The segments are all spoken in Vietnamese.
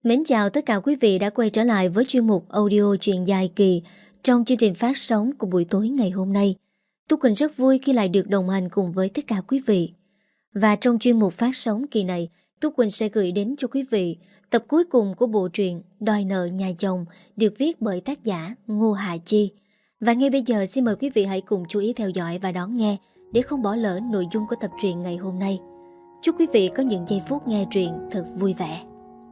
Mến chào tất cả quý vị đã quay trở lại với chuyên mục audio truyện dài kỳ trong chương trình phát sóng của buổi tối ngày hôm nay. Tú Quỳnh rất vui khi lại được đồng hành cùng với tất cả quý vị. Và trong chuyên mục phát sóng kỳ này, Tú Quỳnh sẽ gửi đến cho quý vị tập cuối cùng của bộ truyện Đòi nợ nhà chồng được viết bởi tác giả Ngô Hà Chi. Và ngay bây giờ xin mời quý vị hãy cùng chú ý theo dõi và đón nghe để không bỏ lỡ nội dung của tập truyện ngày hôm nay. Chúc quý vị có những giây phút nghe truyện thật vui vẻ.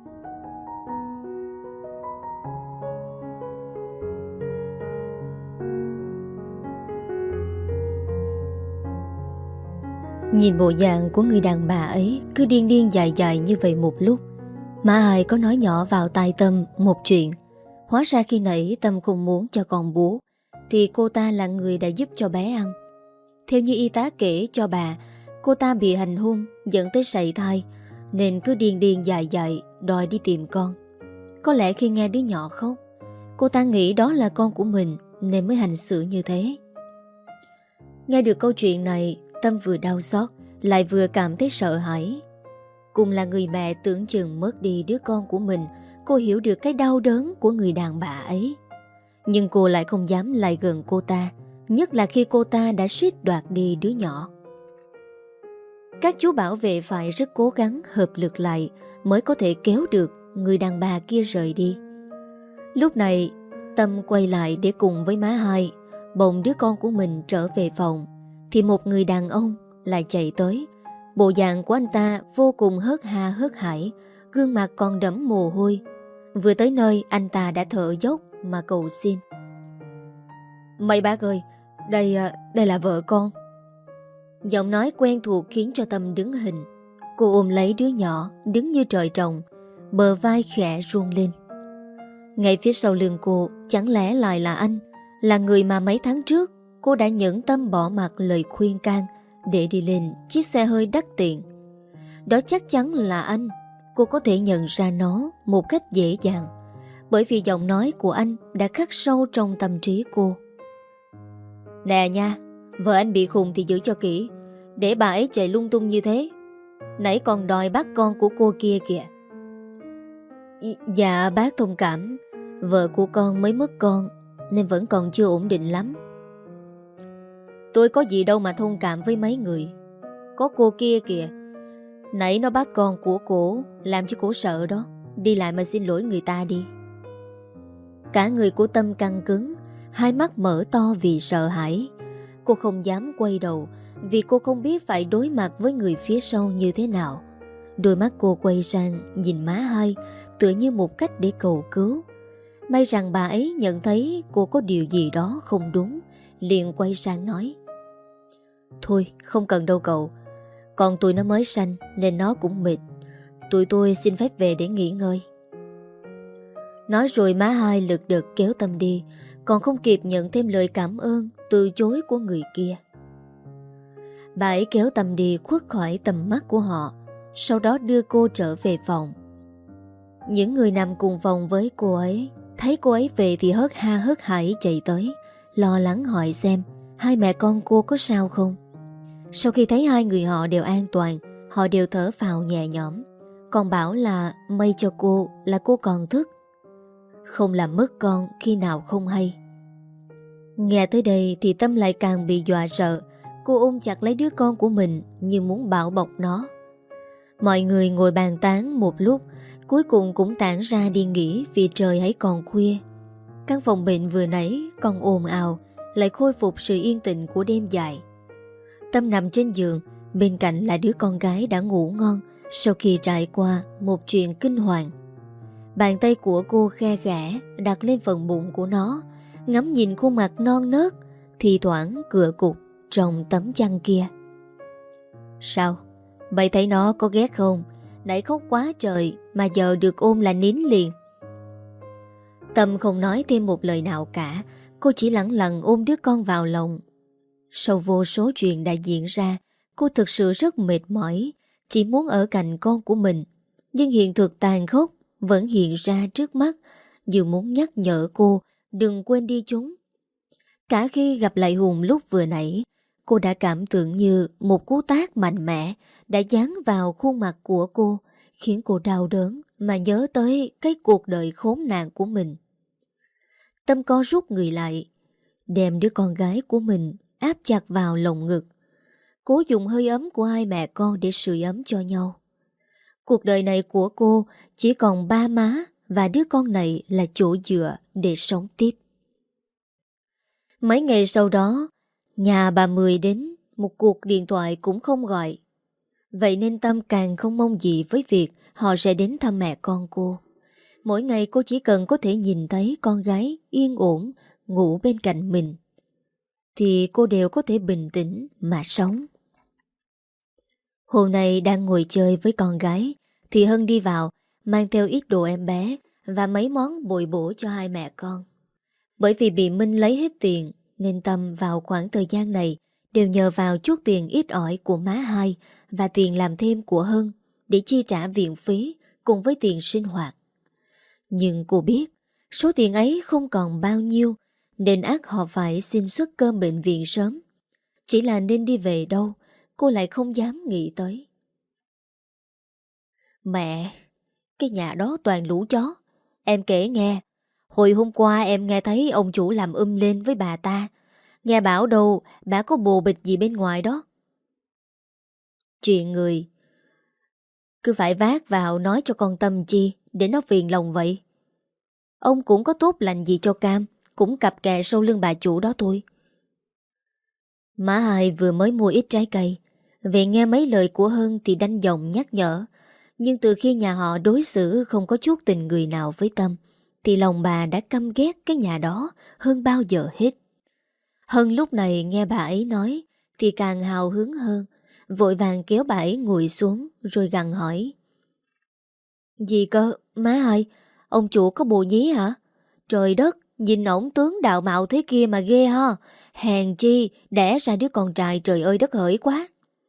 Nhìn bộ dạng của người đàn bà ấy cứ điên điên dài dài như vậy một lúc, mà ai có nói nhỏ vào tai Tâm một chuyện. Hóa ra khi nãy Tâm không muốn cho con bú thì cô ta là người đã giúp cho bé ăn. Theo như y tá kể cho bà, cô ta bị hành hung dẫn tới sảy thai, nên cứ điên điên dài dài đòi đi tìm con. Có lẽ khi nghe đứa nhỏ khóc, cô ta nghĩ đó là con của mình nên mới hành xử như thế. Nghe được câu chuyện này, Tâm vừa đau xót lại vừa cảm thấy sợ hãi. Cùng là người mẹ tưởng chừng mất đi đứa con của mình, cô hiểu được cái đau đớn của người đàn bà ấy. Nhưng cô lại không dám lại gần cô ta, nhất là khi cô ta đã suýt đoạt đi đứa nhỏ. Các chú bảo vệ phải rất cố gắng hợp lực lại mới có thể kéo được người đàn bà kia rời đi. Lúc này Tâm quay lại để cùng với má Hai bồng đứa con của mình trở về phòng, thì một người đàn ông lại chạy tới. Bộ dạng của anh ta vô cùng hớt ha hớt hải, gương mặt còn đẫm mồ hôi. Vừa tới nơi anh ta đã thở dốc mà cầu xin: "Mấy bác ơi, đây là vợ con." Giọng nói quen thuộc khiến cho Tâm đứng hình. Cô ôm lấy đứa nhỏ đứng như trời trồng, bờ vai khẽ run lên. Ngay phía sau lưng cô chẳng lẽ lại là anh, là người mà mấy tháng trước cô đã nhẫn tâm bỏ mặc lời khuyên can để đi lên chiếc xe hơi đắt tiền. Đó chắc chắn là anh. Cô có thể nhận ra nó một cách dễ dàng, bởi vì giọng nói của anh đã khắc sâu trong tâm trí cô. "Nè nha, vợ anh bị khùng thì giữ cho kỹ, để bà ấy chạy lung tung như thế. Nãy còn đòi bắt con của cô kia kìa." "Dạ bác thông cảm, vợ của con mới mất con nên vẫn còn chưa ổn định lắm." "Tôi có gì đâu mà thông cảm với mấy người. Có cô kia kìa, nãy nó bắt con của cổ, làm cho cổ sợ đó. Đi lại mà xin lỗi người ta đi." Cả người của Tâm căng cứng, hai mắt mở to vì sợ hãi. Cô không dám quay đầu vì cô không biết phải đối mặt với người phía sau như thế nào. Đôi mắt cô quay sang nhìn má Hai, tựa như một cách để cầu cứu. May rằng bà ấy nhận thấy cô có điều gì đó không đúng, liền quay sang nói: "Thôi không cần đâu cậu, con tôi nó mới sanh nên nó cũng mệt. Tụi tôi xin phép về để nghỉ ngơi." Nói rồi má Hai lật đật kéo Tâm đi, còn không kịp nhận thêm lời cảm ơn từ chối của người kia. Bà ấy kéo Tâm đi khuất khỏi tầm mắt của họ, sau đó đưa cô trở về phòng. Những người nằm cùng phòng với cô ấy thấy cô ấy về thì hớt ha hớt hải chạy tới, lo lắng hỏi xem hai mẹ con cô có sao không. Sau khi thấy hai người họ đều an toàn, họ đều thở phào nhẹ nhõm, còn bảo là may cho cô là cô còn thức, không làm mất con khi nào không hay. Nghe tới đây thì Tâm lại càng bị dọa sợ. Cô ôm chặt lấy đứa con của mình như muốn bảo bọc nó. Mọi người ngồi bàn tán một lúc, cuối cùng cũng tản ra đi nghỉ vì trời ấy còn khuya. Căn phòng bệnh vừa nãy còn ồn ào lại khôi phục sự yên tĩnh của đêm dài. Tâm nằm trên giường, bên cạnh là đứa con gái đã ngủ ngon sau khi trải qua một chuyện kinh hoàng. Bàn tay của cô khe khẽ đặt lên phần bụng của nó, ngắm nhìn khuôn mặt non nớt, thì thoảng cựa cục trong tấm chăn kia. "Sao? Mày thấy nó có ghét không? Nãy khóc quá trời mà giờ được ôm là nín liền." Tâm không nói thêm một lời nào cả. Cô chỉ lẳng lặng ôm đứa con vào lòng. Sau vô số chuyện đã diễn ra, cô thực sự rất mệt mỏi, chỉ muốn ở cạnh con của mình. Nhưng hiện thực tàn khốc vẫn hiện ra trước mắt, như muốn nhắc nhở cô đừng quên đi chúng. Cả khi gặp lại Hùng lúc vừa nãy, cô đã cảm tưởng như một cú tát mạnh mẽ đã giáng vào khuôn mặt của cô, khiến cô đau đớn, mà nhớ tới cái cuộc đời khốn nạn của mình. Tâm co rút người lại, đem đứa con gái của mình áp chặt vào lồng ngực, cố dùng hơi ấm của hai mẹ con để sưởi ấm cho nhau. Cuộc đời này của cô chỉ còn ba má và đứa con này là chỗ dựa để sống tiếp. Mấy ngày sau đó, nhà bà Mười đến, một cuộc điện thoại cũng không gọi. Vậy nên Tâm càng không mong gì với việc họ sẽ đến thăm mẹ con cô. Mỗi ngày cô chỉ cần có thể nhìn thấy con gái yên ổn ngủ bên cạnh mình, thì cô đều có thể bình tĩnh mà sống. Hôm nay đang ngồi chơi với con gái thì Hân đi vào, mang theo ít đồ em bé và mấy món bồi bổ cho hai mẹ con. Bởi vì bị Minh lấy hết tiền, nên Tâm vào khoảng thời gian này đều nhờ vào chút tiền ít ỏi của má hai và tiền làm thêm của Hân để chi trả viện phí cùng với tiền sinh hoạt. Nhưng cô biết số tiền ấy không còn bao nhiêu, nên ắt họ phải xin xuất cơm bệnh viện sớm. Chỉ là nên đi về đâu, cô lại không dám nghĩ tới. Mẹ, cái nhà đó toàn lũ chó. Em kể nghe, hồi hôm qua em nghe thấy ông chủ làm lên với bà ta. Nghe bảo đâu bà có bồ bịch gì bên ngoài đó. Chuyện người cứ phải vác vào nói cho con Tâm chi để nó phiền lòng vậy. Ông cũng có tốt lành gì cho Cam, cũng cặp kè sau lưng bà chủ đó thôi. Má hai vừa mới mua ít trái cây, về nghe mấy lời của Hân thì đanh giọng nhắc nhở. Nhưng từ khi nhà họ đối xử không có chút tình người nào với Tâm, thì lòng bà đã căm ghét cái nhà đó hơn bao giờ hết. Hân lúc này nghe bà ấy nói thì càng hào hứng hơn, vội vàng kéo bà ấy ngồi xuống rồi gằn hỏi. Gì cơ, má ơi, ông chủ có bồ nhí hả? Trời đất, nhìn ổng tướng đạo mạo thế kia mà ghê ha. Hèn chi, đẻ ra đứa con trai trời ơi đất hỡi quá.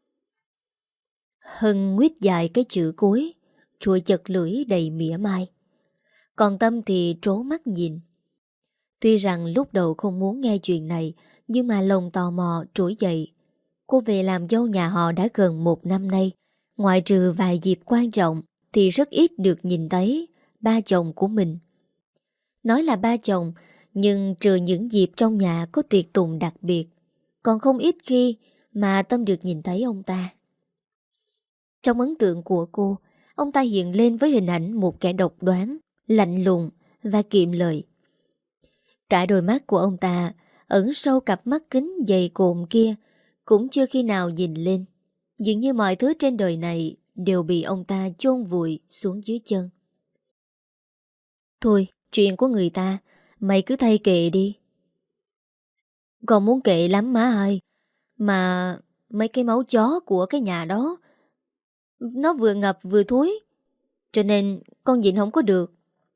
Hân nguyết dài cái chữ cuối, rồi chật lưỡi đầy mỉa mai. Còn Tâm thì trố mắt nhìn. Tuy rằng lúc đầu không muốn nghe chuyện này, nhưng mà lòng tò mò trỗi dậy. Cô về làm dâu nhà họ đã gần 1 năm nay. Ngoại trừ vài dịp quan trọng thì rất ít được nhìn thấy ba chồng của mình. Nói là ba chồng, nhưng trừ những dịp trong nhà có tiệc tùng đặc biệt, còn không ít khi mà Tâm được nhìn thấy ông ta. Trong ấn tượng của cô, ông ta hiện lên với hình ảnh một kẻ độc đoán, lạnh lùng và kiệm lời. Cả đôi mắt của ông ta ẩn sâu cặp mắt kính dày cộm kia cũng chưa khi nào nhìn lên. Dường như mọi thứ trên đời này đều bị ông ta chôn vùi xuống dưới chân. Thôi, chuyện của người ta, mày cứ thay kệ đi. Còn muốn kệ lắm má ơi. Mà mấy cái máu chó của cái nhà đó, nó vừa ngập vừa thúi, cho nên con nhịn không có được.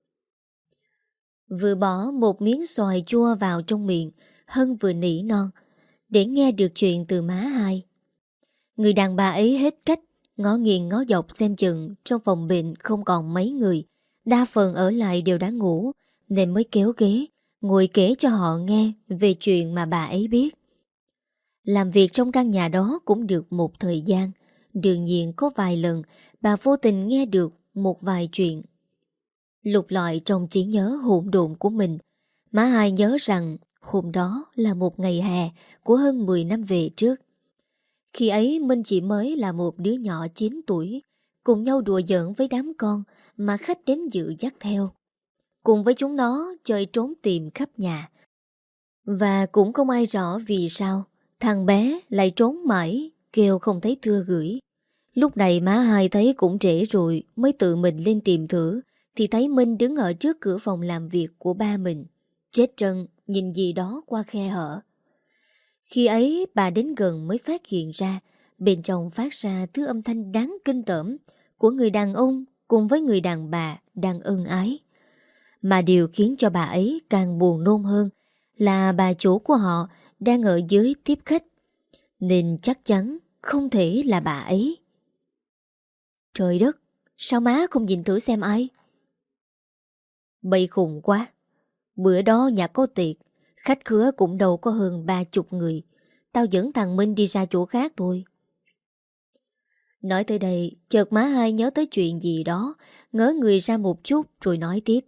Vừa bỏ một miếng xoài chua vào trong miệng, Hân vừa nỉ non để nghe được chuyện từ má hai. Người đàn bà ấy hết cách, ngó nghiêng ngó dọc xem chừng trong phòng bệnh không còn mấy người. Đa phần ở lại đều đã ngủ, nên mới kéo ghế ngồi kể cho họ nghe về chuyện mà bà ấy biết. Làm việc trong căn nhà đó cũng được một thời gian, đương nhiên có vài lần bà vô tình nghe được một vài chuyện. Lục lọi trong trí nhớ hỗn độn của mình, má hai nhớ rằng hôm đó là một ngày hè của hơn 10 năm về trước. Khi ấy Minh chỉ mới là một đứa nhỏ 9 tuổi, cùng nhau đùa giỡn với đám con mà khách đến dự dắt theo. Cùng với chúng nó chơi trốn tìm khắp nhà. Và cũng không ai rõ vì sao thằng bé lại trốn mãi, kêu không thấy thưa gửi. Lúc này má hai thấy cũng trễ rồi mới tự mình lên tìm thử, thì thấy Minh đứng ở trước cửa phòng làm việc của ba mình, chết trân nhìn gì đó qua khe hở. Khi ấy bà đến gần mới phát hiện ra bên trong phát ra thứ âm thanh đáng kinh tởm của người đàn ông cùng với người đàn bà đang ân ái. Mà điều khiến cho bà ấy càng buồn nôn hơn là bà chủ của họ đang ở dưới tiếp khách, nên chắc chắn không thể là bà ấy. Trời đất, sao má không nhìn thử xem ai? Bậy khùng quá. Bữa đó nhà có tiệc, khách khứa cũng đâu có hơn 30 người. Tao dẫn thằng Minh đi ra chỗ khác thôi. Nói tới đây, chợt má hai nhớ tới chuyện gì đó, ngớ người ra một chút rồi nói tiếp.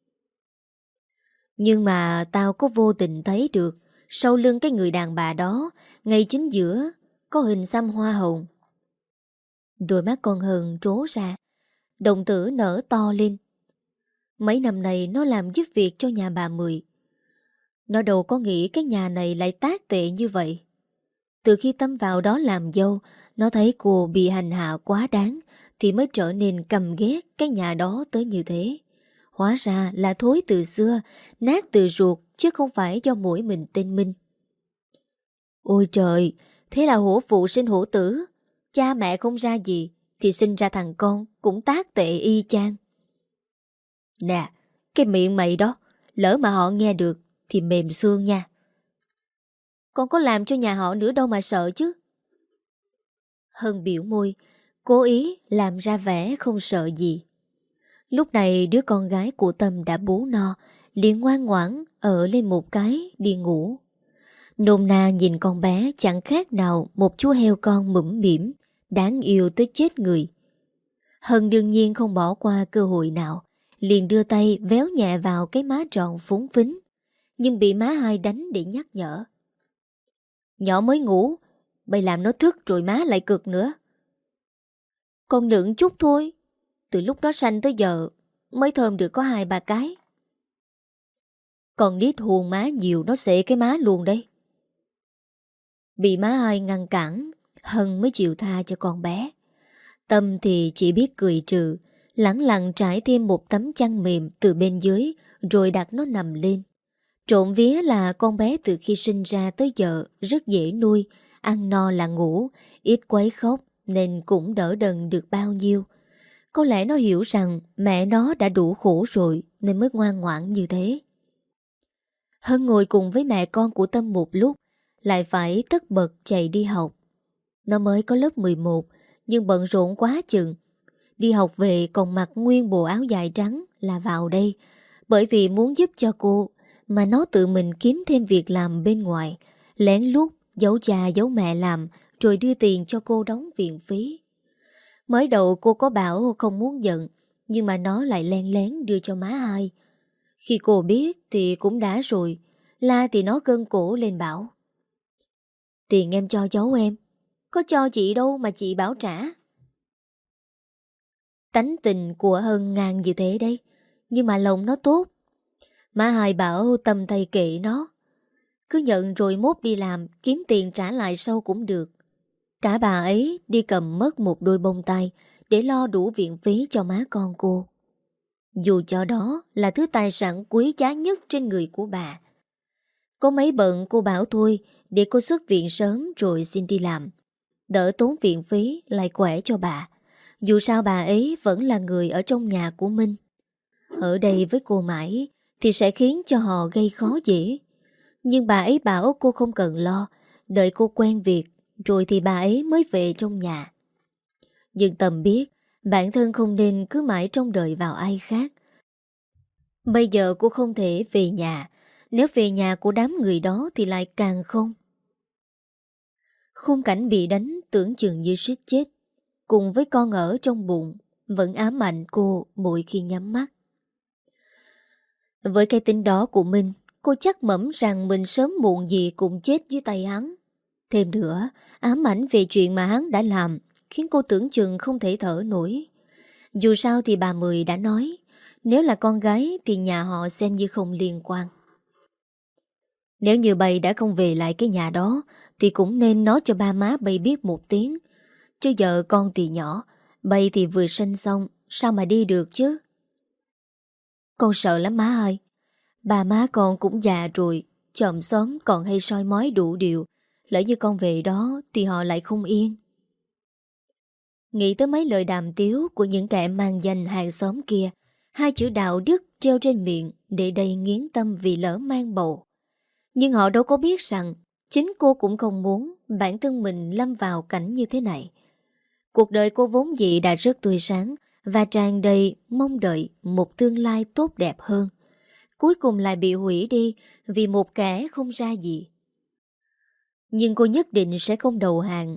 Nhưng mà tao có vô tình thấy được, sau lưng cái người đàn bà đó, ngay chính giữa, có hình xăm hoa hồng. Đôi mắt con Hân trố ra, đồng tử nở to lên. Mấy năm nay nó làm giúp việc cho nhà bà Mười. Nó đâu có nghĩ cái nhà này lại tác tệ như vậy. Từ khi Tâm vào đó làm dâu, nó thấy cô bị hành hạ quá đáng thì mới trở nên căm ghét cái nhà đó tới như thế. Hóa ra là thối từ xưa, nát từ ruột chứ không phải do mỗi mình tên Minh. Ôi trời, thế là hổ phụ sinh hổ tử. Cha mẹ không ra gì thì sinh ra thằng con cũng tác tệ y chang. Nè, cái miệng mày đó, lỡ mà họ nghe được thì mềm xương nha. Con có làm cho nhà họ nữa đâu mà sợ chứ. Hân biểu môi, cố ý làm ra vẻ không sợ gì. Lúc này đứa con gái của Tâm đã bú no, liền ngoan ngoãn ở lên một cái đi ngủ. Nôm na nhìn con bé chẳng khác nào một chú heo con mũm mĩm, đáng yêu tới chết người. Hân đương nhiên không bỏ qua cơ hội nào, liền đưa tay véo nhẹ vào cái má tròn phúng phính, nhưng bị má hai đánh để nhắc nhở. Nhỏ mới ngủ, bây làm nó thức rồi má lại cực nữa. Con đừng chút thôi, từ lúc nó sanh tới giờ mới thơm được có 2-3 cái. Con đít huồn má nhiều nó xệ cái má luôn đấy. Bị má hai ngăn cản, Hân mới chịu tha cho con bé. Tâm thì chỉ biết cười trừ, lẳng lặng trải thêm một tấm chăn mềm từ bên dưới rồi đặt nó nằm lên. Trộm vía là con bé từ khi sinh ra tới giờ rất dễ nuôi, ăn no là ngủ, ít quấy khóc nên cũng đỡ đần được bao nhiêu. Có lẽ nó hiểu rằng mẹ nó đã đủ khổ rồi nên mới ngoan ngoãn như thế. Hân ngồi cùng với mẹ con của Tâm một lúc, lại phải tất bật chạy đi học. Nó mới có lớp 11 nhưng bận rộn quá chừng. Đi học về còn mặc nguyên bộ áo dài trắng là vào đây, bởi vì muốn giúp cho cô mà nó tự mình kiếm thêm việc làm bên ngoài, lén lút giấu cha giấu mẹ làm rồi đưa tiền cho cô đóng viện phí. Mới đầu cô có bảo không muốn giận, nhưng mà nó lại len lén đưa cho má hai. Khi cô biết thì cũng đã rồi, la thì nó cơn cổ lên bảo: tiền em cho cháu em, có cho chị đâu mà chị bảo trả. Tánh tình của Hân ngang như thế đấy, nhưng mà lòng nó tốt. Má hai bảo Tâm thay kệ nó, cứ nhận rồi mốt đi làm kiếm tiền trả lại sau cũng được. Cả bà ấy đi cầm mất một đôi bông tai để lo đủ viện phí cho má con cô. Dù cho đó là thứ tài sản quý giá nhất trên người của bà. Có mấy bận cô bảo thôi để cô xuất viện sớm rồi xin đi làm, đỡ tốn viện phí lại khỏe cho bà. Dù sao bà ấy vẫn là người ở trong nhà của Minh. Ở đây với cô mãi thì sẽ khiến cho họ gây khó dễ. Nhưng bà ấy bảo cô không cần lo, đợi cô quen việc rồi thì bà ấy mới về trong nhà. Nhưng Tâm biết bản thân không nên cứ mãi trông đợi vào ai khác. Bây giờ cô không thể về nhà, nếu về nhà của đám người đó thì lại càng không. Khung cảnh bị đánh tưởng chừng như suýt chết, cùng với con ở trong bụng, vẫn ám ảnh cô mỗi khi nhắm mắt. Với cái tính đó của mình, cô chắc mẩm rằng mình sớm muộn gì cũng chết dưới tay hắn. Thêm nữa, ám ảnh về chuyện mà hắn đã làm khiến cô tưởng chừng không thể thở nổi. Dù sao thì bà Mười đã nói, nếu là con gái thì nhà họ xem như không liên quan. Nếu như bầy đã không về lại cái nhà đó thì cũng nên nói cho ba má bầy biết một tiếng. Chứ giờ con thì nhỏ, bầy thì vừa sinh xong, sao mà đi được chứ? Con sợ lắm má ơi. Bà má con cũng già rồi, chòm xóm còn hay soi mói đủ điều. Lỡ như con về đó thì họ lại không yên. Nghĩ tới mấy lời đàm tiếu của những kẻ mang danh hàng xóm kia, hai chữ đạo đức treo trên miệng để đầy nghiến tâm vì lỡ mang bầu. Nhưng họ đâu có biết rằng chính cô cũng không muốn bản thân mình lâm vào cảnh như thế này. Cuộc đời cô vốn dĩ đã rất tươi sáng và tràn đầy mong đợi một tương lai tốt đẹp hơn. Cuối cùng lại bị hủy đi vì một kẻ không ra gì. Nhưng cô nhất định sẽ không đầu hàng.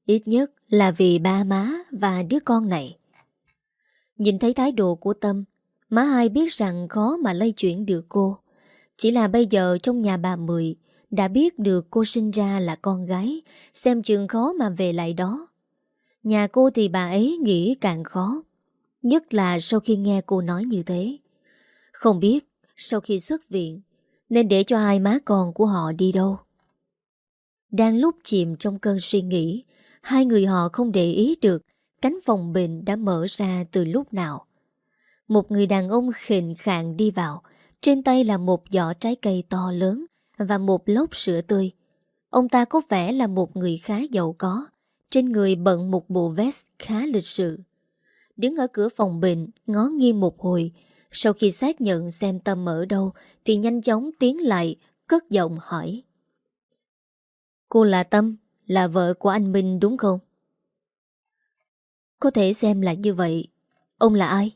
Ít nhất là vì ba má và đứa con này. Nhìn thấy thái độ của Tâm, má hai biết rằng khó mà lay chuyển được cô. Chỉ là bây giờ trong nhà bà Mười đã biết được cô sinh ra là con gái, xem chừng khó mà về lại đó. Nhà cô thì bà ấy nghĩ càng khó, nhất là sau khi nghe cô nói như thế. Không biết sau khi xuất viện nên để cho hai má con của họ đi đâu. Đang lúc chìm trong cơn suy nghĩ, hai người họ không để ý được cánh phòng bệnh đã mở ra từ lúc nào. Một người đàn ông khệnh khạng đi vào, trên tay là một giỏ trái cây to lớn và một lốc sữa tươi. Ông ta có vẻ là một người khá giàu có, trên người bận một bộ vest khá lịch sự. Đứng ở cửa phòng bệnh ngó nghiêng một hồi, sau khi xác nhận xem Tâm ở đâu thì nhanh chóng tiến lại, cất giọng hỏi. Cô là Tâm, là vợ của anh Minh đúng không? Có thể xem là như vậy. Ông là ai?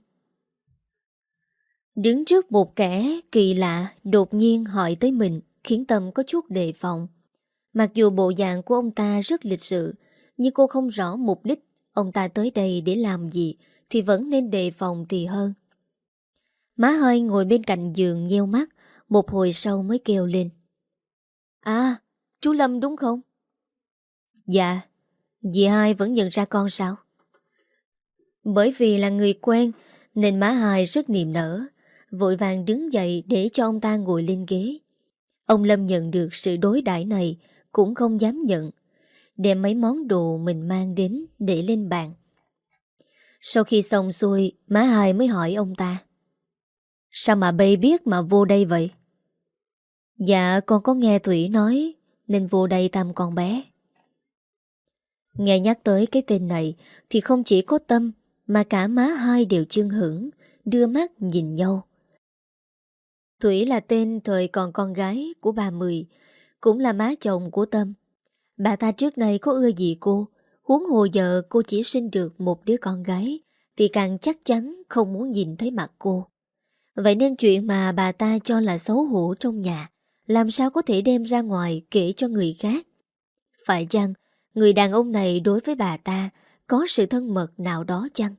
Đứng trước một kẻ kỳ lạ đột nhiên hỏi tới mình khiến Tâm có chút đề phòng. Mặc dù bộ dạng của ông ta rất lịch sự, nhưng cô không rõ mục đích ông ta tới đây để làm gì thì vẫn nên đề phòng thì hơn. Má hơi ngồi bên cạnh giường nheo mắt, một hồi sau mới kêu lên. À, chú Lâm đúng không? Dạ, dì hai vẫn nhận ra con sao? Bởi vì là người quen nên má hai rất niềm nở, vội vàng đứng dậy để cho ông ta ngồi lên ghế. Ông Lâm nhận được sự đối đãi này cũng không dám nhận, đem mấy món đồ mình mang đến để lên bàn. Sau khi xong xuôi, má hai mới hỏi ông ta. Sao mà bây biết mà vô đây vậy? Dạ con có nghe Thủy nói nên vô đây thăm con bé. Nghe nhắc tới cái tên này thì không chỉ có Tâm mà cả má hai đều chưng hửng, đưa mắt nhìn nhau. Thủy là tên thời còn con gái của bà Mười, cũng là má chồng của Tâm. Bà ta trước đây có ưa gì cô, huống hồ giờ cô chỉ sinh được một đứa con gái thì càng chắc chắn không muốn nhìn thấy mặt cô. Vậy nên chuyện mà bà ta cho là xấu hổ trong nhà làm sao có thể đem ra ngoài kể cho người khác. Phải chăng người đàn ông này đối với bà ta có sự thân mật nào đó chăng?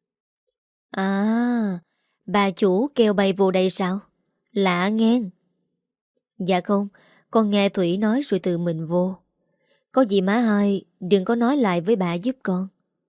À, bà chủ kêu bày vô đây sao? Lạ nghe. Dạ không, con nghe Thủy nói rồi tự mình vô. Có gì má hai đừng có nói lại với bà giúp con.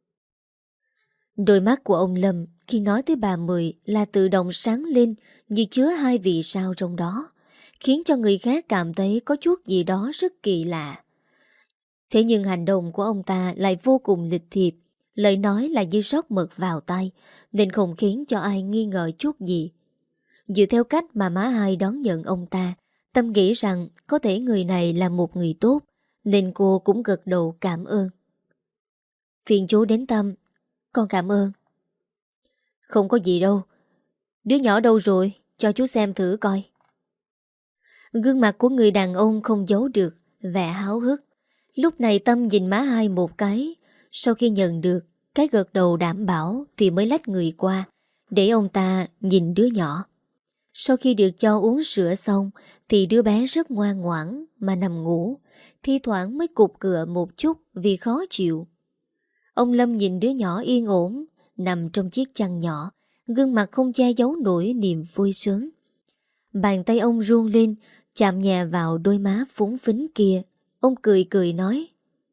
Đôi mắt của ông Lâm khi nói tới bà Mười là tự động sáng lên như chứa hai vì sao trong đó, khiến cho người khác cảm thấy có chút gì đó rất kỳ lạ. Thế nhưng hành động của ông ta lại vô cùng lịch thiệp, lời nói là như rót mật vào tay, nên không khiến cho ai nghi ngờ chút gì. Dựa theo cách mà má hai đón nhận ông ta, Tâm nghĩ rằng có thể người này là một người tốt, nên cô cũng gật đầu cảm ơn. Phiền chú đến Tâm, con cảm ơn. Không có gì đâu. Đứa nhỏ đâu rồi, cho chú xem thử coi. Gương mặt của người đàn ông không giấu được vẻ háo hức. Lúc này Tâm nhìn má hai một cái, sau khi nhận được cái gật đầu đảm bảo thì mới lách người qua, để ông ta nhìn đứa nhỏ. Sau khi được cho uống sữa xong thì đứa bé rất ngoan ngoãn mà nằm ngủ, thi thoảng mới cục cựa một chút vì khó chịu. Ông Lâm nhìn đứa nhỏ yên ổn nằm trong chiếc chăn nhỏ, gương mặt không che giấu nổi niềm vui sướng. Bàn tay ông run lên, chạm nhẹ vào đôi má phúng phính kia. Ông cười cười nói: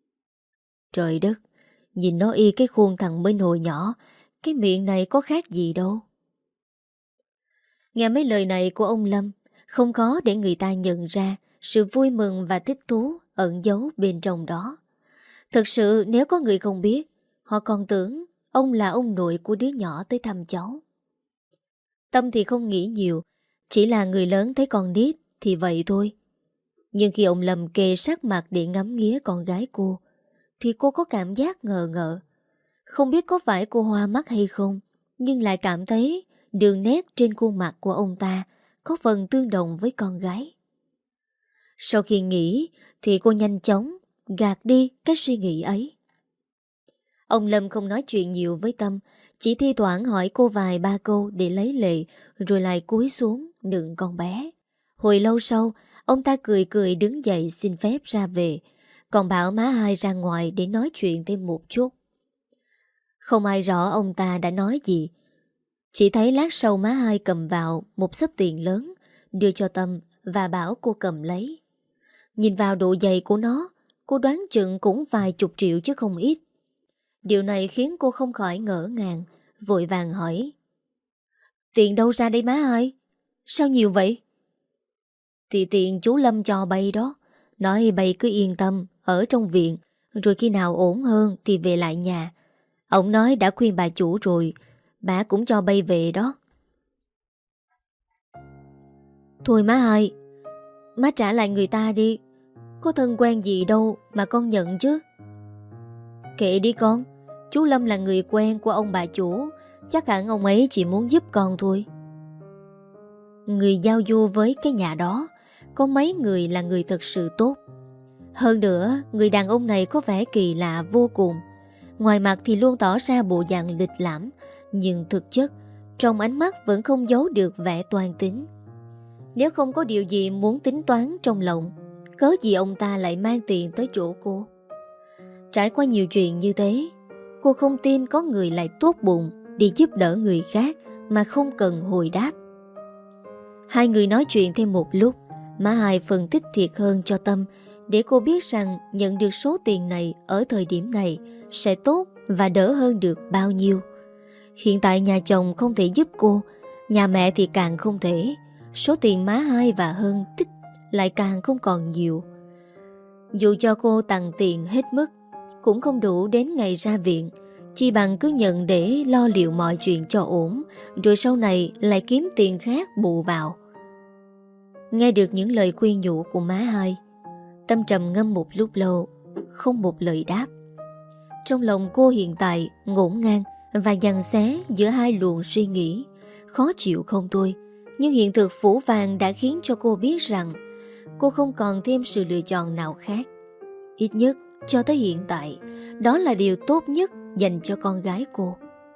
Trời đất, nhìn nó y cái khuôn thằng mới nồi nhỏ, cái miệng này có khác gì đâu. Nghe mấy lời này của ông Lâm, không khó để người ta nhận ra sự vui mừng và thích thú ẩn giấu bên trong đó. Thực sự nếu có người không biết, họ còn tưởng ông là ông nội của đứa nhỏ tới thăm cháu. Tâm thì không nghĩ nhiều, chỉ là người lớn thấy con nít thì vậy thôi. Nhưng khi ông Lâm kề sát mặt để ngắm nghía con gái cô, thì cô có cảm giác ngờ ngợ. Không biết có phải cô hoa mắt hay không, nhưng lại cảm thấy đường nét trên khuôn mặt của ông ta có phần tương đồng với con gái. Sau khi nghĩ thì cô nhanh chóng gạt đi cái suy nghĩ ấy. Ông Lâm không nói chuyện nhiều với Tâm, chỉ thi thoảng hỏi cô vài ba câu để lấy lệ, rồi lại cúi xuống nựng con bé. Hồi lâu sau, ông ta cười cười đứng dậy xin phép ra về. còn bảo má hai ra ngoài để nói chuyện thêm một chút. Không ai rõ ông ta đã nói gì, chỉ thấy lát sau má hai cầm vào một xấp tiền lớn, đưa cho Tâm và bảo cô cầm lấy. Nhìn vào độ dày của nó, cô đoán chừng cũng vài chục triệu chứ không ít. Điều này khiến cô không khỏi ngỡ ngàng, vội vàng hỏi: Tiền đâu ra đây má hai? Sao nhiều vậy? Thì tiền chú Lâm cho bay đó. Nói bay cứ yên tâm, ở trong viện, rồi khi nào ổn hơn thì về lại nhà. Ông nói đã khuyên bà chủ rồi, bà cũng cho bay về đó. Thôi má hai, má trả lại người ta đi. Có thân quen gì đâu mà con nhận chứ. Kệ đi con, chú Lâm là người quen của ông bà chủ, chắc hẳn ông ấy chỉ muốn giúp con thôi. Người giao du với cái nhà đó có mấy người là người thật sự tốt. Hơn nữa, người đàn ông này có vẻ kỳ lạ vô cùng. Ngoài mặt thì luôn tỏ ra bộ dạng lịch lãm, nhưng thực chất trong ánh mắt vẫn không giấu được vẻ toan tính. Nếu không có điều gì muốn tính toán trong lòng, cớ gì ông ta lại mang tiền tới chỗ cô? Trải qua nhiều chuyện như thế, cô không tin có người lại tốt bụng đi giúp đỡ người khác mà không cần hồi đáp. Hai người nói chuyện thêm một lúc, má hai phân tích thiệt hơn cho Tâm, để cô biết rằng nhận được số tiền này ở thời điểm này sẽ tốt và đỡ hơn được bao nhiêu. Hiện tại nhà chồng không thể giúp cô, nhà mẹ thì càng không thể. Số tiền má hai và Hân tích lại càng không còn nhiều. Dù cho cô tặng tiền hết mức cũng không đủ đến ngày ra viện, chi bằng cứ nhận để lo liệu mọi chuyện cho ổn, rồi sau này lại kiếm tiền khác bù vào. Nghe được những lời khuyên nhủ của má hai, Tâm trầm ngâm một lúc lâu, không một lời đáp. Trong lòng cô hiện tại ngổn ngang và giằng xé giữa hai luồng suy nghĩ, khó chịu không thôi. Nhưng hiện thực phủ vàng đã khiến cho cô biết rằng cô không còn thêm sự lựa chọn nào khác. Ít nhất cho tới hiện tại, đó là điều tốt nhất dành cho con gái cô.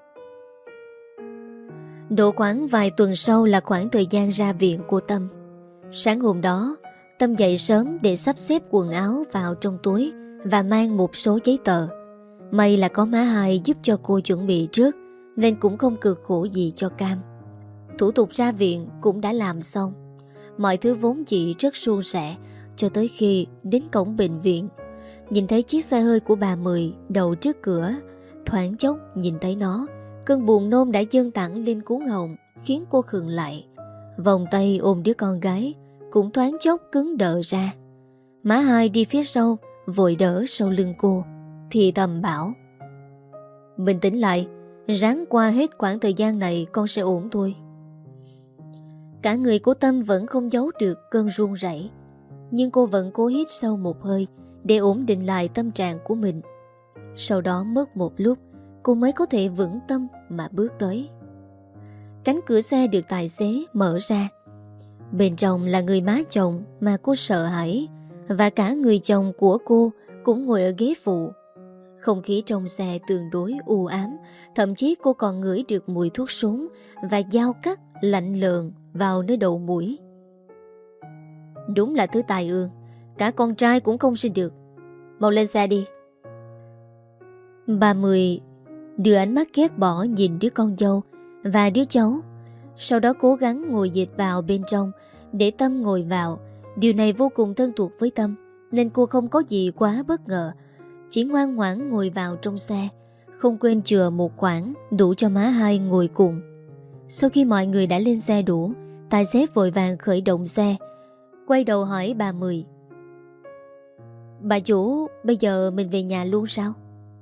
Độ khoảng vài tuần sau là khoảng thời gian ra viện của Tâm. Sáng hôm đó, Tâm dậy sớm để sắp xếp quần áo vào trong túi và mang một số giấy tờ. May là có má hai giúp cho cô chuẩn bị trước, nên cũng không cực khổ gì cho Cam. Thủ tục ra viện cũng đã làm xong. Mọi thứ vốn dĩ rất suôn sẻ, cho tới khi đến cổng bệnh viện, nhìn thấy chiếc xe hơi của bà Mười đậu trước cửa. Thoáng chốc nhìn thấy nó, cơn buồn nôn đã dâng tẳng lên cuống họng, khiến cô khựng lại. Vòng tay ôm đứa con gái cũng thoáng chốc cứng đờ ra. Má hai đi phía sau, vội đỡ sau lưng cô, thì thầm bảo: Bình tĩnh lại, ráng qua hết khoảng thời gian này con sẽ ổn thôi. Cả người của Tâm vẫn không giấu được cơn run rẩy, nhưng cô vẫn cố hít sâu một hơi để ổn định lại tâm trạng của mình. Sau đó mất một lúc, cô mới có thể vững tâm mà bước tới. Cánh cửa xe được tài xế mở ra. Bên trong là người má chồng mà cô sợ hãi, và cả người chồng của cô cũng ngồi ở ghế phụ. Không khí trong xe tương đối u ám, thậm chí cô còn ngửi được mùi thuốc súng và dao cắt lạnh lợn vào nơi đầu mũi. Đúng là thứ tai ương, cả con trai cũng không sinh được. Mau lên xe đi. Bà Mười đưa ánh mắt ghét bỏ nhìn đứa con dâu và đứa cháu, sau đó cố gắng ngồi dịch vào bên trong để Tâm ngồi vào. Điều này vô cùng thân thuộc với Tâm, nên cô không có gì quá bất ngờ, chỉ ngoan ngoãn ngồi vào trong xe, không quên chừa một khoảng đủ cho má hai ngồi cùng. Sau khi mọi người đã lên xe đủ, tài xế vội vàng khởi động xe, quay đầu hỏi bà Mười: Bà chủ, bây giờ mình về nhà luôn sao?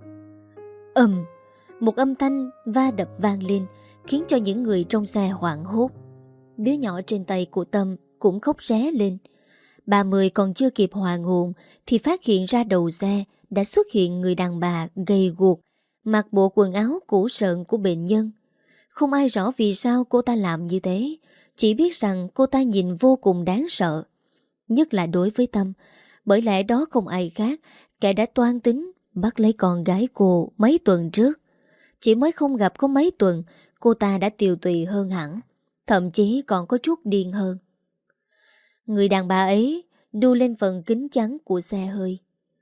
Một âm thanh va đập vang lên, khiến cho những người trong xe hoảng hốt. Đứa nhỏ trên tay của Tâm cũng khóc ré lên. Bà Mười còn chưa kịp hoàn hồn thì phát hiện ra đầu xe đã xuất hiện người đàn bà gầy guộc, mặc bộ quần áo cũ sợn của bệnh nhân. Không ai rõ vì sao cô ta làm như thế, chỉ biết rằng cô ta nhìn vô cùng đáng sợ, nhất là đối với Tâm, bởi lẽ đó không ai khác kẻ đã toan tính bắt lấy con gái cô mấy tuần trước. Chỉ mới không gặp có mấy tuần, cô ta đã tiều tụy hơn hẳn, thậm chí còn có chút điên hơn. Người đàn bà ấy đu lên phần kính chắn của xe hơi.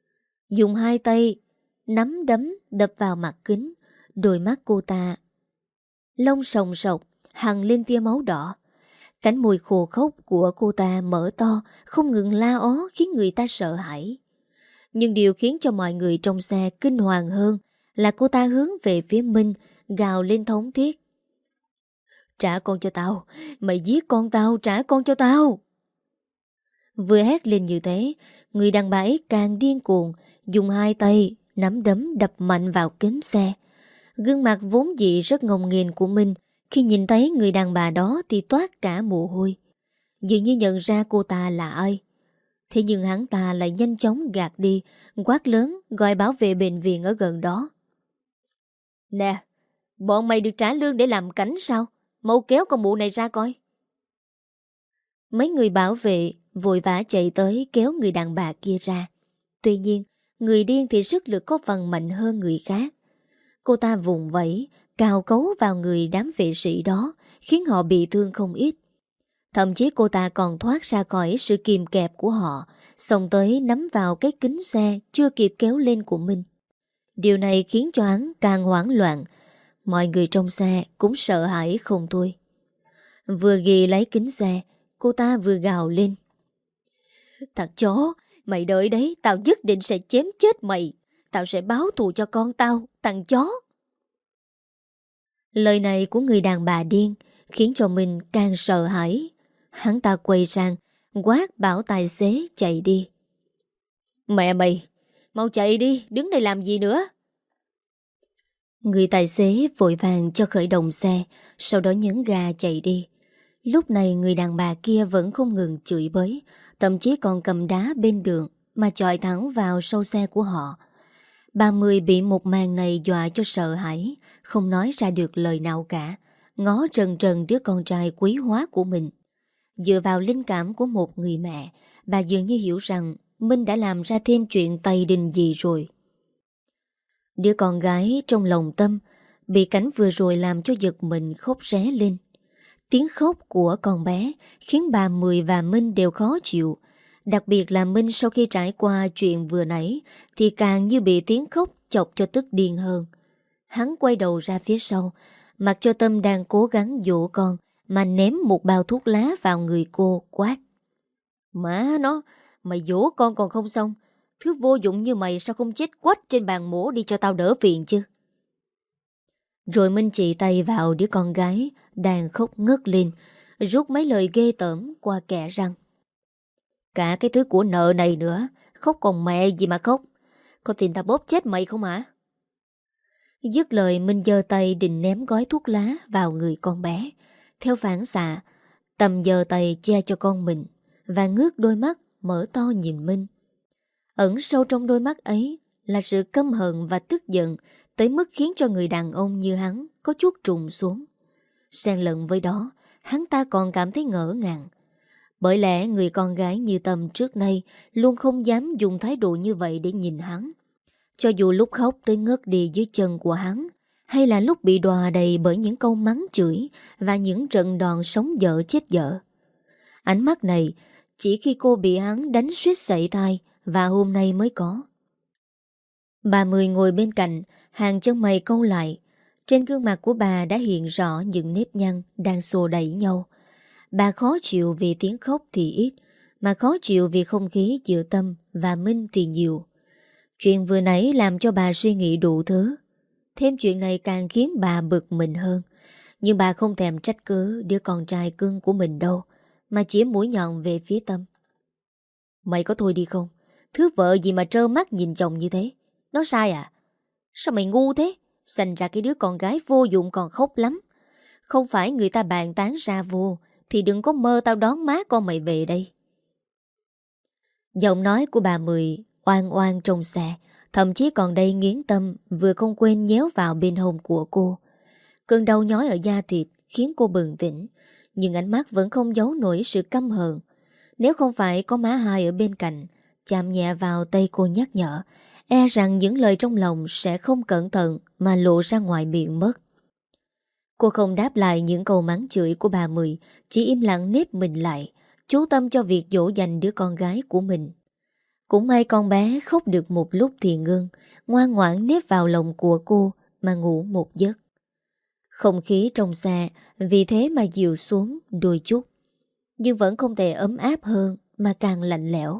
dùng hai tay nắm đấm đập vào mặt kính. Đôi mắt cô ta lông sòng sọc hằn lên tia máu đỏ. Cánh môi khô khốc của cô ta mở to, không ngừng la ó khiến người ta sợ hãi. Nhưng điều khiến cho mọi người trong xe kinh hoàng hơn là cô ta hướng về phía Minh, gào lên thống thiết. Trả con cho tao, mày giết con tao, trả con cho tao. Vừa hét lên như thế, người đàn bà ấy càng điên cuồng, dùng hai tay nắm đấm đập mạnh vào kính xe. Gương mặt vốn dĩ rất ngông nghênh của Minh khi nhìn thấy người đàn bà đó thì toát cả mồ hôi, dường như nhận ra cô ta là ai. Thế nhưng hắn ta lại nhanh chóng gạt đi, quát lớn gọi bảo vệ bệnh viện ở gần đó. Nè, bọn mày được trả lương để làm cảnh sao? Mau kéo con mụ này ra coi. Mấy người bảo vệ vội vã chạy tới kéo người đàn bà kia ra. Tuy nhiên, người điên thì sức lực có phần mạnh hơn người khác. Cô ta vùng vẫy, cào cấu vào người đám vệ sĩ đó, khiến họ bị thương không ít. Thậm chí cô ta còn thoát ra khỏi sự kìm kẹp của họ, xông tới nắm vào cái kính xe chưa kịp kéo lên của mình. Điều này khiến cho hắn càng hoảng loạn. Mọi người trong xe cũng sợ hãi không thôi. Vừa ghi lấy kính xe, cô ta vừa gào lên. Thằng chó, mày đợi đấy, tao nhất định sẽ chém chết mày. Tao sẽ báo thù cho con tao, thằng chó. Lời này của người đàn bà điên khiến cho mình càng sợ hãi. Hắn ta quay sang, quát bảo tài xế chạy đi. Mẹ mày, mau chạy đi, đứng đây làm gì nữa? Người tài xế vội vàng cho khởi động xe, sau đó nhấn ga chạy đi. Lúc này người đàn bà kia vẫn không ngừng chửi bới, thậm chí còn cầm đá bên đường mà chọi thẳng vào sau xe của họ. Bà Mười bị một màn này dọa cho sợ hãi, không nói ra được lời nào cả, ngó trần trần đứa con trai quý hóa của mình. Dựa vào linh cảm của một người mẹ, bà dường như hiểu rằng Minh đã làm ra thêm chuyện tày đình gì rồi. Đứa con gái trong lòng Tâm bị cảnh vừa rồi làm cho giật mình khóc ré lên. Tiếng khóc của con bé khiến bà Mười và Minh đều khó chịu. Đặc biệt là Minh sau khi trải qua chuyện vừa nãy thì càng như bị tiếng khóc chọc cho tức điên hơn. Hắn quay đầu ra phía sau, mặc cho Tâm đang cố gắng dỗ con mà ném một bao thuốc lá vào người cô, quát. Má nó, mày dỗ con còn không xong, thứ vô dụng như mày sao không chết quách trên bàn mổ đi cho tao đỡ phiền chứ. Rồi Minh chỉ tay vào đứa con gái đang khóc ngất lên, rút mấy lời ghê tởm qua kẽ răng. Cả cái thứ của nợ này nữa, khóc còn mẹ gì mà khóc. Có tin tao bóp chết mày không hả? Dứt lời Minh giơ tay định ném gói thuốc lá vào người con bé. Theo phản xạ, Tâm giơ tay che cho con mình và ngước đôi mắt mở to nhìn Minh. Ẩn sâu trong đôi mắt ấy là sự căm hận và tức giận tới mức khiến cho người đàn ông như hắn có chút trùng xuống. Xen lẫn với đó, hắn ta còn cảm thấy ngỡ ngàng. Bởi lẽ người con gái như Tâm trước nay luôn không dám dùng thái độ như vậy để nhìn hắn. Cho dù lúc khóc tới ngất đi dưới chân của hắn, hay là lúc bị đòa đầy bởi những câu mắng chửi và những trận đòn sống dở chết dở. Ánh mắt này chỉ khi cô bị hắn đánh suýt sảy tai và hôm nay mới có. Bà Mười ngồi bên cạnh, hàng chân mày cau lại. Trên gương mặt của bà đã hiện rõ những nếp nhăn đang xô đẩy nhau. Bà khó chịu vì tiếng khóc thì ít, mà khó chịu vì không khí giữa Tâm và Minh thì nhiều. Chuyện vừa nãy làm cho bà suy nghĩ đủ thứ. Thêm chuyện này càng khiến bà bực mình hơn. Nhưng bà không thèm trách cứ đứa con trai cưng của mình đâu, mà chỉ mũi nhọn về phía Tâm. Mày có thôi đi không? Thứ vợ gì mà trơ mắt nhìn chồng như thế? Nó sai à? Sao mày ngu thế? Sanh ra cái đứa con gái vô dụng còn khóc lắm. Không phải người ta bàn tán ra vô thì đừng có mơ tao đón má con mày về đây. Giọng nói của bà Mười oan oan trong xe, thậm chí còn đầy nghiến Tâm vừa không quên nhéo vào bên hông của cô. Cơn đau nhói ở da thịt khiến cô bừng tỉnh, nhưng ánh mắt vẫn không giấu nổi sự căm hờn. Nếu không phải có má Hai ở bên cạnh chạm nhẹ vào tay cô nhắc nhở, e rằng những lời trong lòng sẽ không cẩn thận mà lộ ra ngoài miệng mất. Cô không đáp lại những câu mắng chửi của bà Mười, chỉ im lặng nếp mình lại, chú tâm cho việc dỗ dành đứa con gái của mình. Cũng may con bé khóc được một lúc thì ngưng, ngoan ngoãn nếp vào lòng của cô mà ngủ một giấc. Không khí trong xe vì thế mà dịu xuống đôi chút, nhưng vẫn không thể ấm áp hơn mà càng lạnh lẽo.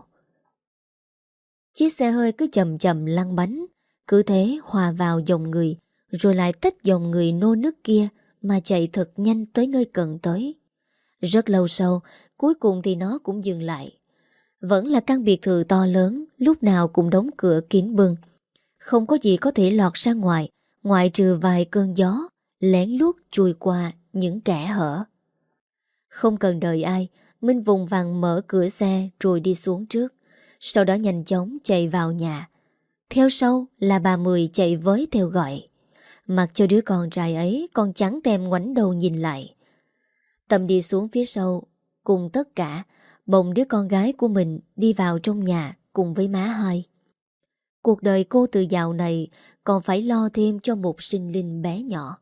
Chiếc xe hơi cứ chậm chậm lăn bánh, cứ thế hòa vào dòng người, rồi lại tách dòng người nô nức kia mà chạy thật nhanh tới nơi cần tới. Rất lâu sau, cuối cùng thì nó cũng dừng lại. Vẫn là căn biệt thự to lớn, lúc nào cũng đóng cửa kín bưng. Không có gì có thể lọt ra ngoài, ngoại trừ vài cơn gió lén lút chui qua những kẽ hở. Không cần đợi ai, Minh vùng vằng mở cửa xe rồi đi xuống trước. Sau đó nhanh chóng chạy vào nhà. Theo sau là bà Mười chạy với theo gọi. Mặc cho đứa con trai ấy còn chẳng thèm ngoảnh đầu nhìn lại. Tâm đi xuống phía sau cùng tất cả, bồng đứa con gái của mình đi vào trong nhà cùng với má hai. Cuộc đời cô từ dạo này còn phải lo thêm cho một sinh linh bé nhỏ.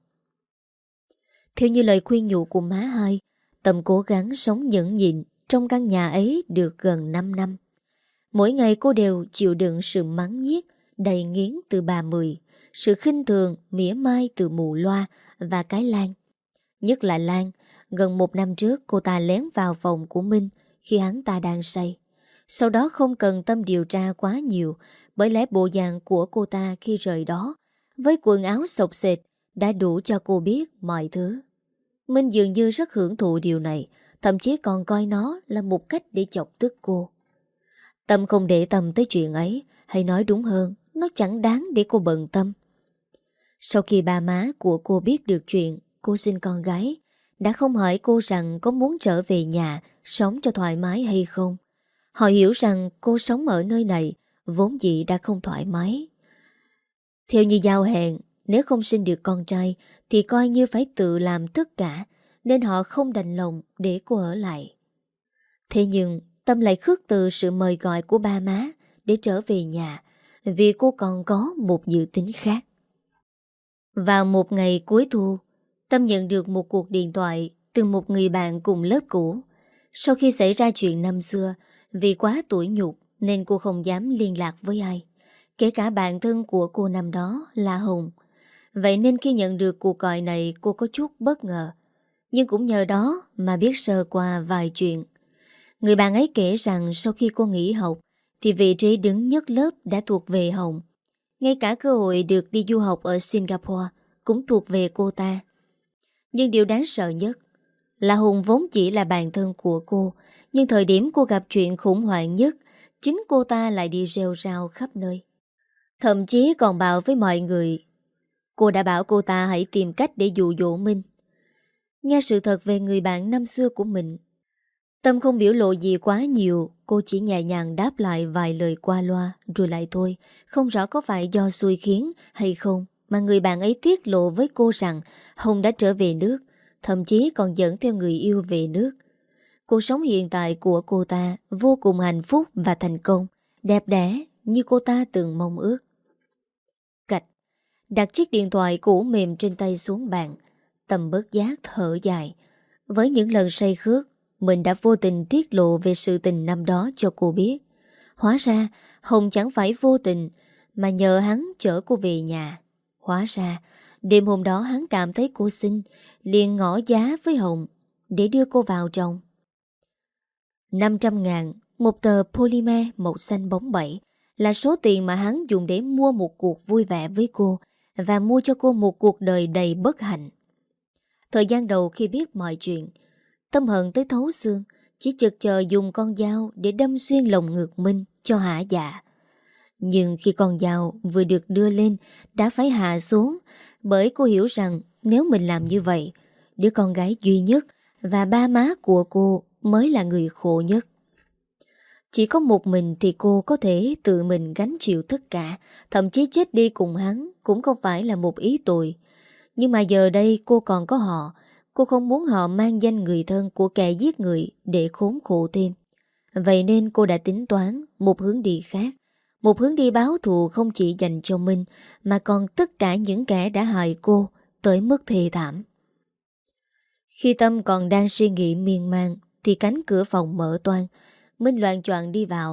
Theo như lời khuyên nhủ của má hai, Tâm cố gắng sống nhẫn nhịn trong căn nhà ấy được gần 5 năm. Mỗi ngày cô đều chịu đựng sự mắng nhiếc đầy nghiến từ bà Mười, sự khinh thường mỉa mai từ mụ Loa và cái Lan. Nhất là Lan, gần 1 năm trước cô ta lén vào phòng của Minh khi hắn ta đang say. Sau đó không cần Tâm điều tra quá nhiều, bởi lẽ bộ dạng của cô ta khi rời đó, với quần áo xộc xệch, đã đủ cho cô biết mọi thứ. Minh dường như rất hưởng thụ điều này, thậm chí còn coi nó là một cách để chọc tức cô. Tâm không để tâm tới chuyện ấy, hay nói đúng hơn, nó chẳng đáng để cô bận tâm. Sau khi ba má của cô biết được chuyện cô sinh con gái, đã không hỏi cô rằng có muốn trở về nhà sống cho thoải mái hay không. Họ hiểu rằng cô sống ở nơi này vốn dĩ đã không thoải mái. Theo như giao hẹn, nếu không sinh được con trai thì coi như phải tự làm tất cả, nên họ không đành lòng để cô ở lại. Thế nhưng Tâm lại khước từ sự mời gọi của ba má để trở về nhà, vì cô còn có một dự tính khác. Vào một ngày cuối thu, Tâm nhận được một cuộc điện thoại từ một người bạn cùng lớp cũ. Sau khi xảy ra chuyện năm xưa, vì quá tủi nhục nên cô không dám liên lạc với ai, kể cả bạn thân của cô năm đó là Hùng. Vậy nên khi nhận được cuộc gọi này cô có chút bất ngờ, nhưng cũng nhờ đó mà biết sơ qua vài chuyện. Người bạn ấy kể rằng sau khi cô nghỉ học thì vị trí đứng nhất lớp đã thuộc về Hồng. Ngay cả cơ hội được đi du học ở Singapore cũng thuộc về cô ta. Nhưng điều đáng sợ nhất là Hùng vốn chỉ là bạn thân của cô, nhưng thời điểm cô gặp chuyện khủng hoảng nhất, chính cô ta lại đi rêu rao khắp nơi. Thậm chí còn bảo với mọi người cô đã bảo cô ta hãy tìm cách để dụ dỗ Minh. Nghe sự thật về người bạn năm xưa của mình, Tâm không biểu lộ gì quá nhiều, cô chỉ nhẹ nhàng đáp lại vài lời qua loa rồi lại thôi. Không rõ có phải do xui khiến hay không mà người bạn ấy tiết lộ với cô rằng Hồng đã trở về nước, thậm chí còn dẫn theo người yêu về nước. Cuộc sống hiện tại của cô ta vô cùng hạnh phúc và thành công, đẹp đẽ như cô ta từng mong ước. Cạch, đặt chiếc điện thoại cũ mềm trên tay xuống bàn, Tâm bớt giác thở dài. Với những lần say khước, mình đã vô tình tiết lộ về sự tình năm đó cho cô biết. Hóa ra Hồng chẳng phải vô tình mà nhờ hắn chở cô về nhà. Hóa ra đêm hôm đó hắn cảm thấy cô xinh, liền ngỏ giá với Hồng để đưa cô vào trong. 500.000, một tờ polymer màu xanh bóng bẩy, là số tiền mà hắn dùng để mua một cuộc vui vẻ với cô và mua cho cô một cuộc đời đầy bất hạnh. Thời gian đầu khi biết mọi chuyện, Tâm hận tới thấu xương, chỉ chực chờ dùng con dao để đâm xuyên lồng ngực Minh cho hả dạ. Nhưng khi con dao vừa được đưa lên đã phải hạ xuống, bởi cô hiểu rằng nếu mình làm như vậy, đứa con gái duy nhất và ba má của cô mới là người khổ nhất. Chỉ có một mình thì cô có thể tự mình gánh chịu tất cả, thậm chí chết đi cùng hắn cũng không phải là một ý tội. Nhưng mà giờ đây cô còn có họ. Cô không muốn họ mang danh người thân của kẻ giết người để khốn khổ thêm. Vậy nên cô đã tính toán một hướng đi khác. Một hướng đi báo thù không chỉ dành cho Minh, mà còn tất cả những kẻ đã hại cô tới mức thê thảm. Khi Tâm còn đang suy nghĩ miên man thì cánh cửa phòng mở toang. Minh loạng choạng đi vào,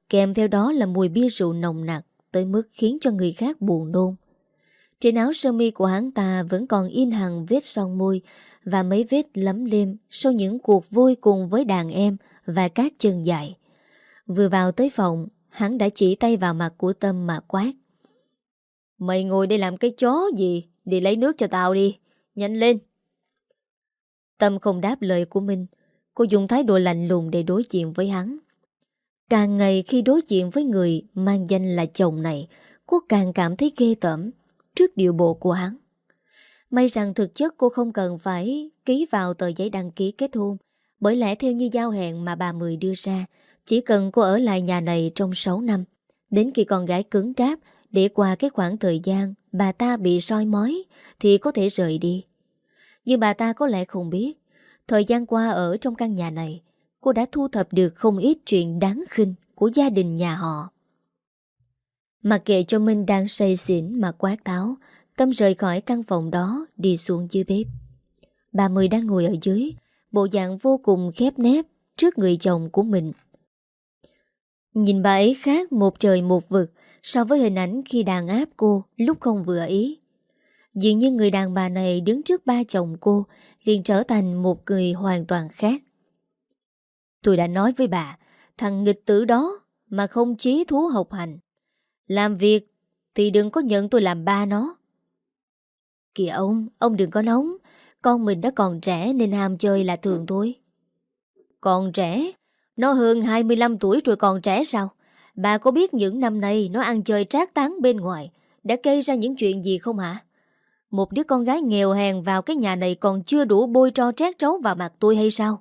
kèm theo đó là mùi bia rượu nồng nặc tới mức khiến cho người khác buồn nôn. Trên áo sơ mi của hắn ta vẫn còn in hằn vết son môi và mấy vết lấm lem sau những cuộc vui cùng với đàn em và các chân dài. Vừa vào tới phòng, hắn đã chỉ tay vào mặt của Tâm mà quát: "Mày ngồi đây làm cái chó gì? Đi lấy nước cho tao đi, nhanh lên." Tâm không đáp lời của mình. Cô dùng thái độ lạnh lùng để đối diện với hắn. Càng ngày khi đối diện với người mang danh là chồng này, cô càng cảm thấy ghê tởm trước điệu bộ của hắn. May rằng thực chất cô không cần phải ký vào tờ giấy đăng ký kết hôn, bởi lẽ theo như giao hẹn mà bà Mười đưa ra, chỉ cần cô ở lại nhà này trong 6 năm, đến khi con gái cứng cáp để qua cái khoảng thời gian bà ta bị soi mói thì có thể rời đi. Nhưng bà ta có lẽ không biết, thời gian qua ở trong căn nhà này, cô đã thu thập được không ít chuyện đáng khinh của gia đình nhà họ. Mặc kệ cho Minh đang say xỉn mà quát tháo, Tâm rời khỏi căn phòng đó đi xuống dưới bếp. Bà Mười đang ngồi ở dưới, bộ dạng vô cùng khép nép trước người chồng của mình. Nhìn bà ấy khác một trời một vực so với hình ảnh khi đàn áp cô lúc không vừa ý. Dường như người đàn bà này đứng trước ba chồng cô liền trở thành một người hoàn toàn khác. "Tôi đã nói với bà, thằng nghịch tử đó mà không chí thú học hành, làm việc thì đừng có nhận tôi làm ba nó." "Kìa ông đừng có nóng, con mình đã còn trẻ nên ham chơi là thường thôi." "Còn trẻ? Nó hơn 25 tuổi rồi còn trẻ sao? Bà có biết những năm nay nó ăn chơi trác táng bên ngoài đã gây ra những chuyện gì không hả? Một đứa con gái nghèo hèn vào cái nhà này còn chưa đủ bôi tro trét trấu vào mặt tôi hay sao?"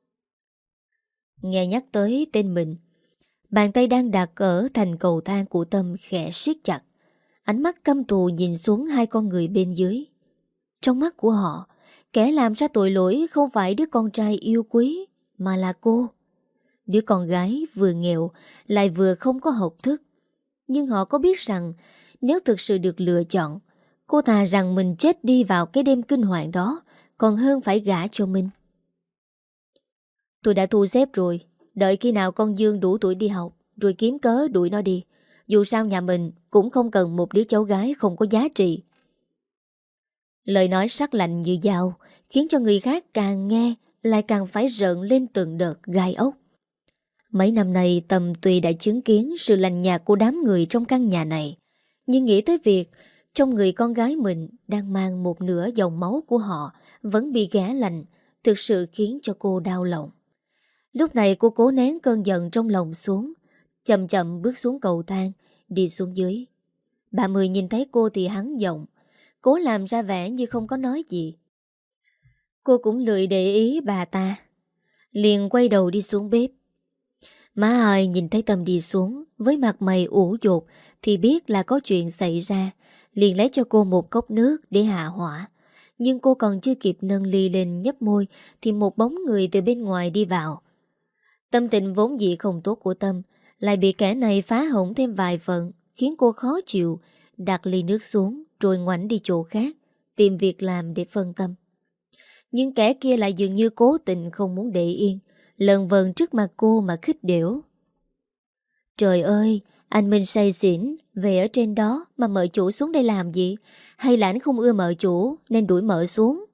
Nghe nhắc tới tên mình, bàn tay đang đặt ở thành cầu thang của Tâm khẽ siết chặt. Ánh mắt căm thù nhìn xuống hai con người bên dưới. Trong mắt của họ, kẻ làm ra tội lỗi không phải đứa con trai yêu quý, mà là cô. Đứa con gái vừa nghèo lại vừa không có học thức. Nhưng họ có biết rằng nếu thực sự được lựa chọn, cô thà rằng mình chết đi vào cái đêm kinh hoàng đó còn hơn phải gả cho mình. "Tôi đã thu xếp rồi, đợi khi nào con Dương đủ tuổi đi học rồi kiếm cớ đuổi nó đi. Dù sao nhà mình cũng không cần một đứa cháu gái không có giá trị." Lời nói sắc lạnh như dao khiến cho người khác càng nghe lại càng phải rợn lên từng đợt gai ốc. Mấy năm nay Tâm tuy đã chứng kiến sự lạnh nhạt của đám người trong căn nhà này, nhưng nghĩ tới việc trong người con gái mình đang mang một nửa dòng máu của họ vẫn bị ghẻ lạnh, thực sự khiến cho cô đau lòng. Lúc này cô cố nén cơn giận trong lòng xuống, chậm chậm bước xuống cầu thang, đi xuống dưới. Bà Mười nhìn thấy cô thì hắn giọng, cố làm ra vẻ như không có nói gì. Cô cũng lười để ý bà ta, liền quay đầu đi xuống bếp. Má ai nhìn thấy Tâm đi xuống với mặt mày ủ dột thì biết là có chuyện xảy ra, liền lấy cho cô một cốc nước để hạ hỏa. Nhưng cô còn chưa kịp nâng ly lên nhấp môi thì một bóng người từ bên ngoài đi vào. Tâm tình vốn dĩ không tốt của Tâm lại bị kẻ này phá hỏng thêm vài phần, khiến cô khó chịu, đặt ly nước xuống rồi ngoảnh đi chỗ khác, tìm việc làm để phân tâm. Nhưng kẻ kia lại dường như cố tình không muốn để yên, lần vần trước mặt cô mà khích đểu. "Trời ơi, anh Minh say xỉn về ở trên đó mà mợ chủ xuống đây làm gì? Hay là anh không ưa mợ chủ nên đuổi mợ xuống?"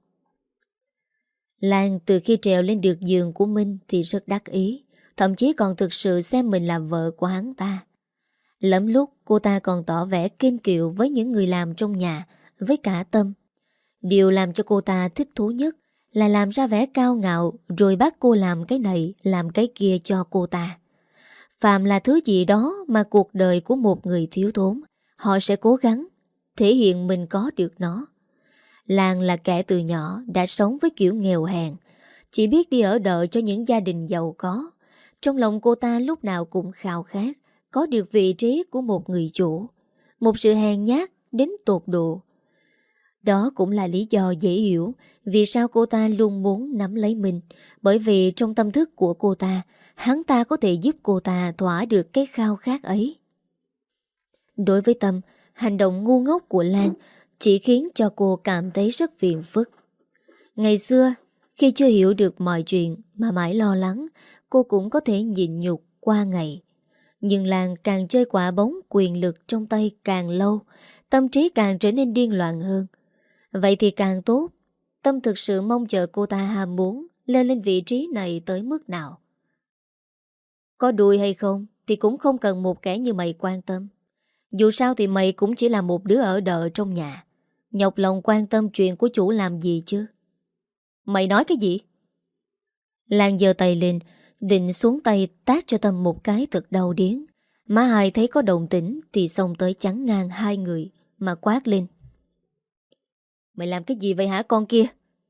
Lan từ khi trèo lên được giường của Minh thì rất đắc ý, thậm chí còn thực sự xem mình là vợ của hắn ta. Lắm lúc cô ta còn tỏ vẻ kiêng kiệu với những người làm trong nhà, với cả Tâm. Điều làm cho cô ta thích thú nhất là làm ra vẻ cao ngạo rồi bắt cô làm cái này, làm cái kia cho cô ta. Phạm là thứ gì đó mà cuộc đời của một người thiếu thốn, họ sẽ cố gắng thể hiện mình có được nó. Lan là kẻ từ nhỏ đã sống với kiểu nghèo hèn, chỉ biết đi ở đợi cho những gia đình giàu có. Trong lòng cô ta lúc nào cũng khao khát có được vị trí của một người chủ, một sự hèn nhát đến tột độ. Đó cũng là lý do dễ hiểu vì sao cô ta luôn muốn nắm lấy mình, bởi vì trong tâm thức của cô ta, hắn ta có thể giúp cô ta thỏa được cái khao khát ấy. Đối với Tâm, hành động ngu ngốc của Lan chỉ khiến cho cô cảm thấy rất phiền phức. Ngày xưa, khi chưa hiểu được mọi chuyện mà mãi lo lắng, cô cũng có thể nhịn nhục qua ngày. Nhưng Lan càng chơi quả bóng quyền lực trong tay càng lâu, tâm trí càng trở nên điên loạn hơn. Vậy thì càng tốt. Tâm thực sự mong chờ cô ta ham muốn lên lên vị trí này tới mức nào. Có đuôi hay không thì cũng không cần một kẻ như mày quan tâm. Dù sao thì mày cũng chỉ là một đứa ở đợ trong nhà. Nhọc lòng quan tâm chuyện của chủ làm gì chứ? Mày nói cái gì? Lan giơ tay lên, định xuống tay tát cho Tâm một cái thật đau điếng. Má Hai thấy có động tĩnh thì xông tới chắn ngang hai người mà quát lên. Mày làm cái gì vậy hả con kia?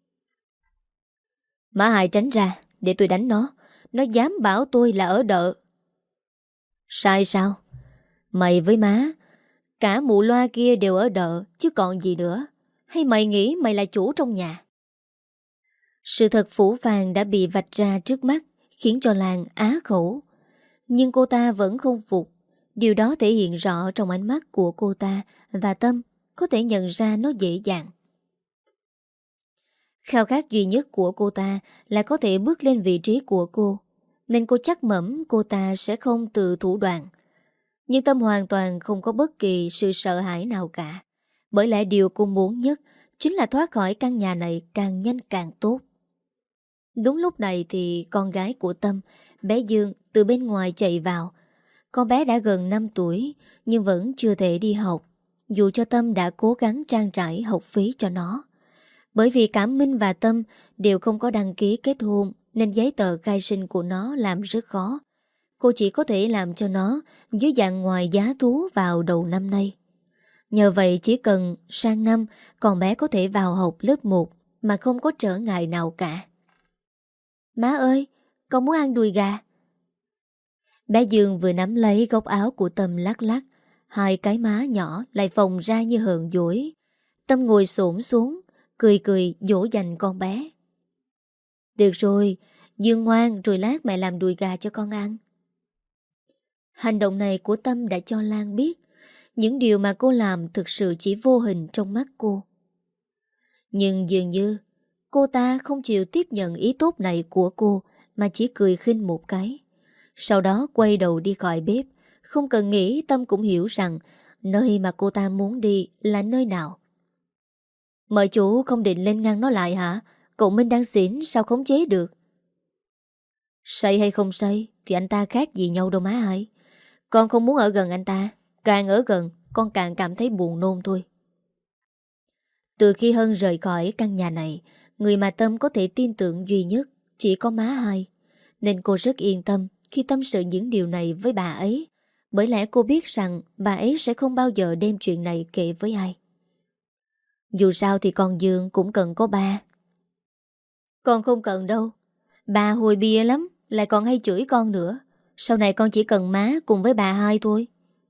Má Hai tránh ra để tôi đánh nó. Nó dám bảo tôi là ở đợ. Sai sao? Mày với má, cả mụ loa kia đều ở đợ chứ còn gì nữa. Hay mày nghĩ mày là chủ trong nhà? Sự thật phũ phàng đã bị vạch ra trước mắt, khiến cho Lan á khẩu. Nhưng cô ta vẫn không phục. Điều đó thể hiện rõ trong ánh mắt của cô ta, và Tâm có thể nhận ra nó dễ dàng. Khao khát duy nhất của cô ta là có thể bước lên vị trí của cô, nên cô chắc mẩm cô ta sẽ không từ thủ đoạn. Nhưng Tâm hoàn toàn không có bất kỳ sự sợ hãi nào cả. Bởi lẽ điều cô muốn nhất chính là thoát khỏi căn nhà này càng nhanh càng tốt. Đúng lúc này thì con gái của Tâm, bé Dương, từ bên ngoài chạy vào. Con bé đã gần 5 tuổi nhưng vẫn chưa thể đi học, dù cho Tâm đã cố gắng trang trải học phí cho nó. Bởi vì cả Minh và Tâm đều không có đăng ký kết hôn, nên giấy tờ khai sinh của nó làm rất khó. Cô chỉ có thể làm cho nó dưới dạng ngoài giá thú vào đầu năm nay. Nhờ vậy chỉ cần sang năm con bé có thể vào học lớp 1 mà không có trở ngại nào cả. Má ơi, con muốn ăn đùi gà. Bé Dương vừa nắm lấy góc áo của Tâm lắc lắc, hai cái má nhỏ lại phồng ra như hờn dỗi. Tâm ngồi xổm xuống, cười cười dỗ dành con bé. Được rồi, Dương ngoan, rồi lát mẹ làm đùi gà cho con ăn. Hành động này của Tâm đã cho Lan biết những điều mà cô làm thực sự chỉ vô hình trong mắt cô. Nhưng dường như cô ta không chịu tiếp nhận ý tốt này của cô, mà chỉ cười khinh một cái. Sau đó quay đầu đi khỏi bếp. Không cần nghĩ, Tâm cũng hiểu rằng nơi mà cô ta muốn đi là nơi nào. Mời chủ không định lên ngăn nó lại hả? Cậu Minh đang xỉn sao khống chế được? Say hay không say thì anh ta khác gì nhau đâu má Hai. Con không muốn ở gần anh ta. Càng ở gần con càng cảm thấy buồn nôn thôi. Từ khi Hân rời khỏi căn nhà này, người mà Tâm có thể tin tưởng duy nhất chỉ có má Hai. Nên cô rất yên tâm khi tâm sự những điều này với bà ấy. Bởi lẽ cô biết rằng bà ấy sẽ không bao giờ đem chuyện này kể với ai. Dù sao thì con Dương cũng cần có ba. Con không cần đâu. Bà hồi bia lắm, lại còn hay chửi con nữa. Sau này con chỉ cần má cùng với bà Hai thôi.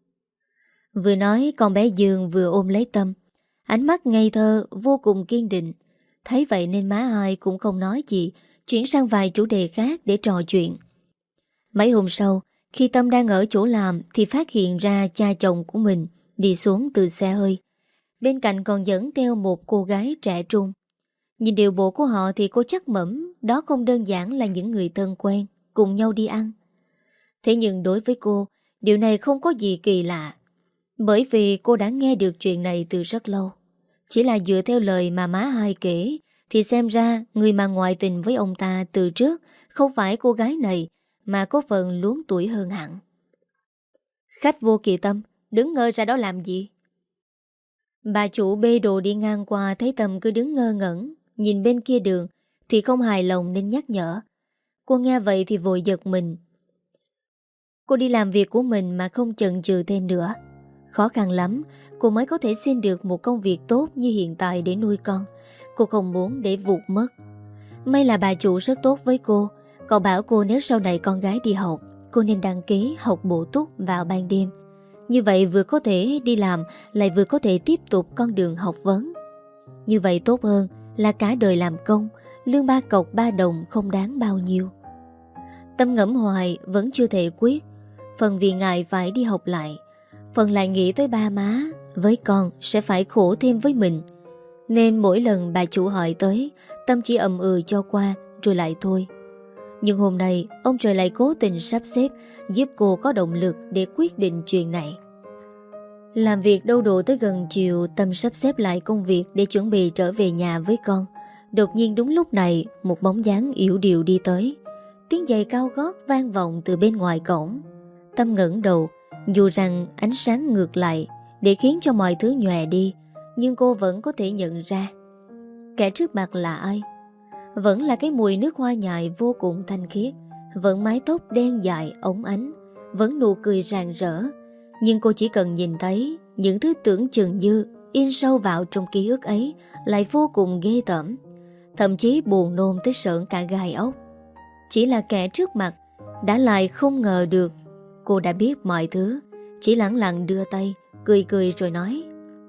Vừa nói con bé Dương vừa ôm lấy Tâm. Ánh mắt ngây thơ vô cùng kiên định. Thấy vậy nên má Hai cũng không nói gì, chuyển sang vài chủ đề khác để trò chuyện. Mấy hôm sau, khi Tâm đang ở chỗ làm thì phát hiện ra cha chồng của mình đi xuống từ xe hơi. Bên cạnh còn dẫn theo một cô gái trẻ trung. Nhìn điều bộ của họ thì cô chắc mẩm đó không đơn giản là những người thân quen cùng nhau đi ăn. Thế nhưng đối với cô, điều này không có gì kỳ lạ. Bởi vì cô đã nghe được chuyện này từ rất lâu. Chỉ là dựa theo lời mà má Hai kể thì xem ra người mà ngoại tình với ông ta từ trước không phải cô gái này, mà có phần luống tuổi hơn hẳn. Khách vô kỵ Tâm, đứng ngơ ra đó làm gì? Bà chủ bê đồ đi ngang qua thấy Tâm cứ đứng ngơ ngẩn, nhìn bên kia đường thì không hài lòng nên nhắc nhở. Cô nghe vậy thì vội giật mình. Cô đi làm việc của mình mà không chần chừ thêm nữa. Khó khăn lắm cô mới có thể xin được một công việc tốt như hiện tại để nuôi con. Cô không muốn để vụt mất. May là bà chủ rất tốt với cô. Cậu bảo cô nếu sau này con gái đi học, cô nên đăng ký học bổ túc vào ban đêm. Như vậy vừa có thể đi làm, lại vừa có thể tiếp tục con đường học vấn. Như vậy tốt hơn là cả đời làm công, lương 3 cọc 3 đồng không đáng bao nhiêu. Tâm ngẫm hoài vẫn chưa thể quyết. Phần vì ngại phải đi học lại, phần lại nghĩ tới ba má với con sẽ phải khổ thêm với mình. Nên mỗi lần bà chủ hỏi tới, Tâm chỉ ậm cho qua rồi lại thôi. Nhưng hôm nay ông trời lại cố tình sắp xếp giúp cô có động lực để quyết định chuyện này. Làm việc đâu độ tới gần chiều, Tâm sắp xếp lại công việc để chuẩn bị trở về nhà với con. Đột nhiên đúng lúc này, một bóng dáng yểu điệu đi tới. Tiếng giày cao gót vang vọng từ bên ngoài cổng. Tâm ngẩng đầu, dù rằng ánh sáng ngược lại để khiến cho mọi thứ nhòe đi, nhưng cô vẫn có thể nhận ra kẻ trước mặt là ai. Vẫn là cái mùi nước hoa nhài vô cùng thanh khiết, vẫn mái tóc đen dài óng ánh, vẫn nụ cười rạng rỡ. Nhưng cô chỉ cần nhìn thấy những thứ tưởng chừng như in sâu vào trong ký ức ấy lại vô cùng ghê tởm, thậm chí buồn nôn tới sởn cả gai ốc. Chỉ là kẻ trước mặt đã lại không ngờ được cô đã biết mọi thứ, chỉ lẳng lặng đưa tay cười cười rồi nói: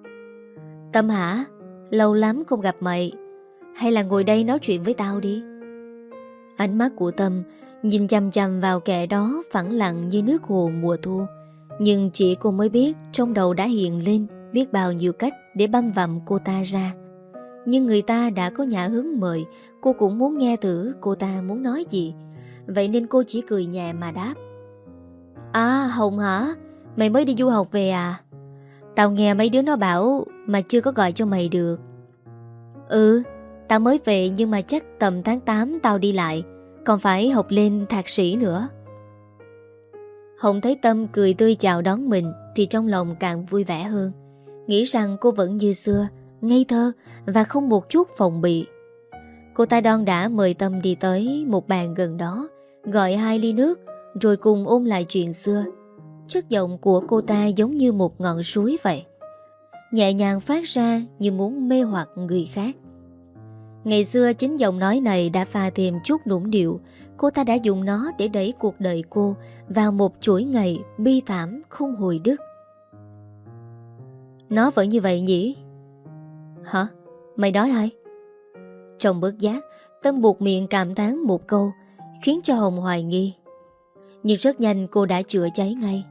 Tâm hả? Lâu lắm không gặp mày, hay là ngồi đây nói chuyện với tao đi. Ánh mắt của Tâm nhìn chằm chằm vào kẻ đó phẳng lặng như nước hồ mùa thu. Nhưng chỉ cô mới biết trong đầu đã hiện lên biết bao nhiêu cách để băm vằm cô ta ra. Nhưng người ta đã có nhã hứng mời, cô cũng muốn nghe thử cô ta muốn nói gì. Vậy nên cô chỉ cười nhẹ mà đáp: À Hồng hả? Mày mới đi du học về à? Tao nghe mấy đứa nó bảo mà chưa có gọi cho mày được. Ừ, tao mới về nhưng mà chắc tầm tháng 8 tao đi lại, còn phải học lên thạc sĩ nữa. Hồng thấy Tâm cười tươi chào đón mình thì trong lòng càng vui vẻ hơn, nghĩ rằng cô vẫn như xưa, ngây thơ và không một chút phòng bị. Cô ta đon đã mời Tâm đi tới một bàn gần đó, gọi 2 ly nước rồi cùng ôn lại chuyện xưa. Chất giọng của cô ta giống như một ngọn suối vậy, nhẹ nhàng phát ra như muốn mê hoặc người khác. Ngày xưa chính giọng nói này đã pha thêm chút nũng điệu. Cô ta đã dùng nó để đẩy cuộc đời cô vào một chuỗi ngày bi thảm không hồi đức. Nó vẫn như vậy nhỉ? Hả? Mày nói ai? Trong bất giác, Tâm buộc miệng cảm thán một câu khiến cho Hồng hoài nghi. Nhưng rất nhanh cô đã chữa cháy ngay.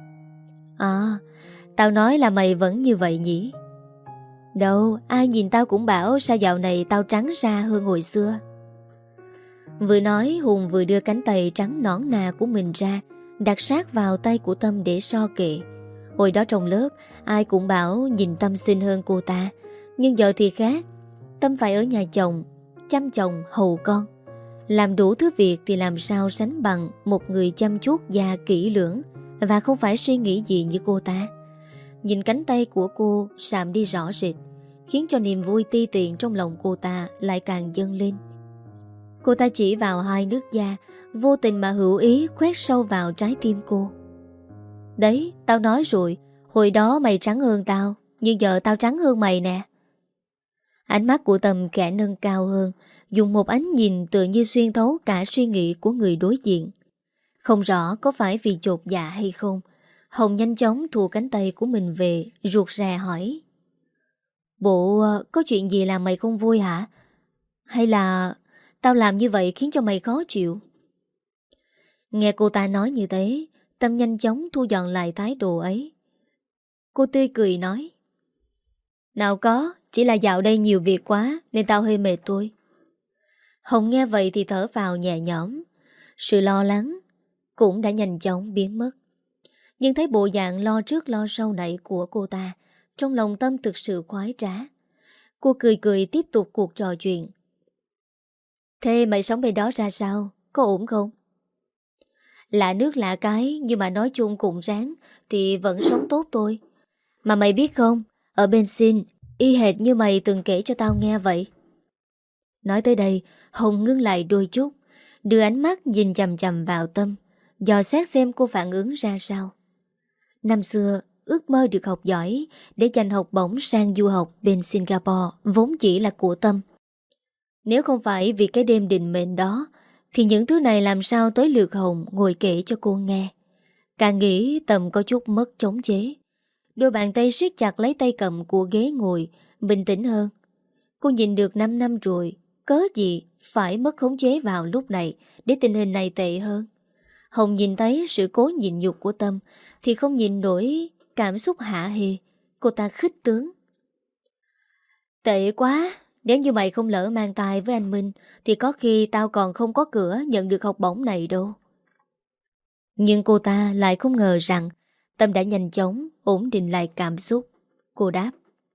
À, tao nói là mày vẫn như vậy nhỉ? Đâu, ai nhìn tao cũng bảo sao dạo này tao trắng ra hơn hồi xưa. Vừa nói Hùng vừa đưa cánh tay trắng nõn nà của mình ra, đặt sát vào tay của Tâm để so kệ. Hồi đó trong lớp ai cũng bảo nhìn Tâm xinh hơn cô ta, nhưng giờ thì khác. Tâm phải ở nhà chồng, chăm chồng hầu con, làm đủ thứ việc thì làm sao sánh bằng một người chăm chút và kỹ lưỡng và không phải suy nghĩ gì như cô ta. Nhìn cánh tay của cô sạm đi rõ rệt, khiến cho niềm vui ti tiện trong lòng cô ta lại càng dâng lên. Cô ta chỉ vào 2 nước da, vô tình mà hữu ý khoét sâu vào trái tim cô. Đấy, tao nói rồi, hồi đó mày trắng hơn tao, nhưng giờ tao trắng hơn mày nè. Ánh mắt của Tâm kẻ nâng cao hơn, dùng một ánh nhìn tựa như xuyên thấu cả suy nghĩ của người đối diện. Không rõ có phải vì chột dạ hay không, Hồng nhanh chóng thua cánh tay của mình về, ruột rè hỏi: Bộ có chuyện gì làm mày không vui hả? Hay là tao làm như vậy khiến cho mày khó chịu? Nghe cô ta nói như thế, Tâm nhanh chóng thu dọn lại thái độ ấy. Cô tươi cười nói: Nào có, chỉ là dạo đây nhiều việc quá nên tao hơi mệt thôi. Hồng nghe vậy thì thở vào nhẹ nhõm. Sự lo lắng cũng đã nhanh chóng biến mất. Nhưng thấy bộ dạng lo trước lo sau này của cô ta, trong lòng Tâm thực sự khoái trá. Cô cười cười tiếp tục cuộc trò chuyện. Thế mày sống bên đó ra sao? Có ổn không? Lạ nước lạ cái, nhưng mà nói chung cũng ráng thì vẫn sống tốt thôi. Mà mày biết không, ở bên Xin y hệt như mày từng kể cho tao nghe vậy. Nói tới đây, Hồng ngưng lại đôi chút, đưa ánh mắt nhìn chằm chằm vào Tâm, dò xét xem cô phản ứng ra sao. Năm xưa, ước mơ được học giỏi để giành học bổng sang du học bên Singapore vốn chỉ là của Tâm. Nếu không phải vì cái đêm định mệnh đó, thì những thứ này làm sao tới lượt Hồng ngồi kể cho cô nghe. Càng nghĩ Tâm có chút mất chống chế. Đôi bàn tay siết chặt lấy tay cầm của ghế ngồi, bình tĩnh hơn. Cô nhìn được 5 năm rồi, cớ gì phải mất khống chế vào lúc này để tình hình này tệ hơn. Hồng nhìn thấy sự cố nhịn nhục của Tâm thì không nhìn nổi cảm xúc hả hê. Cô ta khích tướng: Tệ quá, Nếu như mày không lỡ mang tài với anh Minh thì có khi tao còn không có cửa nhận được học bổng này đâu. Nhưng cô ta lại không ngờ rằng Tâm đã nhanh chóng ổn định lại cảm xúc. Cô đáp: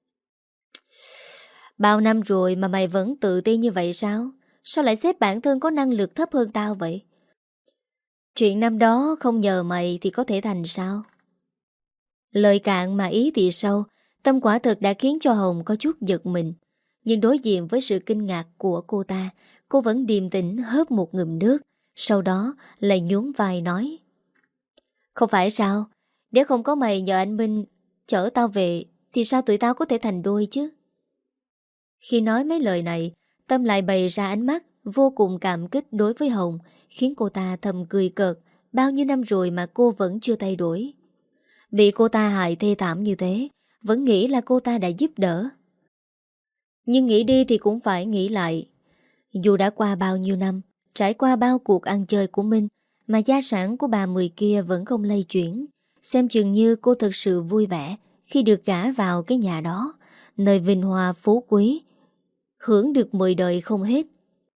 Bao năm rồi mà mày vẫn tự ti như vậy sao? Sao lại xếp bản thân có năng lực thấp hơn tao vậy? Chuyện năm đó không nhờ mày thì có thể thành sao? Lời cạn mà ý thì sâu. Tâm quả thực đã khiến cho Hồng có chút giật mình. Nhưng đối diện với sự kinh ngạc của cô ta, cô vẫn điềm tĩnh hớp một ngụm nước. Sau đó lại nhún vai nói: Không phải sao? Nếu không có mày nhờ anh Minh chở tao về thì sao tụi tao có thể thành đôi chứ? Khi nói mấy lời này, Tâm lại bày ra ánh mắt vô cùng cảm kích đối với Hồng, khiến cô ta thầm cười cợt. Bao nhiêu năm rồi mà cô vẫn chưa thay đổi. Bị cô ta hại thê thảm như thế, vẫn nghĩ là cô ta đã giúp đỡ. Nhưng nghĩ đi thì cũng phải nghĩ lại. Dù đã qua bao nhiêu năm, trải qua bao cuộc ăn chơi của Minh, mà gia sản của bà Mười kia vẫn không lay chuyển. Xem chừng như cô thực sự vui vẻ khi được gả vào cái nhà đó, nơi vinh hoa phú quý, hưởng được 10 đời không hết.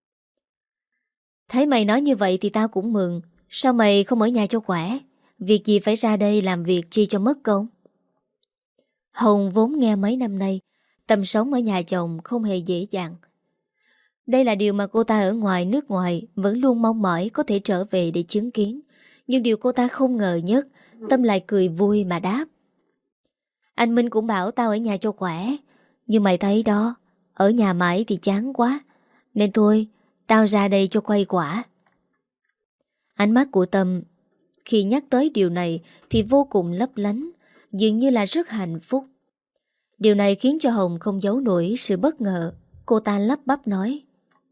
Thấy mày nói như vậy thì tao cũng mừng. Sao mày không ở nhà cho khỏe? Việc gì phải ra đây làm việc chi cho mất công? Hồng vốn nghe mấy năm nay Tâm sống ở nhà chồng không hề dễ dàng. Đây là điều mà cô ta ở ngoài nước ngoài vẫn luôn mong mỏi có thể trở về để chứng kiến. Nhưng điều cô ta không ngờ nhất, Tâm lại cười vui mà đáp: Anh Minh cũng bảo tao ở nhà cho khỏe. Nhưng mày thấy đó, ở nhà mãi thì chán quá. Nên thôi, tao ra đây cho khuây quả. Ánh mắt của Tâm khi nhắc tới điều này thì vô cùng lấp lánh, dường như là rất hạnh phúc. Điều này khiến cho Hồng không giấu nổi sự bất ngờ. Cô ta lắp bắp nói: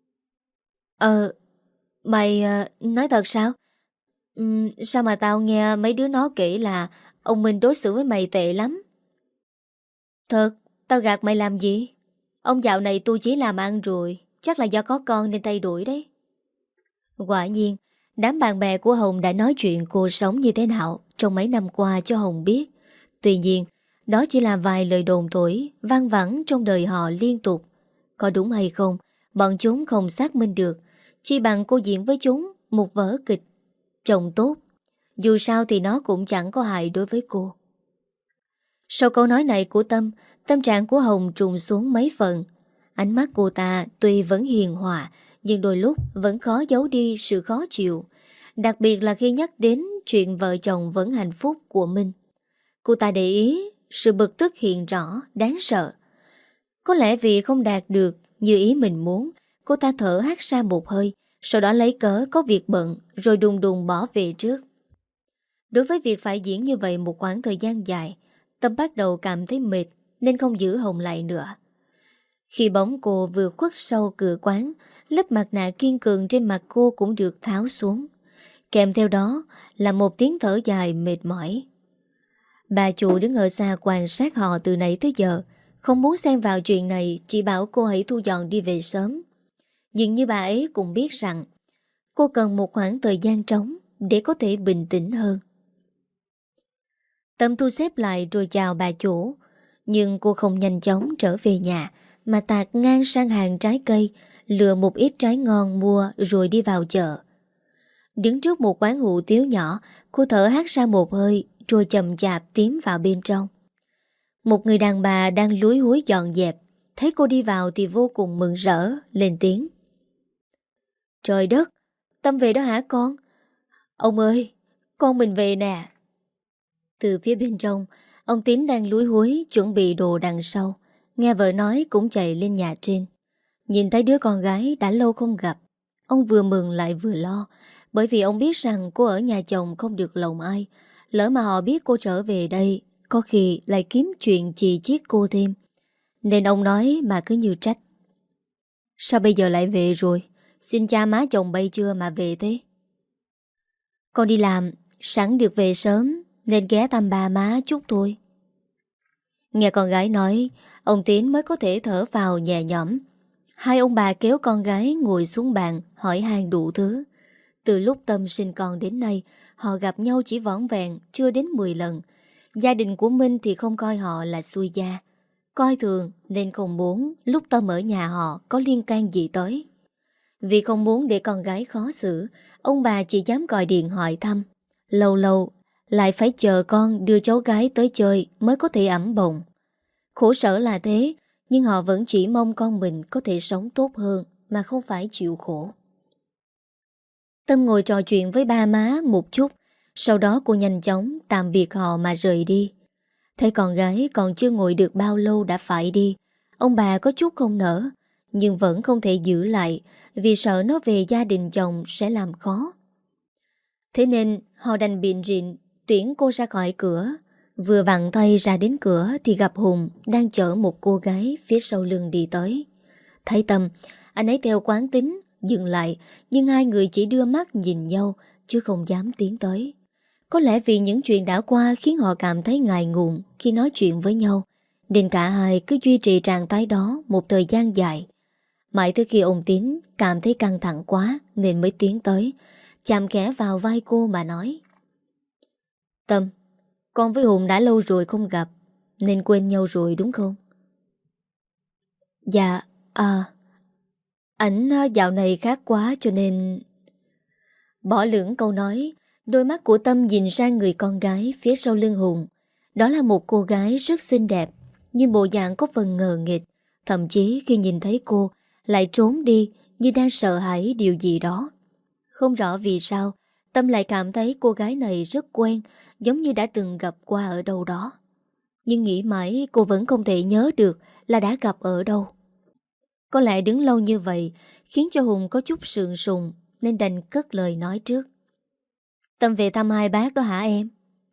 Mày nói thật sao? Sao mà tao nghe mấy đứa nó kể là ông Minh đối xử với mày tệ lắm? Thật, tao gạt mày làm gì? Ông dạo này tu chí làm ăn rồi, chắc là do có con nên thay đổi đấy. Quả nhiên, đám bạn bè của Hồng đã nói chuyện cô sống như thế nào trong mấy năm qua cho Hồng biết. Tuy nhiên, đó chỉ là vài lời đồn thổi văng vẳng trong đời họ liên tục. Có đúng hay không, bọn chúng không xác minh được. Chỉ bằng cô diễn với chúng một vở kịch chồng tốt. Dù sao thì nó cũng chẳng có hại đối với cô. Sau câu nói này của Tâm, tâm trạng của Hồng trùng xuống mấy phần. Ánh mắt cô ta tuy vẫn hiền hòa, nhưng đôi lúc vẫn khó giấu đi sự khó chịu. Đặc biệt là khi nhắc đến chuyện vợ chồng vẫn hạnh phúc của Minh. Cô ta để ý sự bực tức hiện rõ, đáng sợ. Có lẽ vì không đạt được như ý mình muốn, cô ta thở hắt ra một hơi, sau đó lấy cớ có việc bận rồi đùng đùng bỏ về trước. Đối với việc phải diễn như vậy một khoảng thời gian dài, Tâm bắt đầu cảm thấy mệt nên không giữ Hồng lại nữa. Khi bóng cô vừa khuất sau cửa quán, lớp mặt nạ kiên cường trên mặt cô cũng được tháo xuống. Kèm theo đó là một tiếng thở dài mệt mỏi. Bà chủ đứng ở xa quan sát họ từ nãy tới giờ, không muốn xen vào chuyện này, chỉ bảo cô hãy thu dọn đi về sớm. Dường như bà ấy cũng biết rằng cô cần một khoảng thời gian trống để có thể bình tĩnh hơn. Tâm thu xếp lại rồi chào bà chủ. Nhưng cô không nhanh chóng trở về nhà, mà tạt ngang sang hàng trái cây, lựa một ít trái ngon mua rồi đi vào chợ. Đứng trước một quán hủ tiếu nhỏ, cô thở hắt ra một hơi rồi chậm chạp tiến vào bên trong. Một người đàn bà đang lúi húi dọn dẹp, thấy cô đi vào thì vô cùng mừng rỡ, lên tiếng: Trời đất, Tâm về đó hả con? Ông ơi, con mình về nè. Từ phía bên trong, ông Tín đang lúi húi chuẩn bị đồ đằng sau. Nghe vợ nói cũng chạy lên nhà trên. Nhìn thấy đứa con gái đã lâu không gặp, ông vừa mừng lại vừa lo. Bởi vì ông biết rằng cô ở nhà chồng không được lòng ai. Lỡ mà họ biết cô trở về đây, có khi lại kiếm chuyện chì chiết cô thêm. Nên ông nói mà cứ như trách: Sao bây giờ lại về rồi? Xin cha má chồng bay chưa mà về thế? Con đi làm, sẵn được về sớm nên ghé thăm ba má chút thôi. Nghe con gái nói, ông Tín mới có thể thở vào nhẹ nhõm. Hai ông bà kéo con gái ngồi xuống bàn hỏi han đủ thứ. Từ lúc Tâm sinh con đến nay, họ gặp nhau chỉ vỏn vẹn chưa đến 10 lần. Gia đình của Minh thì không coi họ là xuôi gia. coi thường nên không muốn lúc Tâm ở nhà họ có liên can gì tới. Vì không muốn để con gái khó xử, ông bà chỉ dám gọi điện hỏi thăm. Lâu lâu lại phải chờ con đưa cháu gái tới chơi mới có thể ẵm bồng. Khổ sở là thế, nhưng họ vẫn chỉ mong con mình có thể sống tốt hơn mà không phải chịu khổ. Tâm ngồi trò chuyện với ba má một chút, sau đó cô nhanh chóng tạm biệt họ mà rời đi. Thấy con gái còn chưa ngồi được bao lâu đã phải đi, ông bà có chút không nỡ, nhưng vẫn không thể giữ lại vì sợ nó về gia đình chồng sẽ làm khó. Thế nên họ đành biện rịn tiễn cô ra khỏi cửa. Vừa vặn tay ra đến cửa thì gặp Hùng đang chở một cô gái phía sau lưng đi tới. Thấy Tâm, anh ấy theo quán tính dừng lại, nhưng hai người chỉ đưa mắt nhìn nhau chứ không dám tiến tới. Có lẽ vì những chuyện đã qua khiến họ cảm thấy ngại ngùng khi nói chuyện với nhau, nên cả hai cứ duy trì trạng thái đó một thời gian dài. Mãi tới khi ông Tín cảm thấy căng thẳng quá nên mới tiến tới, chạm khẽ vào vai cô mà nói: Tâm, con với Hùng đã lâu rồi không gặp, nên quên nhau rồi đúng không? Dạ, ảnh dạo này khác quá cho nên... Bỏ lửng câu nói, đôi mắt của Tâm nhìn sang người con gái phía sau lưng Hùng. Đó là một cô gái rất xinh đẹp, nhưng bộ dạng có phần ngờ nghịch. Thậm chí khi nhìn thấy cô lại trốn đi như đang sợ hãi điều gì đó. Không rõ vì sao Tâm lại cảm thấy cô gái này rất quen, giống như đã từng gặp qua ở đâu đó. Nhưng nghĩ mãi cô vẫn không thể nhớ được là đã gặp ở đâu. Có lẽ đứng lâu như vậy khiến cho Hùng có chút sượng sùng, nên đành cất lời nói trước: Tâm về thăm hai bác đó hả em?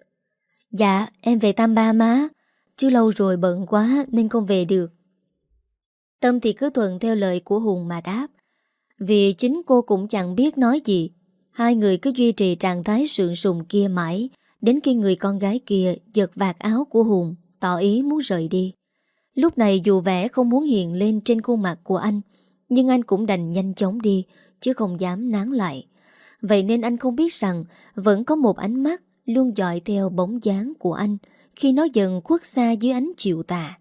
Dạ em về thăm ba má, chứ lâu rồi bận quá nên không về được. Tâm thì cứ thuận theo lời của Hùng mà đáp. Vì chính cô cũng chẳng biết nói gì. Hai người cứ duy trì trạng thái sượng sùng kia mãi, đến khi người con gái kia giật vạt áo của Hùng, tỏ ý muốn rời đi. Lúc này dù vẻ không muốn hiện lên trên khuôn mặt của anh, nhưng anh cũng đành nhanh chóng đi, chứ không dám nán lại. Vậy nên anh không biết rằng vẫn có một ánh mắt luôn dõi theo bóng dáng của anh khi nó dần khuất xa dưới ánh chiều tà.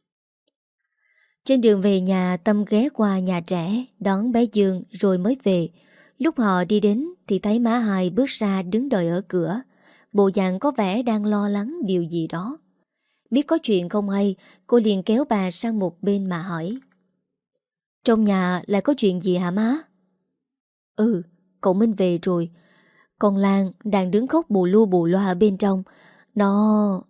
Trên đường về nhà, Tâm ghé qua nhà trẻ đón bé Dương rồi mới về. Lúc họ đi đến thì thấy má hai bước ra đứng đợi ở cửa. Bộ dạng có vẻ đang lo lắng điều gì đó. Biết có chuyện không hay, cô liền kéo bà sang một bên mà hỏi: Trong nhà lại có chuyện gì hả má? Ừ, cậu Minh về rồi. Còn Lan đang đứng khóc bù lu bù loa ở bên trong. Nó...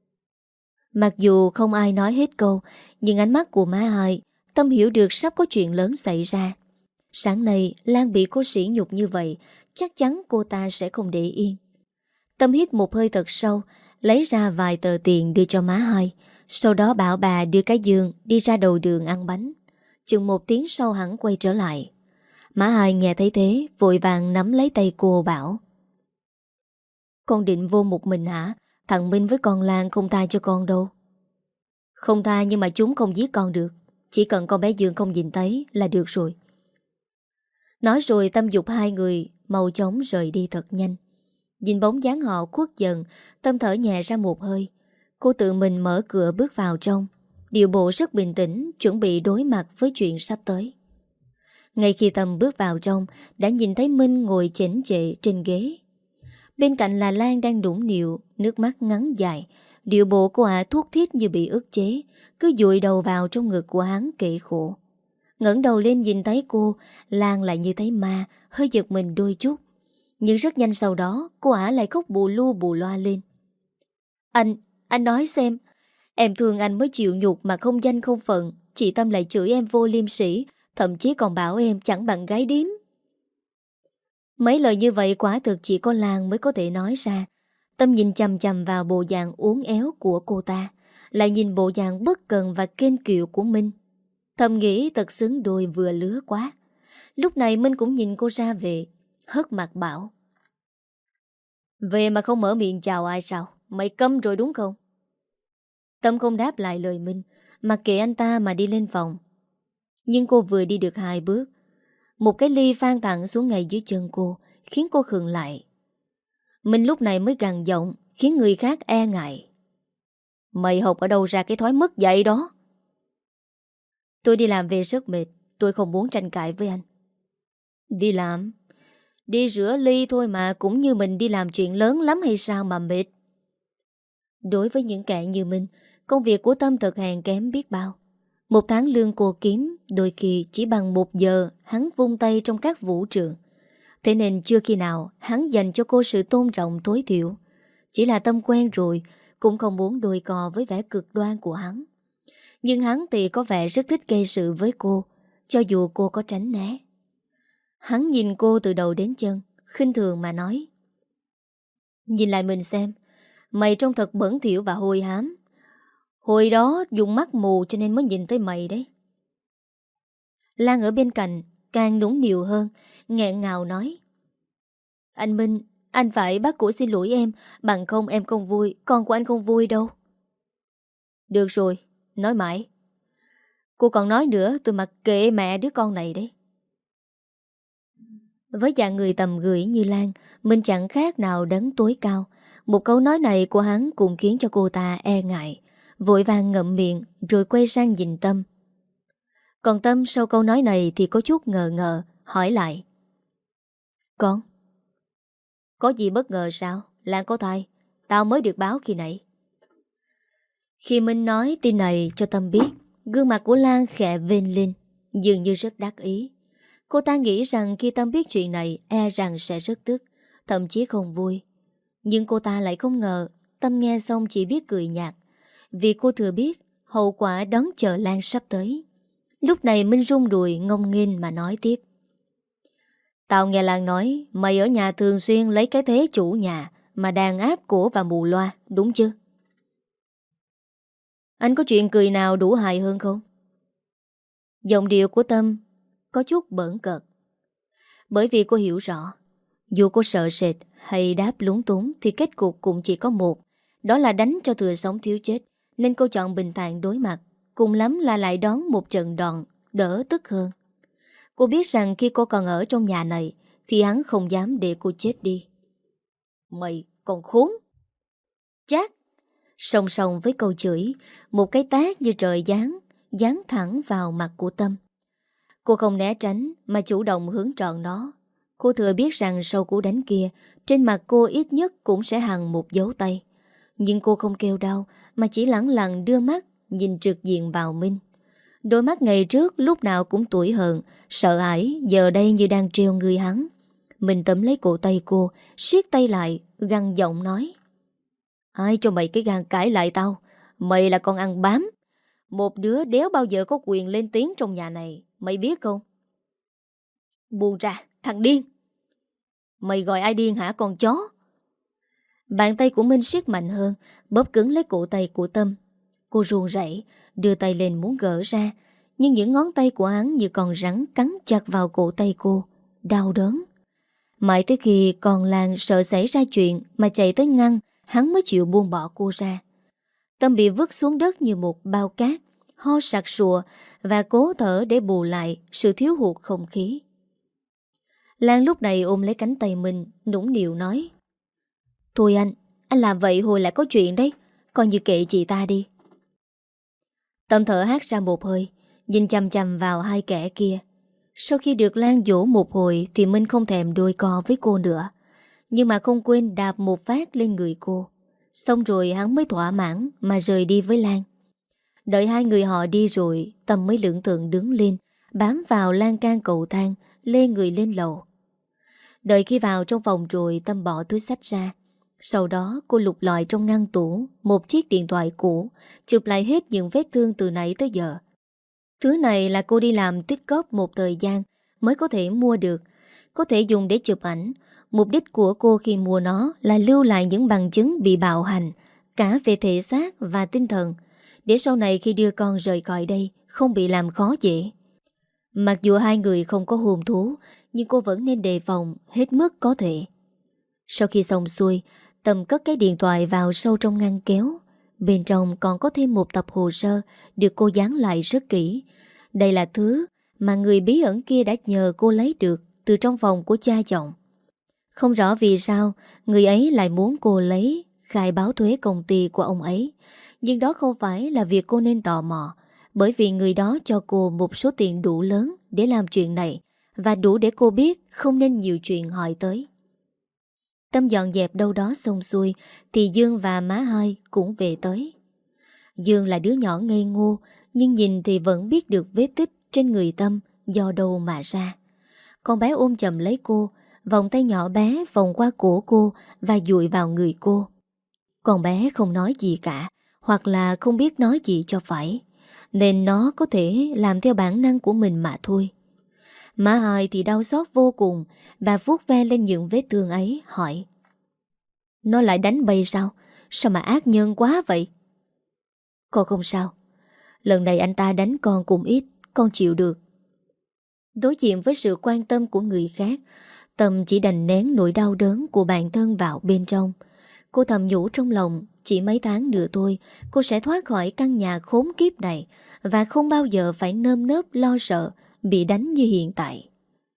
Mặc dù không ai nói hết câu, nhưng ánh mắt của má hai Tâm hiểu được sắp có chuyện lớn xảy ra. Sáng nay Lan bị cô sỉ nhục như vậy, chắc chắn cô ta sẽ không để yên. Tâm hít một hơi thật sâu, lấy ra vài tờ tiền đưa cho má hai, sau đó bảo bà đưa cái giường đi ra đầu đường ăn bánh. Chừng 1 tiếng sau hẳn quay trở lại. Má hai nghe thấy thế vội vàng nắm lấy tay cô bảo: Con định vô một mình hả? Thằng Minh với con Lan không tha cho con đâu. Không tha nhưng mà chúng không giết con được. Chỉ cần con bé Dương không nhìn thấy là được rồi. Nói rồi Tâm dục hai người mau chóng rời đi thật nhanh. Nhìn bóng dáng họ khuất dần, Tâm thở nhẹ ra một hơi. Cô tự mình mở cửa bước vào trong, điệu bộ rất bình tĩnh, chuẩn bị đối mặt với chuyện sắp tới. Ngay khi Tâm bước vào trong, đã nhìn thấy Minh ngồi chễnh chệ trên ghế. Bên cạnh là Lan đang đũng nịu, nước mắt ngắn dài. Điệu bộ của ả thuốc thiết như bị ức chế, cứ dụi đầu vào trong ngực của hắn kể khổ. Ngẩng đầu lên nhìn thấy cô, Lan lại như thấy ma, hơi giật mình đôi chút. Nhưng rất nhanh sau đó, cô ả lại khóc bù lu bù loa lên. Anh nói xem, em thương anh mới chịu nhục mà không danh không phận. Chị Tâm lại chửi em vô liêm sỉ, thậm chí còn bảo em chẳng bằng gái điếm. Mấy lời như vậy quả thực chỉ có Lan mới có thể nói ra. Tâm nhìn chằm chằm vào bộ dạng uốn éo của cô ta, lại nhìn bộ dạng bất cần và kênh kiệu của Minh. Thầm nghĩ thật xứng đôi vừa lứa quá. Lúc này Minh cũng nhìn cô ra về, hất mặt bảo: Về mà không mở miệng chào ai sao? Mày câm rồi đúng không? Tâm không đáp lại lời Minh, mặc kệ anh ta mà đi lên phòng. Nhưng cô vừa đi được 2 bước, một cái ly phan tặng xuống ngay dưới chân cô, khiến cô khựng lại. Minh lúc này mới gằn giọng, khiến người khác e ngại: Mày học ở đâu ra cái thói mất dạy đó? Tôi đi làm về rất mệt, tôi không muốn tranh cãi với anh. Đi làm? Đi rửa ly thôi mà cũng như mình đi làm chuyện lớn lắm hay sao mà mệt? Đối với những kẻ như mình, công việc của Tâm thật hèn kém biết bao. Một tháng lương cô kiếm đôi khi chỉ bằng 1 giờ hắn vung tay trong các vũ trường. Thế nên chưa khi nào hắn dành cho cô sự tôn trọng tối thiểu. Chỉ là Tâm quen rồi, cũng không muốn đôi cò với vẻ cực đoan của hắn. Nhưng hắn thì có vẻ rất thích gây sự với cô, cho dù cô có tránh né. Hắn nhìn cô từ đầu đến chân, khinh thường mà nói: Nhìn lại mình xem, mày trông thật bẩn thỉu và hôi hám. Hồi đó dùng mắt mù cho nên mới nhìn thấy mày đấy. Lan ở bên cạnh càng nũng nịu hơn, nghẹn ngào nói: Anh Minh, anh phải bác cổ xin lỗi em, bằng không em không vui, con của anh không vui đâu. Được rồi, nói mãi. Cô còn nói nữa, tôi mặc kệ mẹ đứa con này đấy. Với dạng người tầm gửi như Lan, mình chẳng khác nào đấng tối cao. Một câu nói này của hắn cũng khiến cho cô ta e ngại, vội vàng ngậm miệng rồi quay sang nhìn Tâm. Còn Tâm sau câu nói này thì có chút ngờ ngợ, hỏi lại: Con? Có gì bất ngờ sao? Lan có thai, tao mới được báo khi nãy. Khi Minh nói tin này cho Tâm biết, gương mặt của Lan khẽ vênh lên, dường như rất đắc ý. Cô ta nghĩ rằng khi Tâm biết chuyện này e rằng sẽ rất tức, thậm chí không vui. Nhưng cô ta lại không ngờ Tâm nghe xong chỉ biết cười nhạt, vì cô thừa biết hậu quả đón chờ Lan sắp tới. Lúc này Minh rung đùi ngông nghênh mà nói tiếp: Tao nghe Lan nói mày ở nhà thường xuyên lấy cái thế chủ nhà mà đàn áp cổ và mù loa, đúng chứ? Anh có chuyện cười nào đủ hài hơn không? Giọng điệu của Tâm có chút bỡn cợt, bởi vì cô hiểu rõ, dù cô sợ sệt hay đáp lúng túng thì kết cục cũng chỉ có một, đó là đánh cho thừa sống thiếu chết. Nên cô chọn bình thản đối mặt, cùng lắm là lại đón một trận đòn, đỡ tức hơn. Cô biết rằng khi cô còn ở trong nhà này thì hắn không dám để cô chết đi. Mày còn khốn! Chát! Song song với câu chửi, một cái tát như trời giáng thẳng vào mặt của Tâm. Cô không né tránh mà chủ động hướng trọn nó. Cô thừa biết rằng sau cú đánh kia, trên mặt cô ít nhất cũng sẽ hằn một dấu tay. Nhưng cô không kêu đau mà chỉ lẳng lặng đưa mắt nhìn trực diện vào Minh. Đôi mắt ngày trước lúc nào cũng tủi hờn, sợ hãi, giờ đây như đang treo người hắn. Mình tóm lấy cổ tay cô, siết tay lại, gằn giọng nói: Ai cho mày cái gan cãi lại tao? Mày là con ăn bám. Một đứa đéo bao giờ có quyền lên tiếng trong nhà này, mày biết không? Buông ra, thằng điên! Mày gọi ai điên hả con chó? Bàn tay của Minh siết mạnh hơn, bóp cứng lấy cổ tay của Tâm. Cô run rẩy, đưa tay lên muốn gỡ ra, nhưng những ngón tay của hắn như con rắn cắn chặt vào cổ tay cô, đau đớn. Mãi tới khi còn Lan sợ xảy ra chuyện mà chạy tới ngăn, hắn mới chịu buông bỏ cô ra. Tâm bị vứt xuống đất như một bao cát, ho sặc sụa và cố thở để bù lại sự thiếu hụt không khí. Lan lúc này ôm lấy cánh tay mình, nũng nịu nói: Thôi anh làm vậy hồi lại có chuyện đấy, coi như kệ chị ta đi. Tâm thở hắt ra một hơi, nhìn chằm chằm vào hai kẻ kia. Sau khi được Lan dỗ một hồi thì Minh không thèm đôi co với cô nữa, nhưng mà không quên đạp một phát lên người cô. Xong rồi hắn mới thỏa mãn mà rời đi với Lan. Đợi hai người họ đi rồi, Tâm mới lưỡng thượng đứng lên, bám vào lan can cầu thang, lê người lên lầu. Đợi khi vào trong phòng rồi, Tâm bỏ túi xách ra. Sau đó cô lục lọi trong ngăn tủ một chiếc điện thoại cũ, chụp lại hết những vết thương từ nãy tới giờ. Thứ này là cô đi làm tích góp một thời gian mới có thể mua được, có thể dùng để chụp ảnh. Mục đích của cô khi mua nó là lưu lại những bằng chứng bị bạo hành, cả về thể xác và tinh thần, để sau này khi đưa con rời khỏi đây không bị làm khó dễ. Mặc dù hai người không có hôn thú, nhưng cô vẫn nên đề phòng hết mức có thể. Sau khi xong xuôi, Tâm cất cái điện thoại vào sâu trong ngăn kéo. Bên trong còn có thêm một tập hồ sơ được cô dán lại rất kỹ. Đây là thứ mà người bí ẩn kia đã nhờ cô lấy được từ trong phòng của cha chồng. Không rõ vì sao người ấy lại muốn cô lấy khai báo thuế công ty của ông ấy, nhưng đó không phải là việc cô nên tò mò, bởi vì người đó cho cô một số tiền đủ lớn để làm chuyện này và đủ để cô biết không nên nhiều chuyện hỏi tới. Tâm dọn dẹp đâu đó xong xuôi thì Dương và má hai cũng về tới. Dương là đứa nhỏ ngây ngô, nhưng nhìn thì vẫn biết được vết tích trên người Tâm do đâu mà ra. Con bé ôm chầm lấy cô, vòng tay nhỏ bé vòng qua cổ cô và dụi vào người cô. Con bé không nói gì cả, hoặc là không biết nói gì cho phải, nên nó có thể làm theo bản năng của mình mà thôi. Má hai thì đau xót vô cùng. Bà vuốt ve lên những vết thương ấy, hỏi: Nó lại đánh bay sao? Sao mà ác nhân quá vậy? Con không sao. Lần này anh ta đánh con cũng ít, con chịu được. Đối diện với sự quan tâm của người khác, Tâm chỉ đành nén nỗi đau đớn của bản thân vào bên trong. Cô thầm nhủ trong lòng, chỉ mấy tháng nữa thôi cô sẽ thoát khỏi căn nhà khốn kiếp này và không bao giờ phải nơm nớp lo sợ bị đánh như hiện tại.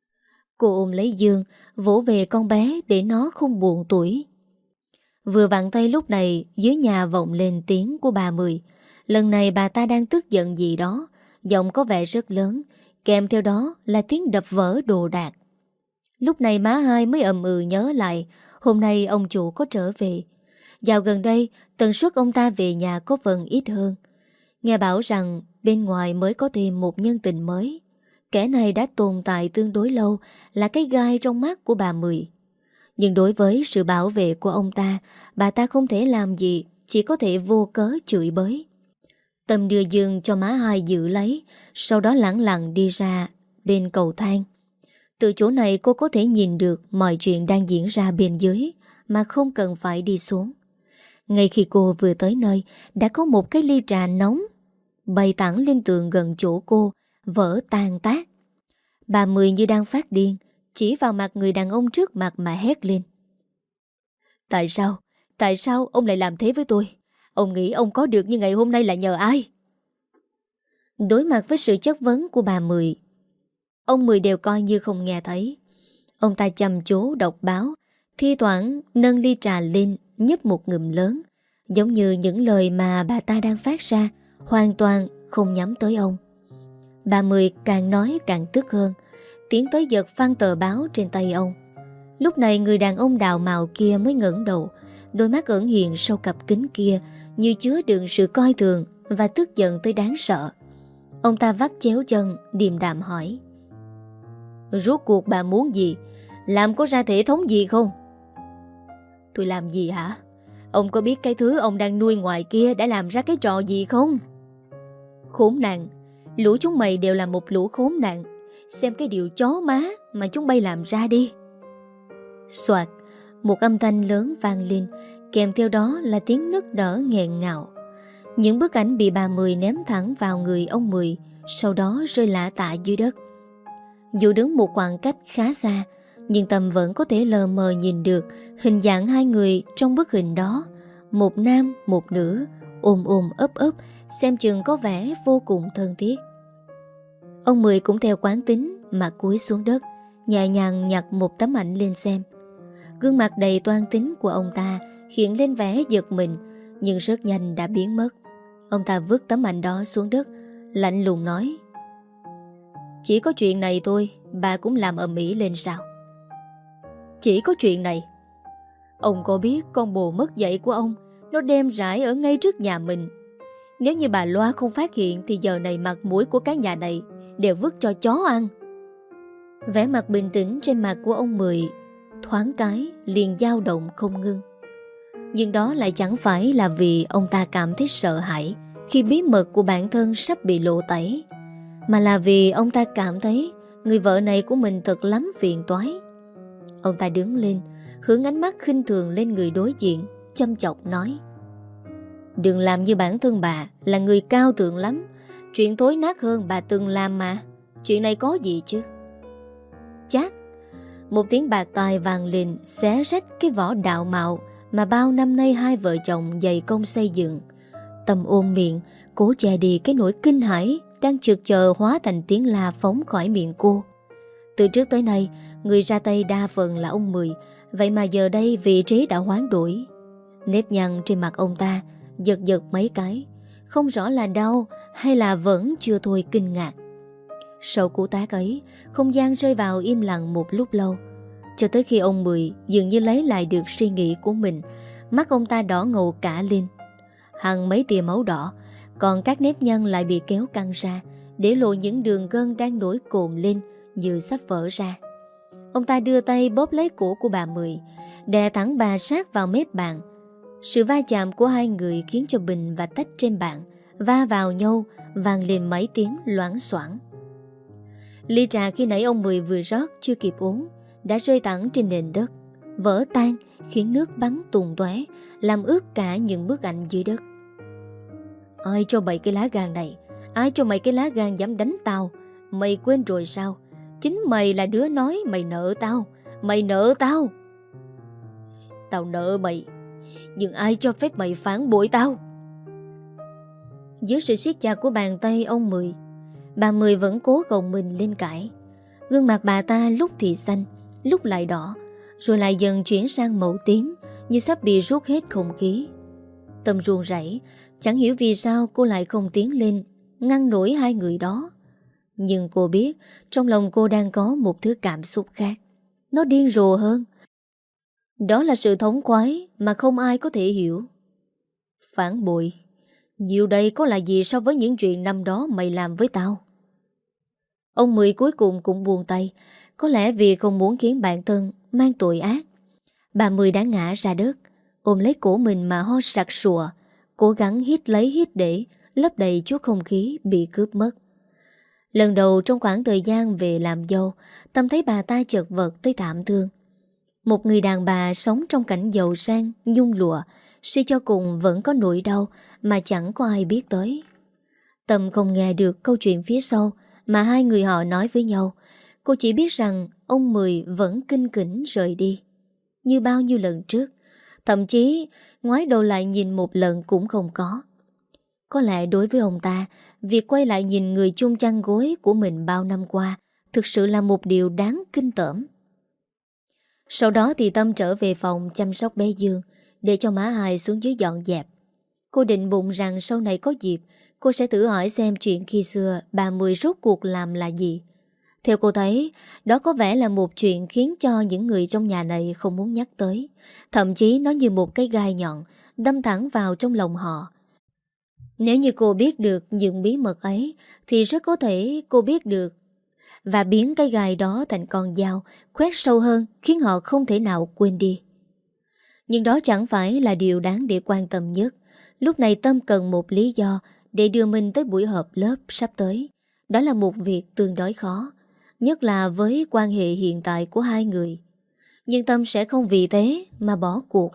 Cô ôm lấy Dương, vỗ về con bé để nó không buồn tủi. Vừa vặn tay lúc này dưới nhà vọng lên tiếng của bà Mười. Lần này bà ta đang tức giận gì đó, giọng có vẻ rất lớn, kèm theo đó là tiếng đập vỡ đồ đạc. Lúc này má hai mới ầm nhớ lại hôm nay ông chủ có trở về. Dạo gần đây tần suất ông ta về nhà có phần ít hơn. Nghe bảo rằng bên ngoài mới có thêm một nhân tình mới. Kẻ này đã tồn tại tương đối lâu, là cái gai trong mắt của bà Mười. Nhưng đối với sự bảo vệ của ông ta, bà ta không thể làm gì, chỉ có thể vô cớ chửi bới. Tâm đưa Dương cho má hai giữ lấy, sau đó lẳng lặng đi ra bên cầu thang. Từ chỗ này cô có thể nhìn được mọi chuyện đang diễn ra bên dưới mà không cần phải đi xuống. Ngay khi cô vừa tới nơi, đã có một cái ly trà nóng bay thẳng lên tường gần chỗ cô, vỡ tan tác. Bà Mười như đang phát điên, chỉ vào mặt người đàn ông trước mặt mà hét lên: Tại sao? Tại sao ông lại làm thế với tôi? Ông nghĩ ông có được như ngày hôm nay là nhờ ai? Đối mặt với sự chất vấn của bà Mười, ông Mười đều coi như không nghe thấy. Ông ta chăm chú đọc báo, thi thoảng nâng ly trà lên nhấp một ngụm lớn, giống như những lời mà bà ta đang phát ra hoàn toàn không nhắm tới ông. Bà Mười càng nói càng tức hơn, tiến tới giật phăng tờ báo trên tay ông. Lúc này người đàn ông đào mạo kia mới ngẩng đầu, đôi mắt ẩn hiện sau cặp kính kia như chứa đựng sự coi thường và tức giận tới đáng sợ. Ông ta vắt chéo chân, điềm đạm hỏi: Rốt cuộc bà muốn gì? Làm có ra thể thống gì không? Tôi làm gì hả? Ông có biết cái thứ ông đang nuôi ngoài kia đã làm ra cái trò gì không? Khốn nạn! Lũ chúng mày đều là một lũ khốn nạn. Xem cái điều chó má mà chúng bay làm ra đi. Soạt, một âm thanh lớn vang lên, kèm theo đó là tiếng nức nở nghẹn ngào. Những bức ảnh bị bà Mười ném thẳng vào người ông Mười, sau đó rơi lả tả dưới đất. Dù đứng một khoảng cách khá xa, nhưng Tâm vẫn có thể lờ mờ nhìn được hình dạng hai người trong bức hình đó. Một nam, một nữ, ôm ôm ấp ấp, xem chừng có vẻ vô cùng thân thiết. Ông Mười cũng theo quán tính mà cúi xuống đất, nhẹ nhàng nhặt một tấm ảnh lên xem. Gương mặt đầy toan tính của ông ta hiện lên vẻ giật mình, nhưng rất nhanh đã biến mất. Ông ta vứt tấm ảnh đó xuống đất, lạnh lùng nói: Chỉ có chuyện này thôi, bà cũng làm ầm ĩ lên sao? Chỉ có chuyện này? Ông có biết con bồ mất dạy của ông nó đem rải ở ngay trước nhà mình. Nếu như bà Loa không phát hiện thì giờ này mặt mũi của cái nhà này đều vứt cho chó ăn. Vẻ mặt bình tĩnh trên mặt của ông Mười thoáng cái liền dao động không ngưng. Nhưng đó lại chẳng phải là vì ông ta cảm thấy sợ hãi khi bí mật của bản thân sắp bị lộ tẩy, mà là vì ông ta cảm thấy người vợ này của mình thật lắm phiền toái. Ông ta đứng lên, hướng ánh mắt khinh thường lên người đối diện, châm chọc nói: Đừng làm như bản thân bà là người cao thượng lắm. Chuyện thối nát hơn bà từng làm mà. Chuyện này có gì chứ? Chát! Một tiếng bạc tai vang lên, xé rách cái vỏ đạo mạo mà bao năm nay hai vợ chồng dày công xây dựng. Tâm ôm miệng, cố che đi cái nỗi kinh hãi đang trực chờ hóa thành tiếng la phóng khỏi miệng cô. Từ trước tới nay, người ra tay đa phần là ông Mười, vậy mà giờ đây vị trí đã hoán đổi. Nếp nhăn trên mặt ông ta giật giật mấy cái, không rõ là đau hay là vẫn chưa thôi kinh ngạc. Sau cú tác ấy, không gian rơi vào im lặng một lúc lâu, cho tới khi ông Mười dường như lấy lại được suy nghĩ của mình. Mắt ông ta đỏ ngầu cả lên, hằn mấy tia máu đỏ, còn các nếp nhăn lại bị kéo căng ra, để lộ những đường gân đang nổi cồn lên như sắp vỡ ra. Ông ta đưa tay bóp lấy cổ của bà Mười, đè thẳng bà sát vào mép bàn. Sự va chạm của hai người khiến cho bình và tách trên bàn va vào nhau, vang lên mấy tiếng loảng xoảng. Ly trà khi nãy ông Mười vừa rót chưa kịp uống đã rơi thẳng trên nền đất, vỡ tan khiến nước bắn tung tóe, làm ướt cả những bức ảnh dưới đất. Ai cho mày cái lá gan này? Ai cho mày cái lá gan dám đánh tao? Mày quên rồi sao? Chính mày là đứa nói mày nợ tao. Mày nợ tao. Tao nợ mày, nhưng ai cho phép mày phản bội tao? Dưới sự siết chặt của bàn tay ông Mười, bà Mười vẫn cố gồng mình lên cãi. Gương mặt bà ta lúc thì xanh, lúc lại đỏ, rồi lại dần chuyển sang màu tím, như sắp bị rút hết không khí. Tâm run rẩy, chẳng hiểu vì sao cô lại không tiến lên ngăn nổi hai người đó. Nhưng cô biết trong lòng cô đang có một thứ cảm xúc khác. Nó điên rồ hơn. Đó là sự thống khoái mà không ai có thể hiểu. Phản bội? Nhiều đây có là gì so với những chuyện năm đó mày làm với tao? Ông Mười cuối cùng cũng buông tay, có lẽ vì không muốn khiến bản thân mang tội ác. Bà Mười đã ngã ra đất, ôm lấy cổ mình mà ho sặc sụa, cố gắng hít lấy hít để lấp đầy chút không khí bị cướp mất. Lần đầu trong khoảng thời gian về làm dâu, Tâm thấy bà ta chật vật tới thảm thương. Một người đàn bà sống trong cảnh giàu sang, nhung lụa, suy cho cùng vẫn có nỗi đau mà chẳng có ai biết tới. Tâm không nghe được câu chuyện phía sau mà hai người họ nói với nhau. Cô chỉ biết rằng ông Mười vẫn kinh khỉnh rời đi như bao nhiêu lần trước, thậm chí ngoái đầu lại nhìn một lần cũng không có. Có lẽ đối với ông ta, việc quay lại nhìn người chung chăn gối của mình bao năm qua thực sự là một điều đáng kinh tởm. Sau đó thì Tâm trở về phòng chăm sóc bé Dương, để cho má Hai xuống dưới dọn dẹp. Cô định bụng rằng sau này có dịp cô sẽ thử hỏi xem chuyện khi xưa bà Mười rốt cuộc làm là gì. Theo cô thấy, đó có vẻ là một chuyện khiến cho những người trong nhà này không muốn nhắc tới. Thậm chí nó như một cái gai nhọn đâm thẳng vào trong lòng họ. Nếu như cô biết được những bí mật ấy thì rất có thể cô biết được và biến cái gai đó thành con dao khoét sâu hơn, khiến họ không thể nào quên đi. Nhưng đó chẳng phải là điều đáng để quan tâm nhất. Lúc này Tâm cần một lý do để đưa mình tới buổi họp lớp sắp tới. Đó là một việc tương đối khó, nhất là với quan hệ hiện tại của hai người. Nhưng Tâm sẽ không vì thế mà bỏ cuộc.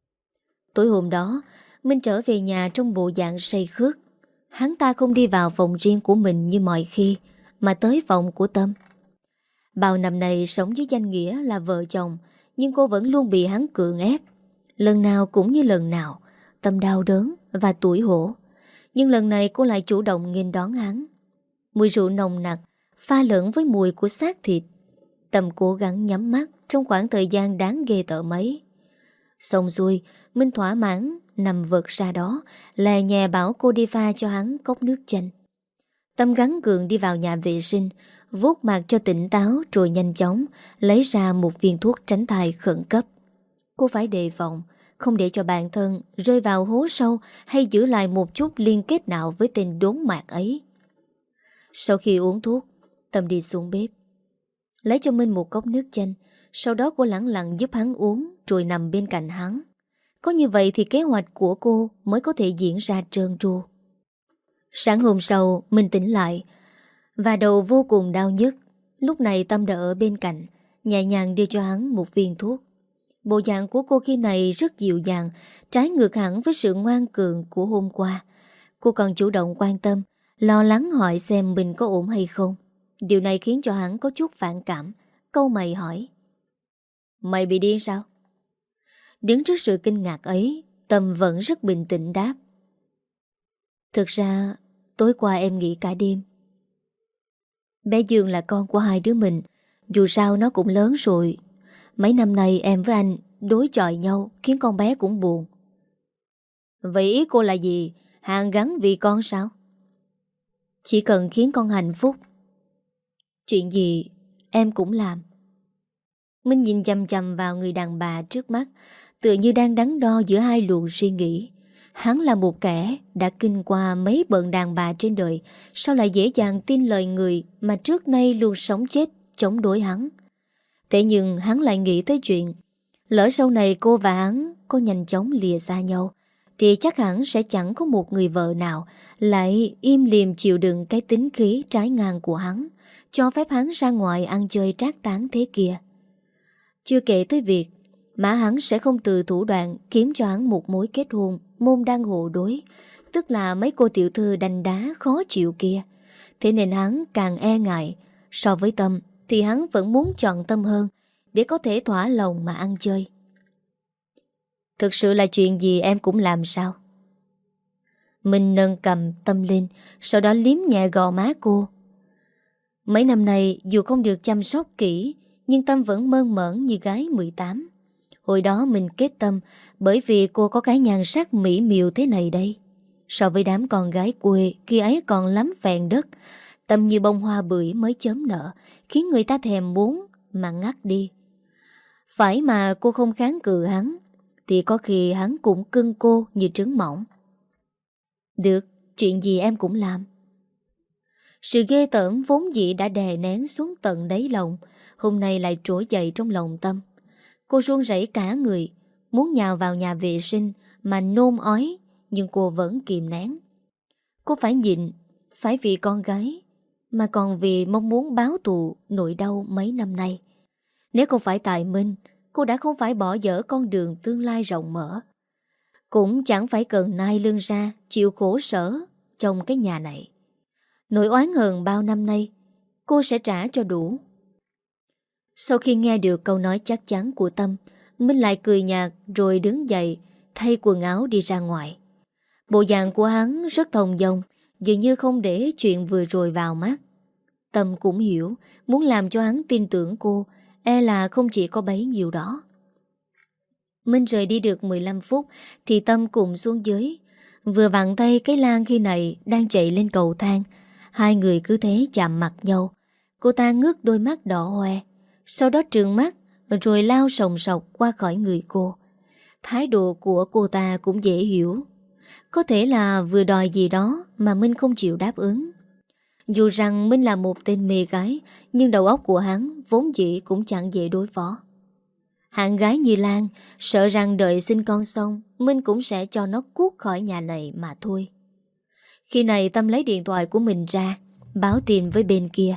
Tối hôm đó, Minh trở về nhà trong bộ dạng say khướt. Hắn ta không đi vào phòng riêng của mình như mọi khi, mà tới phòng của Tâm. Bao năm nay sống dưới danh nghĩa là vợ chồng, nhưng cô vẫn luôn bị hắn cưỡng ép. Lần nào cũng như lần nào, Tâm đau đớn và tủi hổ. Nhưng lần này cô lại chủ động nghênh đón hắn. Mùi rượu nồng nặc pha lẫn với mùi của xác thịt. Tâm cố gắng nhắm mắt trong khoảng thời gian đáng ghê tởm ấy. Xong xuôi, Minh thỏa mãn nằm vật ra đó, lè nhẹ bảo cô đi pha cho hắn cốc nước chanh. Tâm gắng gượng đi vào nhà vệ sinh, vuốt mặt cho tỉnh táo rồi nhanh chóng lấy ra một viên thuốc tránh thai khẩn cấp. Cô phải đề phòng, không để cho bản thân rơi vào hố sâu hay giữ lại một chút liên kết nào với tên đốn mạc ấy. Sau khi uống thuốc, Tâm đi xuống bếp, lấy cho Minh một cốc nước chanh. Sau đó cô lẳng lặng giúp hắn uống rồi nằm bên cạnh hắn. Có như vậy thì kế hoạch của cô mới có thể diễn ra trơn tru. Sáng hôm sau, Minh tỉnh lại và đầu vô cùng đau nhức. Lúc này Tâm đã ở bên cạnh, nhẹ nhàng đưa cho hắn một viên thuốc. Bộ dạng của cô khi này rất dịu dàng, trái ngược hẳn với sự ngoan cường của hôm qua. Cô còn chủ động quan tâm, lo lắng hỏi xem mình có ổn hay không. Điều này khiến cho hắn có chút phản cảm, câu mày hỏi: "Mày bị điên sao?" Đứng trước sự kinh ngạc ấy, Tâm vẫn rất bình tĩnh đáp: "Thực ra tối qua em nghĩ cả đêm. Bé Dương là con của hai đứa mình, dù sao nó cũng lớn rồi. Mấy năm nay em với anh đối chọi nhau khiến con bé cũng buồn." "Vậy ý cô là gì? Hàn gắn vì con sao?" Chỉ cần khiến con hạnh phúc. Chuyện gì em cũng làm. Minh nhìn chằm chằm vào người đàn bà trước mắt, tựa như đang đắn đo giữa hai luồng suy nghĩ. Hắn là một kẻ đã kinh qua mấy bận đàn bà trên đời, sao lại dễ dàng tin lời người mà trước nay luôn sống chết chống đối hắn. Thế nhưng hắn lại nghĩ tới chuyện lỡ sau này cô và hắn có nhanh chóng lìa xa nhau, thì chắc hẳn sẽ chẳng có một người vợ nào lại im lìm chịu đựng cái tính khí trái ngang của hắn, cho phép hắn ra ngoài ăn chơi trác tán thế kia. Chưa kể tới việc mà hắn sẽ không từ thủ đoạn kiếm cho hắn một mối kết hôn môn đăng hộ đối, tức là mấy cô tiểu thư đanh đá khó chịu kia. Thế nên hắn càng e ngại. So với Tâm thì hắn vẫn muốn chọn Tâm hơn, để có thể thỏa lòng mà ăn chơi. Thực sự là chuyện gì em cũng làm sao? Mình nâng cầm Tâm lên, sau đó liếm nhẹ gò má cô. Mấy năm nay dù không được chăm sóc kỹ, nhưng Tâm vẫn mơn mởn như gái 18. Hồi đó mình kết tâm bởi vì cô có cái nhan sắc mỹ miều thế này đây. So với đám con gái quê khi ấy còn lắm phèn đất, Tâm như bông hoa bưởi mới chớm nở, khiến người ta thèm muốn mà ngắt đi. Phải mà cô không kháng cự hắn, thì có khi hắn cũng cưng cô như trứng mỏng. Được, chuyện gì em cũng làm. Sự ghê tởm vốn dĩ đã đè nén xuống tận đáy lòng, hôm nay lại trỗi dậy trong lòng Tâm. Cô run rẩy cả người, muốn nhào vào nhà vệ sinh mà nôn ói, nhưng cô vẫn kìm nén. Cô phải nhịn, phải vì con gái, mà còn vì mong muốn báo thù nỗi đau mấy năm nay. Nếu không phải tại Minh, cô đã không phải bỏ dở con đường tương lai rộng mở. Cũng chẳng phải cần nai lưng ra chịu khổ sở trong cái nhà này. Nỗi oán hờn bao năm nay cô sẽ trả cho đủ. Sau khi nghe được câu nói chắc chắn của Tâm, Minh lại cười nhạt rồi đứng dậy, thay quần áo đi ra ngoài. Bộ dạng của hắn rất thong dong, dường như không để chuyện vừa rồi vào mắt. Tâm cũng hiểu, muốn làm cho hắn tin tưởng cô, e là không chỉ có bấy nhiêu đó. Minh rời đi được 15 phút thì Tâm cùng xuống dưới. Vừa vặn tay cái Lan khi này đang chạy lên cầu thang. Hai người cứ thế chạm mặt nhau. Cô ta ngước đôi mắt đỏ hoe, sau đó trừng mắt rồi lao sòng sọc qua khỏi người cô. Thái độ của cô ta cũng dễ hiểu. Có thể là vừa đòi gì đó mà Minh không chịu đáp ứng. Dù rằng Minh là một tên mê gái, nhưng đầu óc của hắn vốn dĩ cũng chẳng dễ đối phó. Hạng gái như Lan sợ rằng đợi sinh con xong Minh cũng sẽ cho nó cút khỏi nhà này mà thôi. Khi này Tâm lấy điện thoại của mình ra, báo tin với bên kia.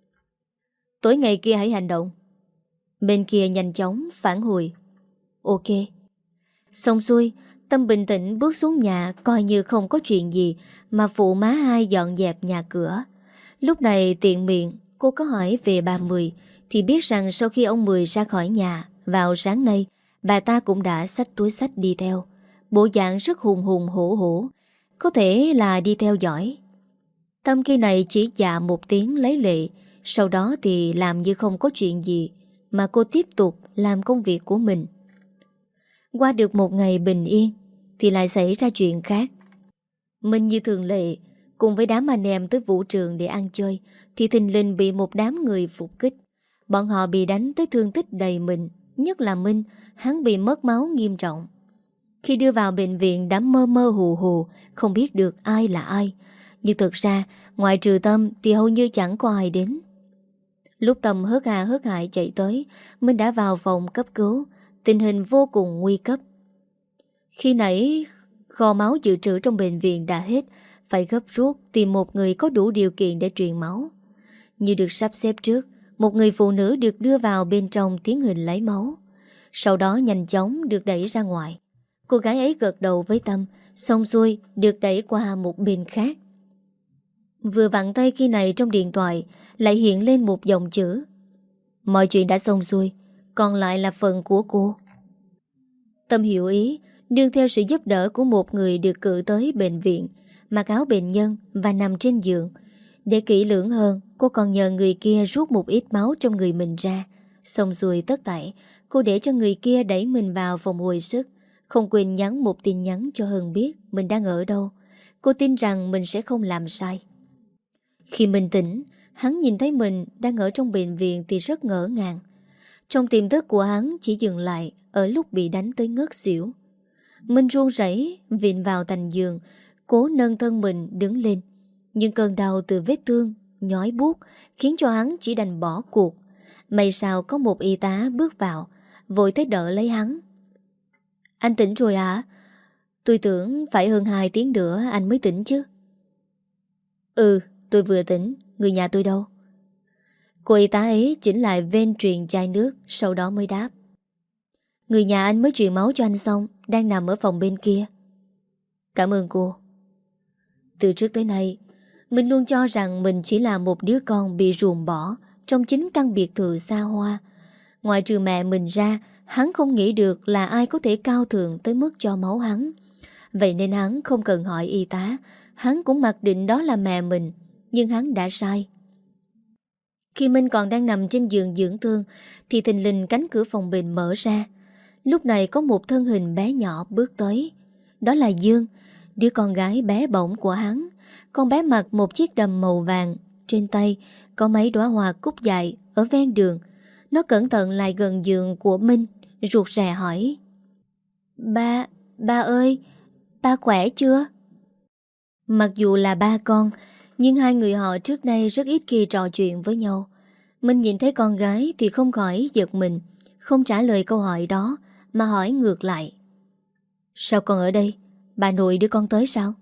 Tối ngày kia hãy hành động. Bên kia nhanh chóng phản hồi. Ok. Xong xuôi, Tâm bình tĩnh bước xuống nhà, coi như không có chuyện gì mà phụ má hai dọn dẹp nhà cửa. Lúc này tiện miệng cô có hỏi về bà Mười, thì biết rằng sau khi ông Mười ra khỏi nhà vào sáng nay, bà ta cũng đã xách túi xách đi theo. Bộ dạng rất hùng hùng hổ hổ, có thể là đi theo dõi. Tâm khi này chỉ dạ một tiếng lấy lệ, sau đó thì làm như không có chuyện gì, mà cô tiếp tục làm công việc của mình. Qua được một ngày bình yên thì lại xảy ra chuyện khác. Mình như thường lệ cùng với đám anh em tới vũ trường để ăn chơi, thì thình lình bị một đám người phục kích. Bọn họ bị đánh tới thương tích đầy mình, nhất là Minh, hắn bị mất máu nghiêm trọng. Khi đưa vào bệnh viện đã mơ mơ hồ hồ, không biết được ai là ai. Nhưng thực ra ngoại trừ Tâm thì hầu như chẳng có ai đến. Lúc Tâm hớt hà hớt hải chạy tới, Minh đã vào phòng cấp cứu. Tình hình vô cùng nguy cấp. Khi nãy kho máu dự trữ trong bệnh viện đã hết, phải gấp rút tìm một người có đủ điều kiện để truyền máu. Như được sắp xếp trước, một người phụ nữ được đưa vào bên trong tiến hành lấy máu, sau đó nhanh chóng được đẩy ra ngoài. Cô gái ấy gật đầu với Tâm, xong xuôi được đẩy qua một bên khác. Vừa vặn tay khi này trong điện thoại lại hiện lên một dòng chữ: mọi chuyện đã xong xuôi, còn lại là phần của cô. Tâm hiểu ý, nương theo sự giúp đỡ của một người được cử tới bệnh viện, mặc áo bệnh nhân và nằm trên giường. Để kỹ lưỡng hơn, cô còn nhờ người kia rút một ít máu trong người mình ra. Xong rồi tất tải, cô để cho người kia đẩy mình vào phòng hồi sức, không quên nhắn một tin nhắn cho Hân biết mình đang ở đâu. Cô tin rằng mình sẽ không làm sai. Khi mình tỉnh, hắn nhìn thấy mình đang ở trong bệnh viện thì rất ngỡ ngàng. Trong tiềm thức của hắn chỉ dừng lại ở lúc bị đánh tới ngất xỉu. Minh run rẩy vịn vào thành giường, cố nâng thân mình đứng lên. Nhưng cơn đau từ vết thương nhói buốt khiến cho hắn chỉ đành bỏ cuộc. May sao có một y tá bước vào, vội tới đỡ lấy hắn. Anh tỉnh rồi hả? Tôi tưởng phải hơn 2 tiếng nữa anh mới tỉnh chứ. Ừ, tôi vừa tỉnh. Người nhà tôi đâu? Cô y tá ấy chỉnh lại ven truyền chai nước, sau đó mới đáp. Người nhà anh mới truyền máu cho anh xong, đang nằm ở phòng bên kia. Cảm ơn cô. Từ trước tới nay, mình luôn cho rằng mình chỉ là một đứa con bị ruồng bỏ trong chính căn biệt thự xa hoa. Ngoài trừ mẹ mình ra, hắn không nghĩ được là ai có thể cao thượng tới mức cho máu hắn. Vậy nên hắn không cần hỏi y tá, hắn cũng mặc định đó là mẹ mình. Nhưng hắn đã sai. Khi Minh còn đang nằm trên giường dưỡng thương thì thình lình cánh cửa phòng bệnh mở ra. Lúc này có một thân hình bé nhỏ bước tới. Đó là Dương, đứa con gái bé bỏng của hắn. Con bé mặc một chiếc đầm màu vàng, trên tay có mấy đóa hoa cúc dài ở ven đường. Nó cẩn thận lại gần giường của Minh, ruột rè hỏi. Ba ơi, ba khỏe chưa? Mặc dù là ba con, nhưng hai người họ trước đây rất ít khi trò chuyện với nhau. Minh nhìn thấy con gái thì không khỏi giật mình, không trả lời câu hỏi đó mà hỏi ngược lại. Sao con ở đây? Bà nội đưa con tới sao?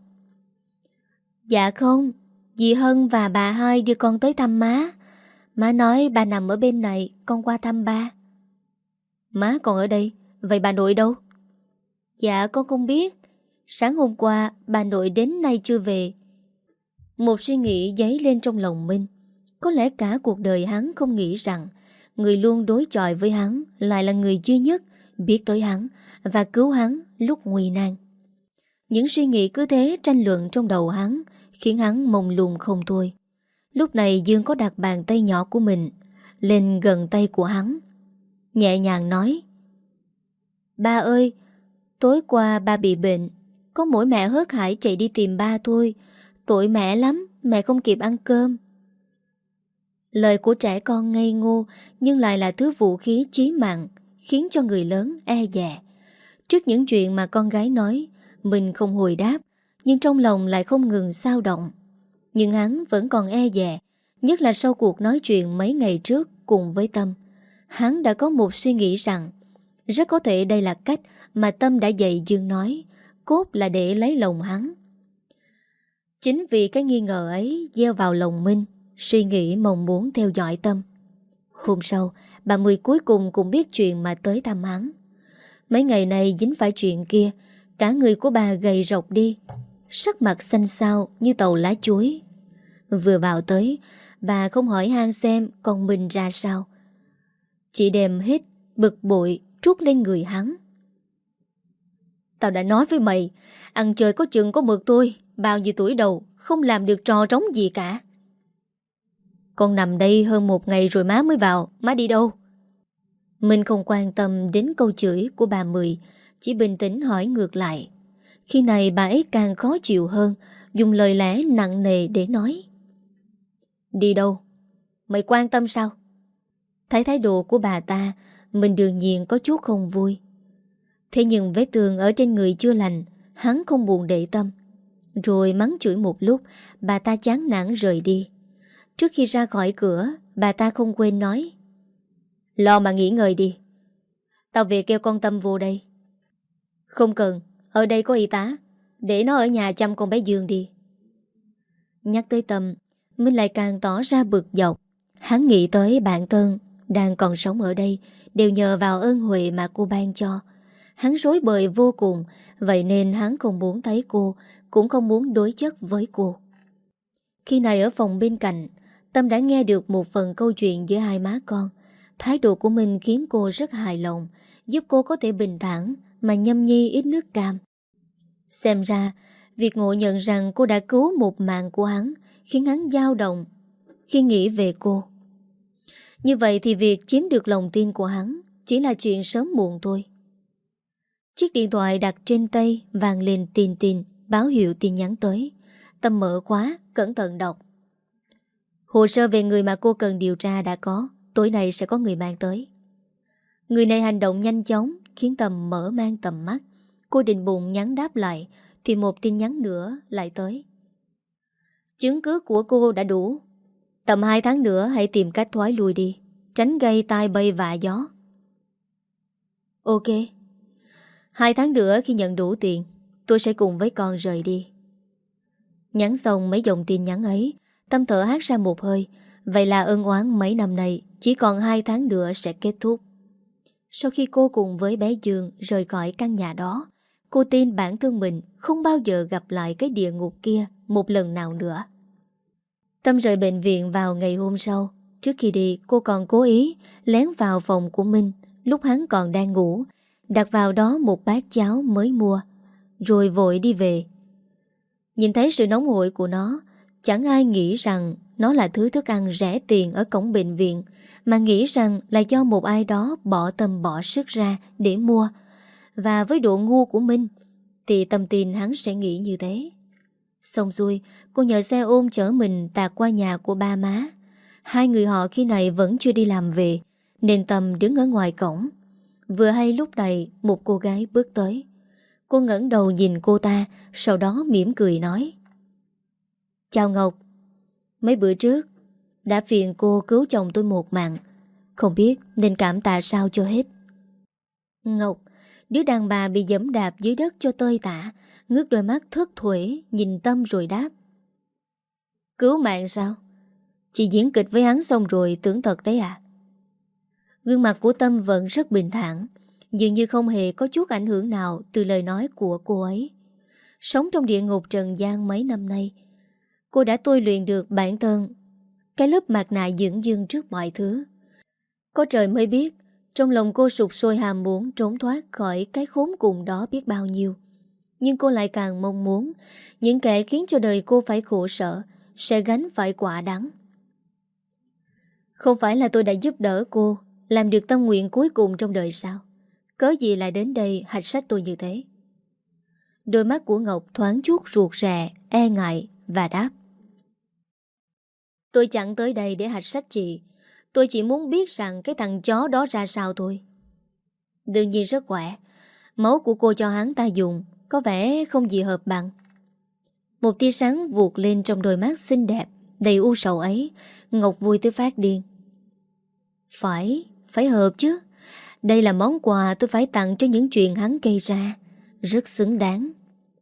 Dạ không, dì Hân và bà hai đưa con tới thăm má. Má nói bà nằm ở bên này, con qua thăm ba. Má còn ở đây, vậy bà nội đâu? Dạ con không biết. Sáng hôm qua bà nội đến nay chưa về. Một suy nghĩ dấy lên trong lòng Minh. Có lẽ cả cuộc đời hắn không nghĩ rằng người luôn đối chọi với hắn lại là người duy nhất biết tới hắn và cứu hắn lúc nguy nan. Những suy nghĩ cứ thế tranh luận trong đầu hắn khiến hắn mông lung không thôi. Lúc này Dương có đặt bàn tay nhỏ của mình lên gần tay của hắn, nhẹ nhàng nói. Ba ơi, tối qua ba bị bệnh, có mỗi mẹ hớt hải chạy đi tìm ba thôi. Tội mẹ lắm, mẹ không kịp ăn cơm. Lời của trẻ con ngây ngô nhưng lại là thứ vũ khí chí mạng, khiến cho người lớn e dè. Trước những chuyện mà con gái nói, mình không hồi đáp, nhưng trong lòng lại không ngừng xao động. Nhưng hắn vẫn còn e dè, nhất là sau cuộc nói chuyện mấy ngày trước cùng với Tâm. Hắn đã có một suy nghĩ rằng rất có thể đây là cách mà Tâm đã dạy Dương nói, cốt là để lấy lòng hắn. Chính vì cái nghi ngờ ấy gieo vào lòng Minh suy nghĩ mong muốn theo dõi Tâm. Hôm sau, bà Mười cuối cùng cũng biết chuyện mà tới thăm hắn. Mấy ngày này dính phải chuyện kia, cả người của bà gầy rộc đi, sắc mặt xanh xao như tàu lá chuối. Vừa vào tới, bà không hỏi han xem con mình ra sao, chỉ đem hết bực bội trút lên người hắn. Tao đã nói với mày, ăn chơi có chừng có mực thôi, bao nhiêu tuổi đầu không làm được trò trống gì cả. Con nằm đây hơn 1 ngày rồi má mới vào, má đi đâu? Mình không quan tâm đến câu chửi của bà Mười, chỉ bình tĩnh hỏi ngược lại. Khi này bà ấy càng khó chịu hơn, dùng lời lẽ nặng nề để nói. Đi đâu? Mày quan tâm sao? Thấy thái độ của bà ta, mình đương nhiên có chút không vui. Thế nhưng vết thương ở trên người chưa lành, hắn không buồn để tâm. Rồi mắng chửi một lúc, bà ta chán nản rời đi. Trước khi ra khỏi cửa, bà ta không quên nói. Lo mà nghỉ ngơi đi. Tao về kêu con Tâm vô đây. Không cần, ở đây có y tá, để nó ở nhà chăm con bé Dương đi. Nhắc tới Tâm, Minh lại càng tỏ ra bực dọc. Hắn nghĩ tới bạn thân đang còn sống ở đây đều nhờ vào ơn huệ mà cô ban cho. Hắn rối bời vô cùng, vậy nên hắn không muốn thấy cô, cũng không muốn đối chất với cô. Khi này ở phòng bên cạnh, Tâm đã nghe được một phần câu chuyện giữa hai má con. Thái độ của mình khiến cô rất hài lòng, giúp cô có thể bình thản mà nhâm nhi ít nước cam. Xem ra, việc ngộ nhận rằng cô đã cứu một mạng của hắn khiến hắn dao động khi nghĩ về cô. Như vậy thì việc chiếm được lòng tin của hắn chỉ là chuyện sớm muộn thôi. Chiếc điện thoại đặt trên tay vang lên tin báo hiệu tin nhắn tới. Tâm mở khóa, cẩn thận đọc. Hồ sơ về người mà cô cần điều tra đã có, tối nay sẽ có người mang tới. Người này hành động nhanh chóng khiến Tâm mở mang tầm mắt. Cô định bụng nhắn đáp lại thì một tin nhắn nữa lại tới. Chứng cứ của cô đã đủ. Tầm 2 tháng nữa hãy tìm cách thoái lui đi, tránh gây tai bay vạ gió. Ok. 2 tháng nữa khi nhận đủ tiền, tôi sẽ cùng với con rời đi. Nhắn xong mấy dòng tin nhắn ấy, Tâm thở hắt ra một hơi. Vậy là ân oán mấy năm nay chỉ còn 2 tháng nữa sẽ kết thúc. Sau khi cô cùng với bé Dương rời khỏi căn nhà đó, cô tin bản thân mình không bao giờ gặp lại cái địa ngục kia một lần nào nữa. Tâm rời bệnh viện vào ngày hôm sau. Trước khi đi, cô còn cố ý lén vào phòng của Minh lúc hắn còn đang ngủ, đặt vào đó một bát cháo mới mua, rồi vội đi về. Nhìn thấy sự nóng hổi của nó, chẳng ai nghĩ rằng nó là thứ thức ăn rẻ tiền ở cổng bệnh viện, mà nghĩ rằng là do một ai đó bỏ tâm bỏ sức ra để mua. Và với độ ngu của Minh thì Tâm tin hắn sẽ nghĩ như thế. Xong xuôi, cô nhờ xe ôm chở mình tạt qua nhà của ba má. Hai người họ khi này vẫn chưa đi làm về, nên Tâm đứng ở ngoài cổng. Vừa hay lúc này một cô gái bước tới. Cô ngẩng đầu nhìn cô ta, sau đó mỉm cười nói: Chào Ngọc. Mấy bữa trước đã phiền cô cứu chồng tôi một mạng, không biết nên cảm tạ sao cho hết. Ngọc, đứa đàn bà bị giẫm đạp dưới đất cho tơi tả, ngước đôi mắt thất thuế nhìn Tâm rồi đáp: Cứu mạng sao? Chị diễn kịch với hắn xong rồi tưởng thật đấy à? Gương mặt của Tâm vẫn rất bình thản, dường như không hề có chút ảnh hưởng nào từ lời nói của cô ấy. Sống trong địa ngục trần gian mấy năm nay, cô đã tôi luyện được bản thân cái lớp mặt nạ dưỡng dương trước mọi thứ. Có trời mới biết, trong lòng cô sụt sôi hàm muốn trốn thoát khỏi cái khốn cùng đó biết bao nhiêu. Nhưng cô lại càng mong muốn những kẻ khiến cho đời cô phải khổ sở sẽ gánh phải quả đắng. Không phải là tôi đã giúp đỡ cô làm được tâm nguyện cuối cùng trong đời sao? Cớ gì lại đến đây hạch sách tôi như thế? Đôi mắt của Ngọc thoáng chút ruột rè, e ngại và đáp: Tôi chẳng tới đây để hạch sách chị. Tôi chỉ muốn biết rằng cái thằng chó đó ra sao thôi. Đương nhiên rất khỏe. Máu của cô cho hắn ta dùng có vẻ không gì hợp bằng. Một tia sáng vụt lên trong đôi mắt xinh đẹp đầy u sầu ấy. Ngọc vui tới phát điên. Phải hợp chứ. Đây là món quà tôi phải tặng cho những chuyện hắn gây ra. Rất xứng đáng.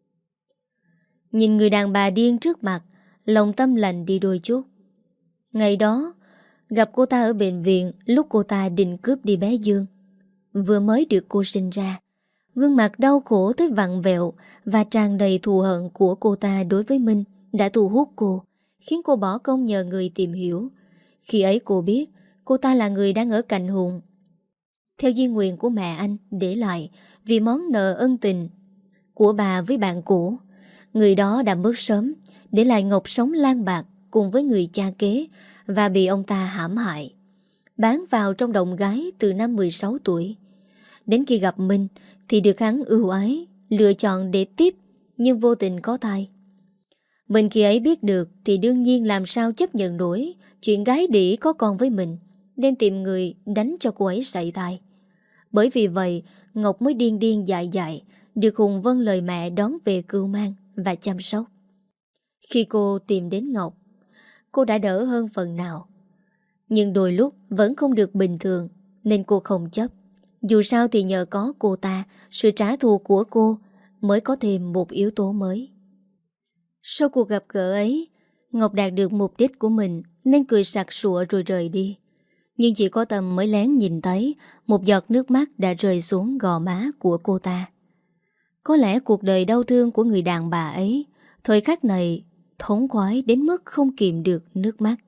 Nhìn người đàn bà điên trước mặt, lòng Tâm lạnh đi đôi chút. Ngày đó gặp cô ta ở bệnh viện lúc cô ta định cướp đi bé Dương. Vừa mới được cô sinh ra, gương mặt đau khổ tới vặn vẹo và tràn đầy thù hận của cô ta đối với Minh đã thu hút cô, khiến cô bỏ công nhờ người tìm hiểu. Khi ấy cô biết cô ta là người đang ở cạnh Hùng, theo di nguyện của mẹ anh để lại vì món nợ ân tình của bà với bạn cũ. Người đó đã mất sớm, để lại Ngọc sống lang bạc cùng với người cha kế và bị ông ta hãm hại, bán vào trong đồng gái từ năm 16 tuổi. Đến khi gặp Minh thì được hắn ưu ái lựa chọn để tiếp, nhưng vô tình có thai. Mình khi ấy biết được thì đương nhiên làm sao chấp nhận nổi chuyện gái đĩ có con với mình, nên tìm người đánh cho cô ấy sảy thai. Bởi vì vậy Ngọc mới điên điên dại dại được Hùng vâng lời mẹ đón về cưu mang và chăm sóc. Khi cô tìm đến Ngọc, cô đã đỡ hơn phần nào, nhưng đôi lúc vẫn không được bình thường, nên cô không chấp. Dù sao thì nhờ có cô ta, sự trả thù của cô mới có thêm một yếu tố mới. Sau cuộc gặp gỡ ấy, Ngọc đạt được mục đích của mình nên cười sặc sụa rồi rời đi. Nhưng chỉ có Tâm mới lén nhìn thấy một giọt nước mắt đã rơi xuống gò má của cô ta. Có lẽ cuộc đời đau thương của người đàn bà ấy thời khắc này thống khoái đến mức không kìm được nước mắt.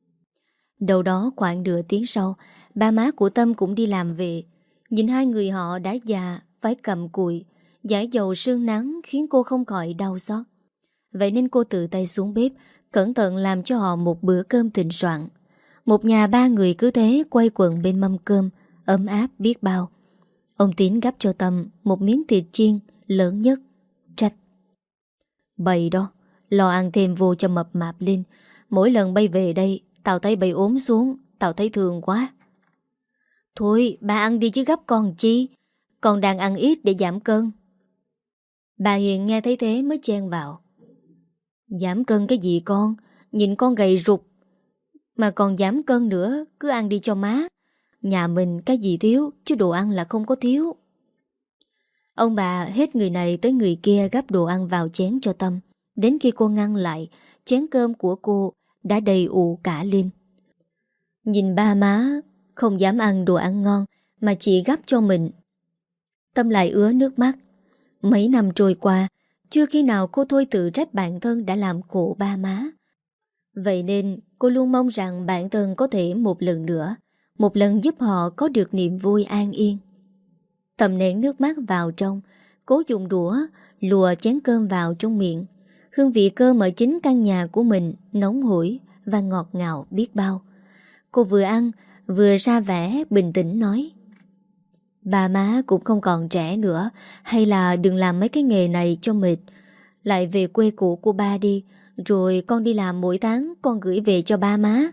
Đâu đó khoảng nửa tiếng sau, ba má của Tâm cũng đi làm về. Nhìn hai người họ đã già, phải cầm cụi, giải dầu sương nắng khiến cô không khỏi đau xót. Vậy nên cô tự tay xuống bếp, cẩn thận làm cho họ một bữa cơm thịnh soạn. Một nhà ba người cứ thế quay quần bên mâm cơm, ấm áp biết bao. Ông Tín gắp cho Tâm một miếng thịt chiên lớn nhất, trách: Bậy đó, lo ăn thêm vô cho mập mạp lên. Mỗi lần bay về đây Tao thấy bầy ốm xuống, tao thấy thương quá. Thôi ba ăn đi chứ gấp con chi. Con đang ăn ít để giảm cân. Bà Hiền nghe thấy thế mới chen vào. Giảm cân cái gì con? Nhìn con gầy rụt mà còn giảm cân nữa. Cứ ăn đi cho má. Nhà mình cái gì thiếu, chứ đồ ăn là không có thiếu. Ông bà hết người này tới người kia gắp đồ ăn vào chén cho Tâm. Đến khi cô ngăn lại, chén cơm của cô đã đầy ụ cả lên. Nhìn ba má không dám ăn đồ ăn ngon mà chỉ gắp cho mình, Tâm lại ứa nước mắt. Mấy năm trôi qua, chưa khi nào cô thôi tự trách bản thân đã làm khổ ba má. Vậy nên cô luôn mong rằng bản thân có thể một lần nữa, một lần giúp họ có được niềm vui an yên. Tâm nén nước mắt vào trong, cố dùng đũa lùa chén cơm vào trong miệng. Hương vị cơm ở chính căn nhà của mình nóng hổi và ngọt ngào biết bao. Cô vừa ăn vừa ra vẻ bình tĩnh nói: Bà má cũng không còn trẻ nữa, hay là đừng làm mấy cái nghề này cho mệt. Lại về quê cũ của ba đi, rồi con đi làm mỗi tháng con gửi về cho ba má.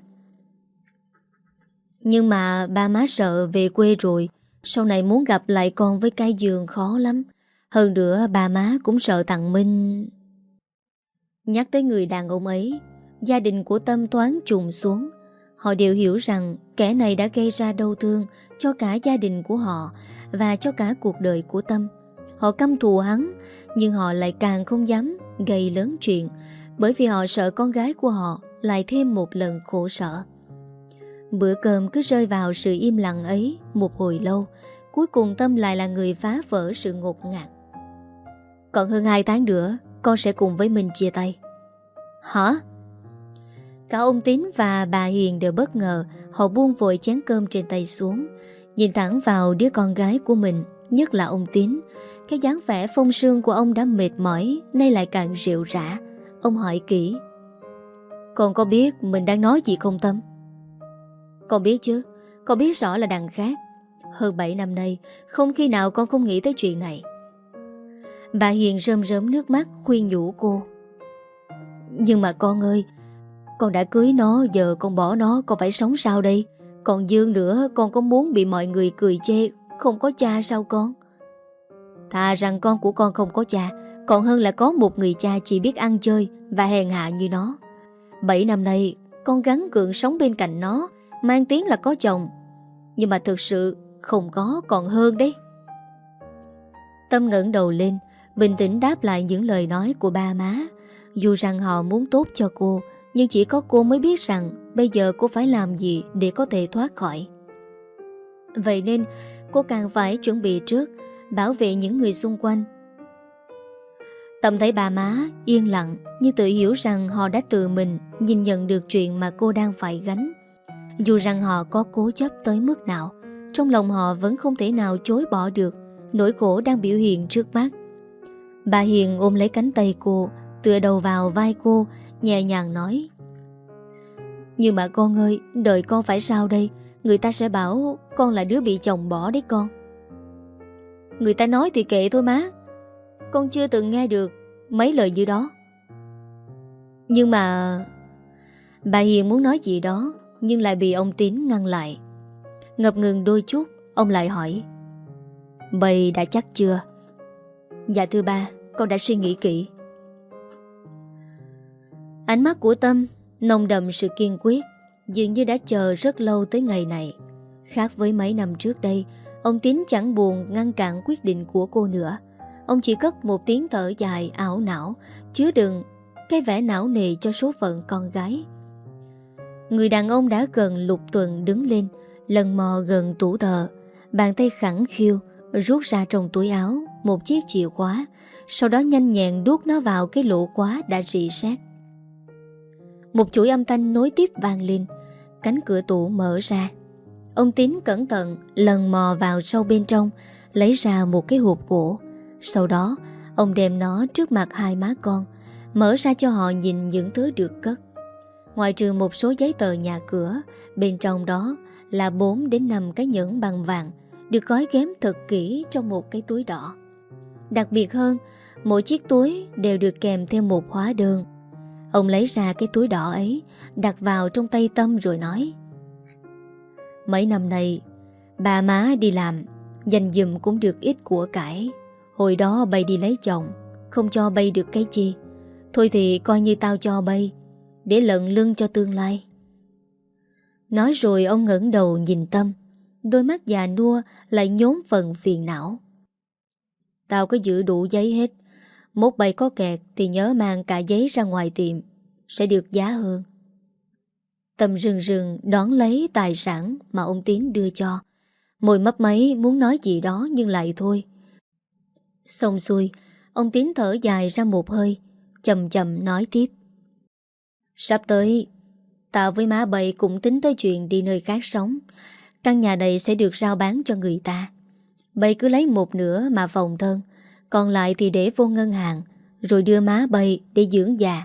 Nhưng mà ba má sợ về quê rồi sau này muốn gặp lại con với cái giường khó lắm. Hơn nữa ba má cũng sợ thằng Minh. Nhắc tới người đàn ông ấy, gia đình của Tâm thoáng trùng xuống. Họ đều hiểu rằng kẻ này đã gây ra đau thương cho cả gia đình của họ và cho cả cuộc đời của Tâm. Họ căm thù hắn, nhưng họ lại càng không dám gây lớn chuyện, bởi vì họ sợ con gái của họ lại thêm một lần khổ sở. Bữa cơm cứ rơi vào sự im lặng ấy một hồi lâu. Cuối cùng Tâm lại là người phá vỡ sự ngột ngạt. Còn hơn 2 tháng nữa con sẽ cùng với mình chia tay. Hả? Cả ông Tín và bà Hiền đều bất ngờ. Họ buông vội chén cơm trên tay xuống, nhìn thẳng vào đứa con gái của mình. Nhất là ông Tín. Cái dáng vẻ phong sương của ông đã mệt mỏi, nay lại càng rệu rã. Ông hỏi kỹ: Con có biết mình đang nói gì không Tâm? Con biết chứ. Con biết rõ là đằng khác. Hơn 7 năm nay không khi nào con không nghĩ tới chuyện này. Bà Hiền rơm rớm nước mắt khuyên nhủ cô: Nhưng mà con ơi, con đã cưới nó, giờ con bỏ nó, con phải sống sao đây? Còn Dương nữa, con có muốn bị mọi người cười chê không có cha sao con? Thà rằng con của con không có cha, còn hơn là có một người cha chỉ biết ăn chơi và hèn hạ như nó. 7 năm nay con gắng gượng sống bên cạnh nó, mang tiếng là có chồng, nhưng mà thực sự không có còn hơn đấy. Tâm ngẩng đầu lên, bình tĩnh đáp lại những lời nói của ba má. Dù rằng họ muốn tốt cho cô, nhưng chỉ có cô mới biết rằng bây giờ cô phải làm gì để có thể thoát khỏi. Vậy nên cô càng phải chuẩn bị trước, bảo vệ những người xung quanh. Tâm thấy bà má yên lặng, như tự hiểu rằng họ đã tự mình nhìn nhận được chuyện mà cô đang phải gánh. Dù rằng họ có cố chấp tới mức nào, trong lòng họ vẫn không thể nào chối bỏ được nỗi khổ đang biểu hiện trước mắt. Bà Hiền ôm lấy cánh tay cô, tựa đầu vào vai cô, nhẹ nhàng nói: Nhưng mà con ơi, đời con phải sao đây? Người ta sẽ bảo con là đứa bị chồng bỏ đấy con. Người ta nói thì kệ thôi má. Con chưa từng nghe được mấy lời như đó. Nhưng mà... Bà Hiền muốn nói gì đó, nhưng lại bị ông Tín ngăn lại. Ngập ngừng đôi chút, ông lại hỏi: Bày đã chắc chưa? Dạ thưa ba, con đã suy nghĩ kỹ. Ánh mắt của Tâm nồng đậm sự kiên quyết, dường như đã chờ rất lâu tới ngày này. Khác với mấy năm trước đây, ông Tín chẳng buồn ngăn cản quyết định của cô nữa. Ông chỉ cất một tiếng thở dài ảo não, chứa đựng cái vẻ não nề cho số phận con gái. Người đàn ông đã gần lục tuần đứng lên, lần mò gần tủ thờ, bàn tay khẳng khiu rút ra trong túi áo một chiếc chìa khóa, sau đó nhanh nhẹn đút nó vào cái lỗ khóa đã rỉ sét. Một chuỗi âm thanh nối tiếp vang lên, cánh cửa tủ mở ra. Ông Tín cẩn thận lần mò vào sâu bên trong, lấy ra một cái hộp gỗ. Sau đó ông đem nó trước mặt hai má con, mở ra cho họ nhìn những thứ được cất. Ngoài trừ một số giấy tờ nhà cửa, bên trong đó là 4 đến 5 cái nhẫn bằng vàng, được gói ghém thật kỹ trong một cái túi đỏ. Đặc biệt hơn, mỗi chiếc túi đều được kèm theo một hóa đơn. Ông lấy ra cái túi đỏ ấy, đặt vào trong tay Tâm rồi nói: Mấy năm nay bà má đi làm, dành dùm cũng được ít của cải. Hồi đó bay đi lấy chồng, không cho bay được cái chi. Thôi thì coi như tao cho bay, để lận lưng cho tương lai. Nói rồi ông ngẩng đầu nhìn Tâm, đôi mắt già nua lại nhốn phần phiền não. Tao có giữ đủ giấy hết. Mốt bay có kẹt thì nhớ mang cả giấy ra ngoài tiệm, sẽ được giá hơn. Tâm rừng rừng đón lấy tài sản mà ông Tiến đưa cho. Môi mấp máy muốn nói gì đó nhưng lại thôi. Xong xuôi, ông Tiến thở dài ra một hơi, chậm chậm nói tiếp: Sắp tới tao với má bậy cũng tính tới chuyện đi nơi khác sống. Căn nhà này sẽ được rao bán cho người ta. Bậy cứ lấy một nửa mà phòng thân, còn lại thì để vô ngân hàng, rồi đưa má bậy để dưỡng già.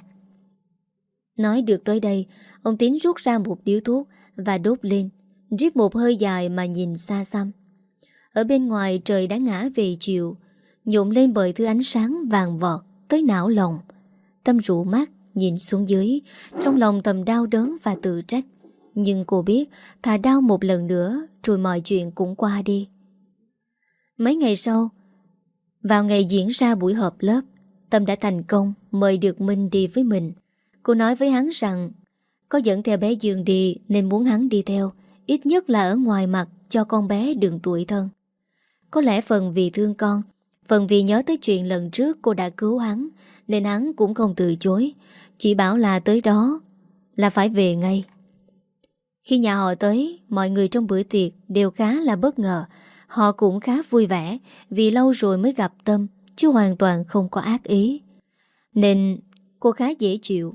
Nói được tới đây, ông Tín rút ra một điếu thuốc và đốt lên, rít một hơi dài mà nhìn xa xăm. Ở bên ngoài trời đã ngã về chiều, nhộn lên bởi thứ ánh sáng vàng vọt tới não lòng. Tâm rụ mắt nhìn xuống dưới, trong lòng Tâm đau đớn và tự trách. Nhưng cô biết thà đau một lần nữa rồi mọi chuyện cũng qua đi. Mấy ngày sau, vào ngày diễn ra buổi họp lớp, Tâm đã thành công mời được Minh đi với mình. Cô nói với hắn rằng có dẫn theo bé Dương đi nên muốn hắn đi theo, ít nhất là ở ngoài mặt cho con bé đừng tủi thân. Có lẽ phần vì thương con, phần vì nhớ tới chuyện lần trước cô đã cứu hắn, nên hắn cũng không từ chối, chỉ bảo là tới đó là phải về ngay. Khi nhà họ tới, mọi người trong bữa tiệc đều khá là bất ngờ. Họ cũng khá vui vẻ vì lâu rồi mới gặp Tâm, chứ hoàn toàn không có ác ý, nên cô khá dễ chịu.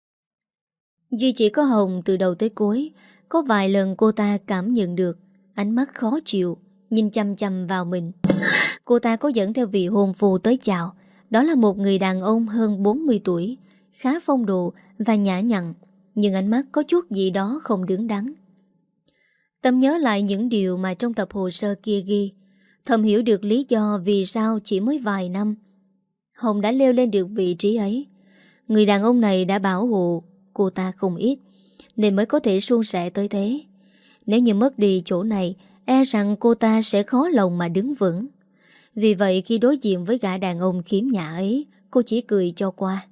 Duy chỉ có Hồng từ đầu tới cuối, có vài lần cô ta cảm nhận được ánh mắt khó chịu nhìn chăm chăm vào mình. Cô ta có dẫn theo vị hôn phu tới chào. Đó là một người đàn ông hơn 40 tuổi, khá phong độ và nhã nhặn, nhưng ánh mắt có chút gì đó không đứng đắn. Tâm nhớ lại những điều mà trong tập hồ sơ kia ghi, thầm hiểu được lý do vì sao chỉ mới vài năm Hồng đã leo lên được vị trí ấy. Người đàn ông này đã bảo hộ cô ta không ít, nên mới có thể suôn sẻ tới thế. Nếu như mất đi chỗ này, e rằng cô ta sẽ khó lòng mà đứng vững. Vì vậy khi đối diện với gã đàn ông khiếm nhã ấy, cô chỉ cười cho qua.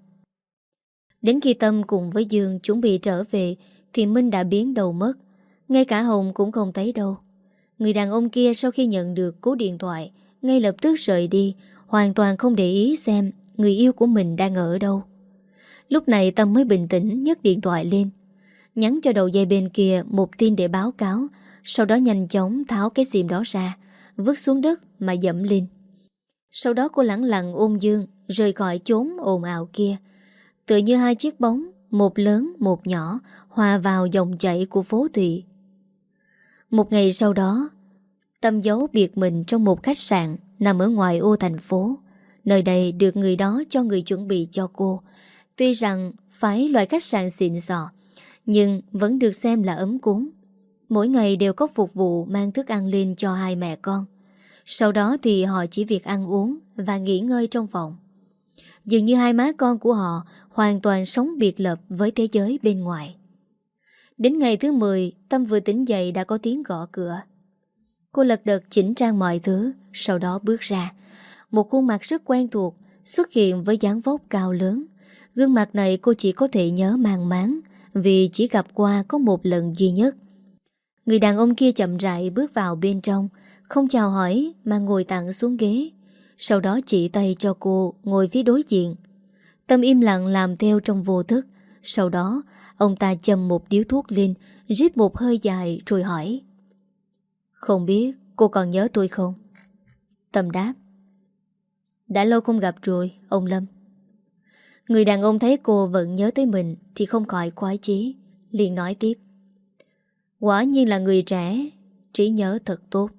Đến khi Tâm cùng với Dương chuẩn bị trở về thì Minh đã biến đầu mất. Ngay cả Hồng cũng không thấy đâu. Người đàn ông kia sau khi nhận được cú điện thoại ngay lập tức rời đi, hoàn toàn không để ý xem người yêu của mình đang ở đâu. Lúc này Tâm mới bình tĩnh nhấc điện thoại lên, nhắn cho đầu dây bên kia một tin để báo cáo. Sau đó nhanh chóng tháo cái sim đó ra, vứt xuống đất mà dẫm lên. Sau đó cô lẳng lặng ôm Dương rời khỏi chốn ồn ào kia, tựa như hai chiếc bóng, một lớn một nhỏ, hòa vào dòng chảy của phố thị. Một ngày sau đó, Tâm giấu biệt mình trong một khách sạn nằm ở ngoài ô thành phố. Nơi đây được người đó cho người chuẩn bị cho cô. Tuy rằng phải loại khách sạn xịn sò, nhưng vẫn được xem là ấm cúng. Mỗi ngày đều có phục vụ mang thức ăn lên cho hai mẹ con. Sau đó thì họ chỉ việc ăn uống và nghỉ ngơi trong phòng. Dường như hai má con của họ hoàn toàn sống biệt lập với thế giới bên ngoài. Đến ngày thứ 10, Tâm vừa tỉnh dậy đã có tiếng gõ cửa. Cô lật đật chỉnh trang mọi thứ, sau đó bước ra. Một khuôn mặt rất quen thuộc xuất hiện với dáng vóc cao lớn. Gương mặt này cô chỉ có thể nhớ mang máng vì chỉ gặp qua có một lần duy nhất. Người đàn ông kia chậm rãi bước vào bên trong, không chào hỏi mà ngồi thẳng xuống ghế. Sau đó chỉ tay cho cô ngồi phía đối diện. Tâm im lặng làm theo trong vô thức. Sau đó ông ta châm một điếu thuốc lên, rít một hơi dài rồi hỏi: Không biết cô còn nhớ tôi không? Tâm đáp: Đã lâu không gặp rồi, ông Lâm. Người đàn ông thấy cô vẫn nhớ tới mình thì không khỏi khoái chí, liền nói tiếp: Quả nhiên là người trẻ, trí nhớ thật tốt.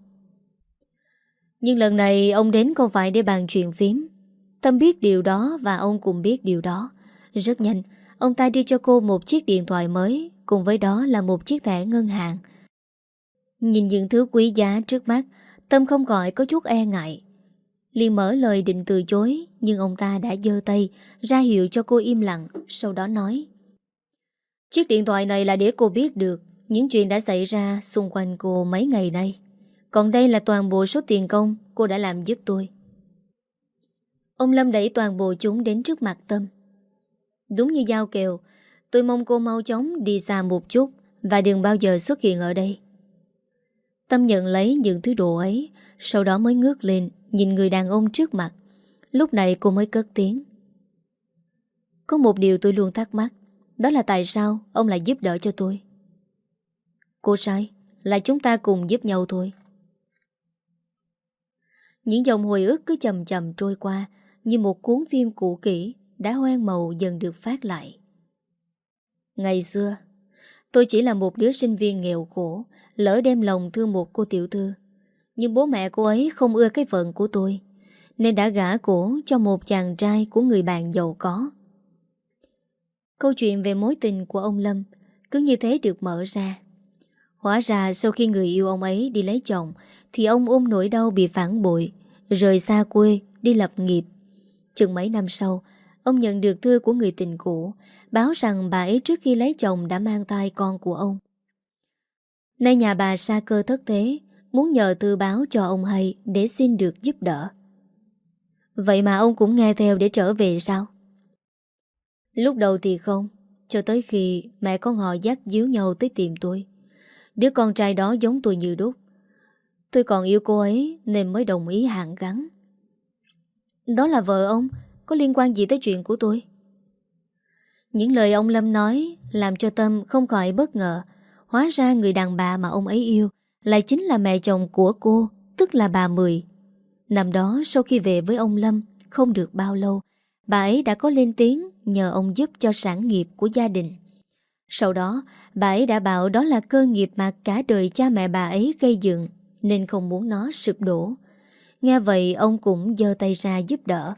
Nhưng lần này ông đến không phải để bàn chuyện phím. Tâm biết điều đó và ông cũng biết điều đó. Rất nhanh, ông ta đưa cho cô một chiếc điện thoại mới, cùng với đó là một chiếc thẻ ngân hàng. Nhìn những thứ quý giá trước mắt, Tâm không khỏi có chút e ngại. liền mở lời định từ chối, nhưng ông ta đã giơ tay ra hiệu cho cô im lặng, sau đó nói: Chiếc điện thoại này là để cô biết được những chuyện đã xảy ra xung quanh cô mấy ngày nay. Còn đây là toàn bộ số tiền công cô đã làm giúp tôi. Ông Lâm đẩy toàn bộ chúng đến trước mặt Tâm. Đúng như giao kèo, tôi mong cô mau chóng đi xa một chút và đừng bao giờ xuất hiện ở đây. Tâm nhận lấy những thứ đồ ấy, sau đó mới ngước lên nhìn người đàn ông trước mặt. Lúc này cô mới cất tiếng: Có một điều tôi luôn thắc mắc, đó là tại sao ông lại giúp đỡ cho tôi? Cô sai, là chúng ta cùng giúp nhau thôi. Những dòng hồi ức cứ chậm chậm trôi qua, như một cuốn phim cũ kỹ đã hoang màu dần được phát lại. Ngày xưa, tôi chỉ là một đứa sinh viên nghèo khổ, lỡ đem lòng thương một cô tiểu thư. Nhưng bố mẹ cô ấy không ưa cái phận của tôi, nên đã gả cổ cho một chàng trai của người bạn giàu có. Câu chuyện về mối tình của ông Lâm cứ như thế được mở ra. Hóa ra sau khi người yêu ông ấy đi lấy chồng, thì ông ôm nỗi đau bị phản bội, rời xa quê đi lập nghiệp. Chừng mấy năm sau, ông nhận được thư của người tình cũ, báo rằng bà ấy trước khi lấy chồng đã mang thai con của ông. Nay nhà bà sa cơ thất thế, muốn nhờ thư báo cho ông hay để xin được giúp đỡ. Vậy mà ông cũng nghe theo để trở về sao? Lúc đầu thì không, cho tới khi mẹ con họ dắt díu nhau tới tìm tôi. Đứa con trai đó giống tôi như đúc. Tôi còn yêu cô ấy nên mới đồng ý hàn gắn. Đó là vợ ông, có liên quan gì tới chuyện của tôi? Những lời ông Lâm nói làm cho Tâm không khỏi bất ngờ. Hóa ra người đàn bà mà ông ấy yêu lại chính là mẹ chồng của cô, tức là bà Mười. Năm đó sau khi về với ông Lâm không được bao lâu, bà ấy đã có lên tiếng nhờ ông giúp cho sản nghiệp của gia đình. Sau đó bà ấy đã bảo đó là cơ nghiệp mà cả đời cha mẹ bà ấy gây dựng, nên không muốn nó sụp đổ. Nghe vậy ông cũng giơ tay ra giúp đỡ.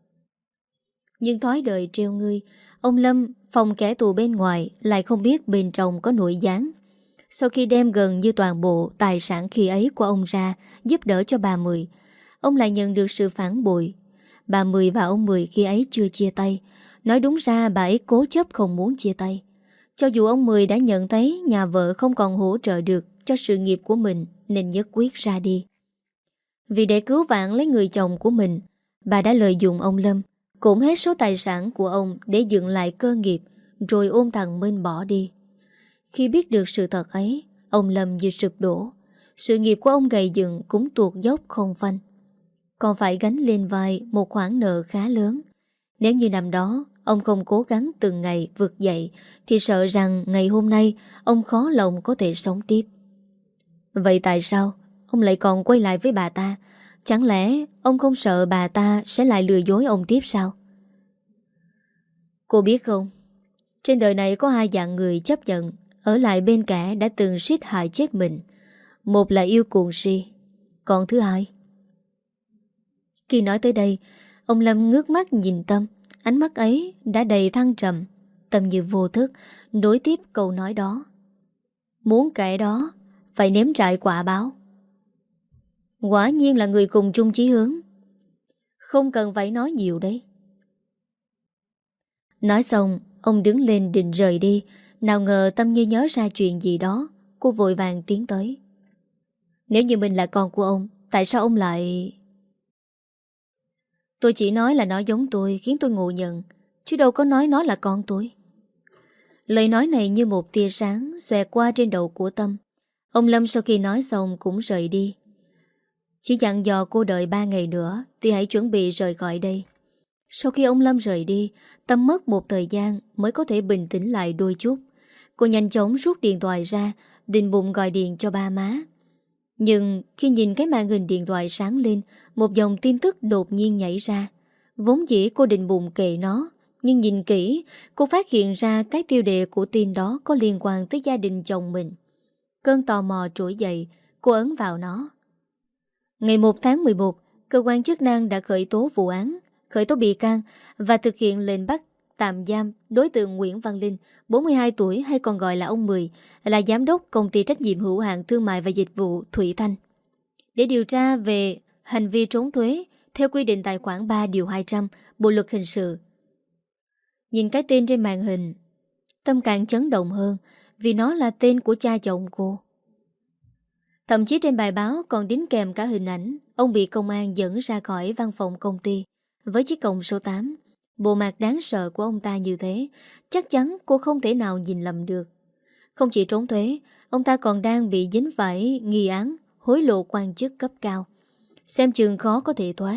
Nhưng thói đời trêu ngươi, ông Lâm phòng kẻ tù bên ngoài lại không biết bên trong có nội gián. Sau khi đem gần như toàn bộ tài sản khi ấy của ông ra giúp đỡ cho bà Mười, ông lại nhận được sự phản bội. Bà Mười và ông Mười khi ấy chưa chia tay. Nói đúng ra bà ấy cố chấp không muốn chia tay. Cho dù ông Mười đã nhận thấy nhà vợ không còn hỗ trợ được cho sự nghiệp của mình, nên nhất quyết ra đi. Vì để cứu vãn lấy người chồng của mình, bà đã lợi dụng ông Lâm, cũng hết số tài sản của ông để dựng lại cơ nghiệp, rồi ôm thằng Minh bỏ đi. Khi biết được sự thật ấy, ông Lâm như sụp đổ. Sự nghiệp của ông gầy dựng cũng tuột dốc không phanh, còn phải gánh lên vai một khoản nợ khá lớn. Nếu như năm đó ông không cố gắng từng ngày vực dậy, thì sợ rằng ngày hôm nay ông khó lòng có thể sống tiếp. Vậy tại sao ông lại còn quay lại với bà ta? Chẳng lẽ ông không sợ bà ta sẽ lại lừa dối ông tiếp sao? Cô biết không, trên đời này có hai dạng người chấp nhận ở lại bên kẻ đã từng suýt hại chết mình. Một là yêu cuồng si, còn thứ hai... Khi nói tới đây, ông Lâm ngước mắt nhìn Tâm. Ánh mắt ấy đã đầy thăng trầm. Tâm như vô thức nối tiếp câu nói đó. Muốn kẻ đó phải nếm trải quả báo. Quả nhiên là người cùng chung chí hướng. Không cần phải nói nhiều đấy. Nói xong, ông đứng lên định rời đi. Nào ngờ Tâm như nhớ ra chuyện gì đó. Cô vội vàng tiến tới. Nếu như mình là con của ông, tại sao ông lại... Tôi chỉ nói là nó giống tôi, khiến tôi ngộ nhận, chứ đâu có nói nó là con tôi. Lời nói này như một tia sáng xòe qua trên đầu của Tâm. Ông Lâm sau khi nói xong cũng rời đi. Chỉ dặn dò cô đợi 3 ngày nữa thì hãy chuẩn bị rời khỏi đây. Sau khi ông Lâm rời đi, Tâm mất một thời gian mới có thể bình tĩnh lại đôi chút. Cô nhanh chóng rút điện thoại ra, định bụng gọi điện cho ba má. Nhưng khi nhìn cái màn hình điện thoại sáng lên, một dòng tin tức đột nhiên nhảy ra. Vốn dĩ cô định bụng kệ nó, nhưng nhìn kỹ, cô phát hiện ra cái tiêu đề của tin đó có liên quan tới gia đình chồng mình. Cơn tò mò trỗi dậy, cô ấn vào nó. Ngày 1 tháng 11, cơ quan chức năng đã khởi tố vụ án, khởi tố bị can và thực hiện lệnh bắt tạm giam đối tượng Nguyễn Văn Linh, 42 tuổi hay còn gọi là ông Mười, là giám đốc công ty trách nhiệm hữu hạn thương mại và dịch vụ Thủy Thanh, để điều tra về hành vi trốn thuế, theo quy định tại khoản 3 điều 200 Bộ luật hình sự. Nhìn cái tên trên màn hình, Tâm càng chấn động hơn vì nó là tên của cha chồng cô. Thậm chí trên bài báo còn đính kèm cả hình ảnh ông bị công an dẫn ra khỏi văn phòng công ty với chiếc còng số 8. Bộ mặt đáng sợ của ông ta như thế, chắc chắn cô không thể nào nhìn lầm được. Không chỉ trốn thuế, ông ta còn đang bị dính phải nghi án hối lộ quan chức cấp cao. Xem chừng khó có thể thoát.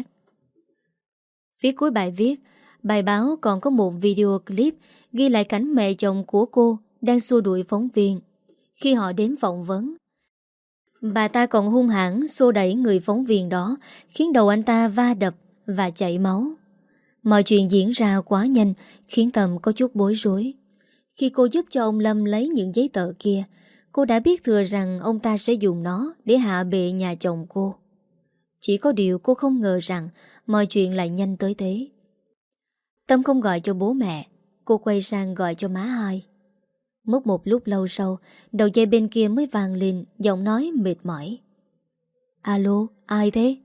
Phía cuối bài viết, bài báo còn có một video clip ghi lại cảnh mẹ chồng của cô đang xua đuổi phóng viên khi họ đến phỏng vấn. Bà ta còn hung hãn xô đẩy người phóng viên đó, khiến đầu anh ta va đập và chảy máu. Mọi chuyện diễn ra quá nhanh, khiến Tâm có chút bối rối. Khi cô giúp cho ông Lâm lấy những giấy tờ kia, cô đã biết thừa rằng ông ta sẽ dùng nó để hạ bệ nhà chồng cô. Chỉ có điều cô không ngờ rằng mọi chuyện lại nhanh tới thế. Tâm không gọi cho bố mẹ, cô quay sang gọi cho má hai. Mất một lúc lâu sau, đầu dây bên kia mới vang lên giọng nói mệt mỏi. Alo, ai thế?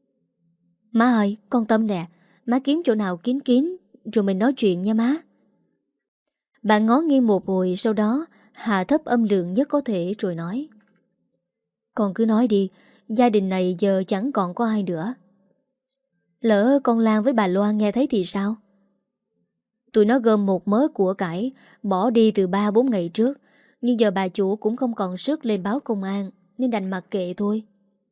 Má ơi, con Tâm nè, má kiếm chỗ nào kín kín rồi mình nói chuyện nha má. Bạn ngó nghiêng một hồi, sau đó hạ thấp âm lượng nhất có thể rồi nói. Con cứ nói đi, gia đình này giờ chẳng còn có ai nữa. Lỡ con Lan với bà Loan nghe thấy thì sao? Tụi nó gom một mớ của cải, bỏ đi từ 3-4 ngày trước. Nhưng giờ bà chủ cũng không còn sức lên báo công an, nên đành mặc kệ thôi.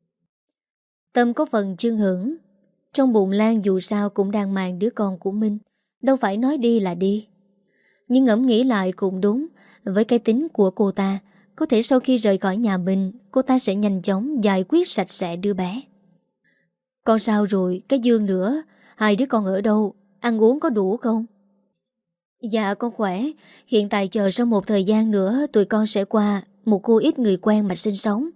Tâm có phần chưng hửng. Trong bụng Lan dù sao cũng đang mang đứa con của mình, đâu phải nói đi là đi. Nhưng ngẫm nghĩ lại cũng đúng. Với cái tính của cô ta, có thể sau khi rời khỏi nhà mình, cô ta sẽ nhanh chóng giải quyết sạch sẽ đứa bé. Con sao rồi, cái Dương nữa, hai đứa con ở đâu, ăn uống có đủ không? Dạ con khỏe, hiện tại chờ sau một thời gian nữa tụi con sẽ qua một khu ít người quen mà sinh sống.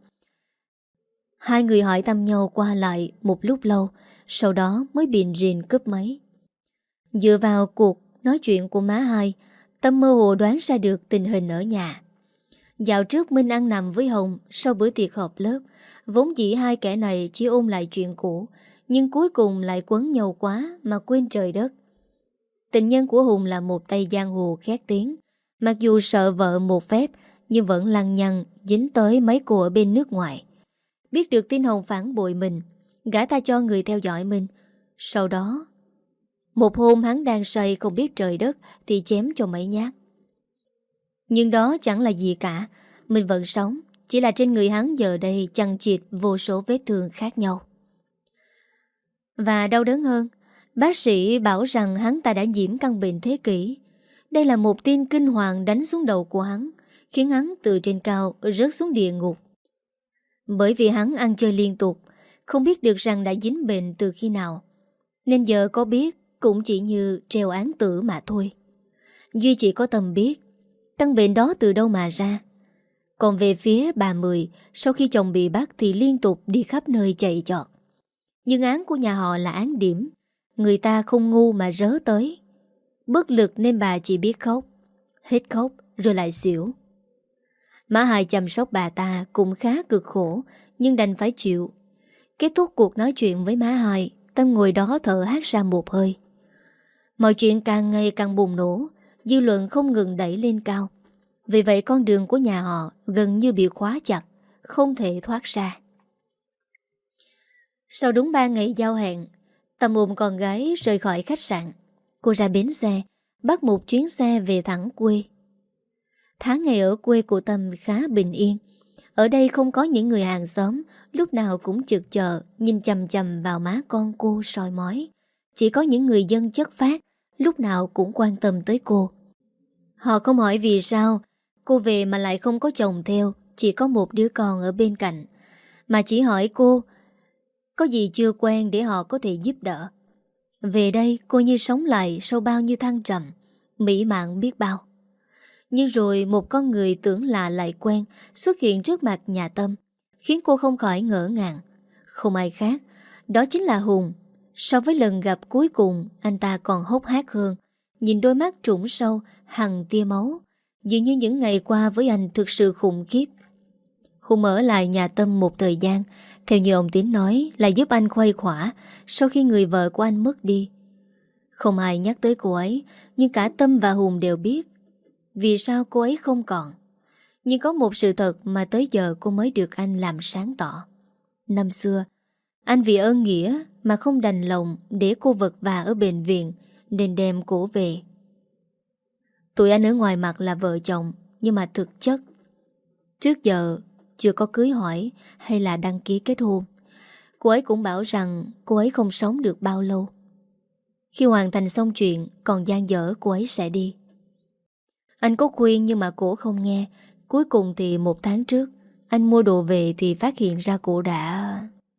Hai người hỏi thăm nhau qua lại một lúc lâu, sau đó mới bịn rìn cúp máy. Dựa vào cuộc nói chuyện của má hai, Tâm mơ hồ đoán ra được tình hình ở nhà. Dạo trước Minh ăn nằm với Hồng sau bữa tiệc họp lớp, vốn dĩ hai kẻ này chỉ ôm lại chuyện cũ, nhưng cuối cùng lại quấn nhau quá mà quên trời đất. Tình nhân của Hùng là một tay giang hồ khét tiếng, mặc dù sợ vợ một phép nhưng vẫn lăng nhăng dính tới mấy cô ở bên nước ngoài. Biết được tin Hồng phản bội mình, gã ta cho người theo dõi mình. Sau đó, một hôm hắn đang say không biết trời đất thì chém cho mấy nhát. Nhưng đó chẳng là gì cả, mình vẫn sống, chỉ là trên người hắn giờ đây chằng chịt vô số vết thương khác nhau. Và đau đớn hơn, bác sĩ bảo rằng hắn ta đã nhiễm căn bệnh thế kỷ. Đây là một tin kinh hoàng đánh xuống đầu của hắn, khiến hắn từ trên cao rớt xuống địa ngục. Bởi vì hắn ăn chơi liên tục, không biết được rằng đã dính bệnh từ khi nào, nên giờ có biết cũng chỉ như treo án tử mà thôi. Duy chỉ có Tâm biết căn bệnh đó từ đâu mà ra. Còn về phía bà Mười, sau khi chồng bị bắt thì liên tục đi khắp nơi chạy chọt. Nhưng án của nhà họ là án điểm, người ta không ngu mà rớ tới. Bất lực nên bà chỉ biết khóc, hết khóc rồi lại xỉu. Má Hai chăm sóc bà ta cũng khá cực khổ, nhưng đành phải chịu. Kết thúc cuộc nói chuyện với má Hai, Tâm ngồi đó thở hắt ra một hơi. Mọi chuyện càng ngày càng bùng nổ, dư luận không ngừng đẩy lên cao. Vì vậy con đường của nhà họ gần như bị khóa chặt, không thể thoát ra. Sau đúng 3 ngày giao hẹn, Tâm ôm con gái rời khỏi khách sạn. Cô ra bến xe, bắt một chuyến xe về thẳng quê. Tháng ngày ở quê của Tâm khá bình yên. Ở đây không có những người hàng xóm lúc nào cũng chực chờ nhìn chằm chằm vào má con cô soi mói. Chỉ có những người dân chất phác lúc nào cũng quan tâm tới cô. Họ không hỏi vì sao cô về mà lại không có chồng theo, chỉ có một đứa con ở bên cạnh, mà chỉ hỏi cô có gì chưa quen để họ có thể giúp đỡ. Về đây cô như sống lại sau bao nhiêu thăng trầm, mỹ mãn biết bao. Nhưng rồi một con người tưởng lạ lại quen xuất hiện trước mặt nhà Tâm, khiến cô không khỏi ngỡ ngàng. Không ai khác, đó chính là Hùng. So với lần gặp cuối cùng, anh ta còn hốc hác hơn. Nhìn đôi mắt trũng sâu, hằn tia máu. Dường như những ngày qua với anh thực sự khủng khiếp. Hùng ở lại nhà Tâm một thời gian, Theo như ông Tín nói là giúp anh khuây khỏa sau khi người vợ của anh mất đi. Không ai nhắc tới cô ấy, nhưng cả Tâm và Hùng đều biết vì sao cô ấy không còn. Nhưng có một sự thật mà tới giờ cô mới được anh làm sáng tỏ. Năm xưa, anh vì ơn nghĩa mà không đành lòng để cô vật vã ở bệnh viện nên đem cổ về. Tụi anh ở ngoài mặt là vợ chồng, nhưng mà thực chất trước giờ chưa có cưới hỏi hay là đăng ký kết hôn. Cô ấy cũng bảo rằng cô ấy không sống được bao lâu. Khi hoàn thành xong chuyện còn dang dở cô ấy sẽ đi. Anh có khuyên nhưng mà cổ không nghe. Cuối cùng thì 1 tháng trước anh mua đồ về thì phát hiện ra cổ đã...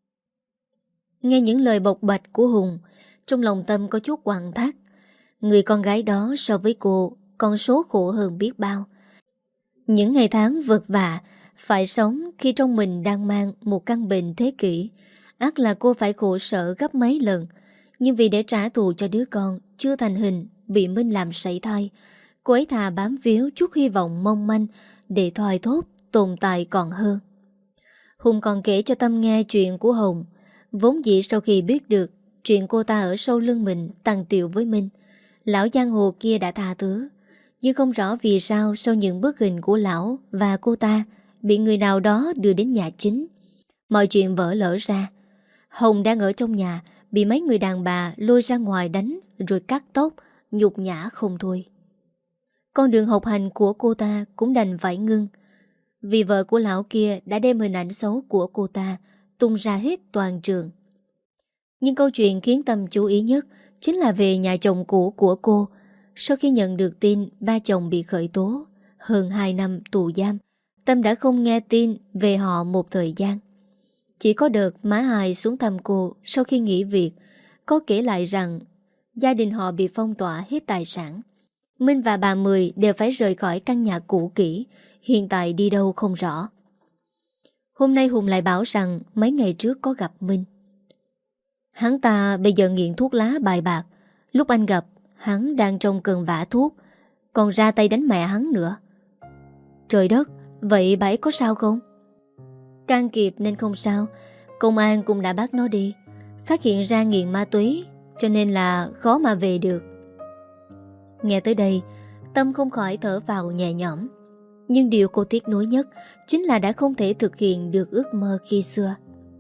Nghe những lời bộc bạch của Hùng, trong lòng Tâm có chút quặn thắt. Người con gái đó so với cô còn số khổ hơn biết bao. Những ngày tháng vật vả phải sống khi trong mình đang mang một căn bệnh thế kỷ, ắt là cô phải khổ sở gấp mấy lần. Nhưng vì để trả thù cho đứa con chưa thành hình bị Minh làm sảy thai, cô ấy thà bám víu chút hy vọng mong manh để thoi thóp tồn tại còn hơn. Hùng còn kể cho Tâm nghe chuyện của Hồng. Vốn dĩ sau khi biết được chuyện cô ta ở sau lưng mình tằng tiệu với Minh, lão giang hồ kia đã tha thứ. Nhưng không rõ vì sao sau những bức hình của lão và cô ta bị người nào đó đưa đến nhà chính, mọi chuyện vỡ lỡ ra. Hồng đang ở trong nhà bị mấy người đàn bà lôi ra ngoài đánh rồi cắt tóc, nhục nhã không thôi. Con đường học hành của cô ta cũng đành phải ngưng, vì vợ của lão kia đã đem hình ảnh xấu của cô ta tung ra hết toàn trường. Nhưng câu chuyện khiến Tâm chú ý nhất chính là về nhà chồng cũ của cô. Sau khi nhận được tin ba chồng bị khởi tố hơn 2 năm tù giam, Tâm đã không nghe tin về họ một thời gian. Chỉ có đợt má Hai xuống thăm cô sau khi nghỉ việc, có kể lại rằng gia đình họ bị phong tỏa hết tài sản. Minh và bà Mười đều phải rời khỏi căn nhà cũ kỹ, hiện tại đi đâu không rõ. Hôm nay Hùng lại bảo rằng mấy ngày trước có gặp Minh. Hắn ta bây giờ nghiện thuốc lá bài bạc. Lúc anh gặp, hắn đang trong cơn vã thuốc, còn ra tay đánh mẹ hắn nữa. Trời đất, vậy bà ấy có sao không? Can kịp nên không sao. Công an cũng đã bắt nó đi, phát hiện ra nghiện ma túy, cho nên là khó mà về được. Nghe tới đây, Tâm không khỏi thở vào nhẹ nhõm. Nhưng điều cô tiếc nuối nhất chính là đã không thể thực hiện được ước mơ khi xưa.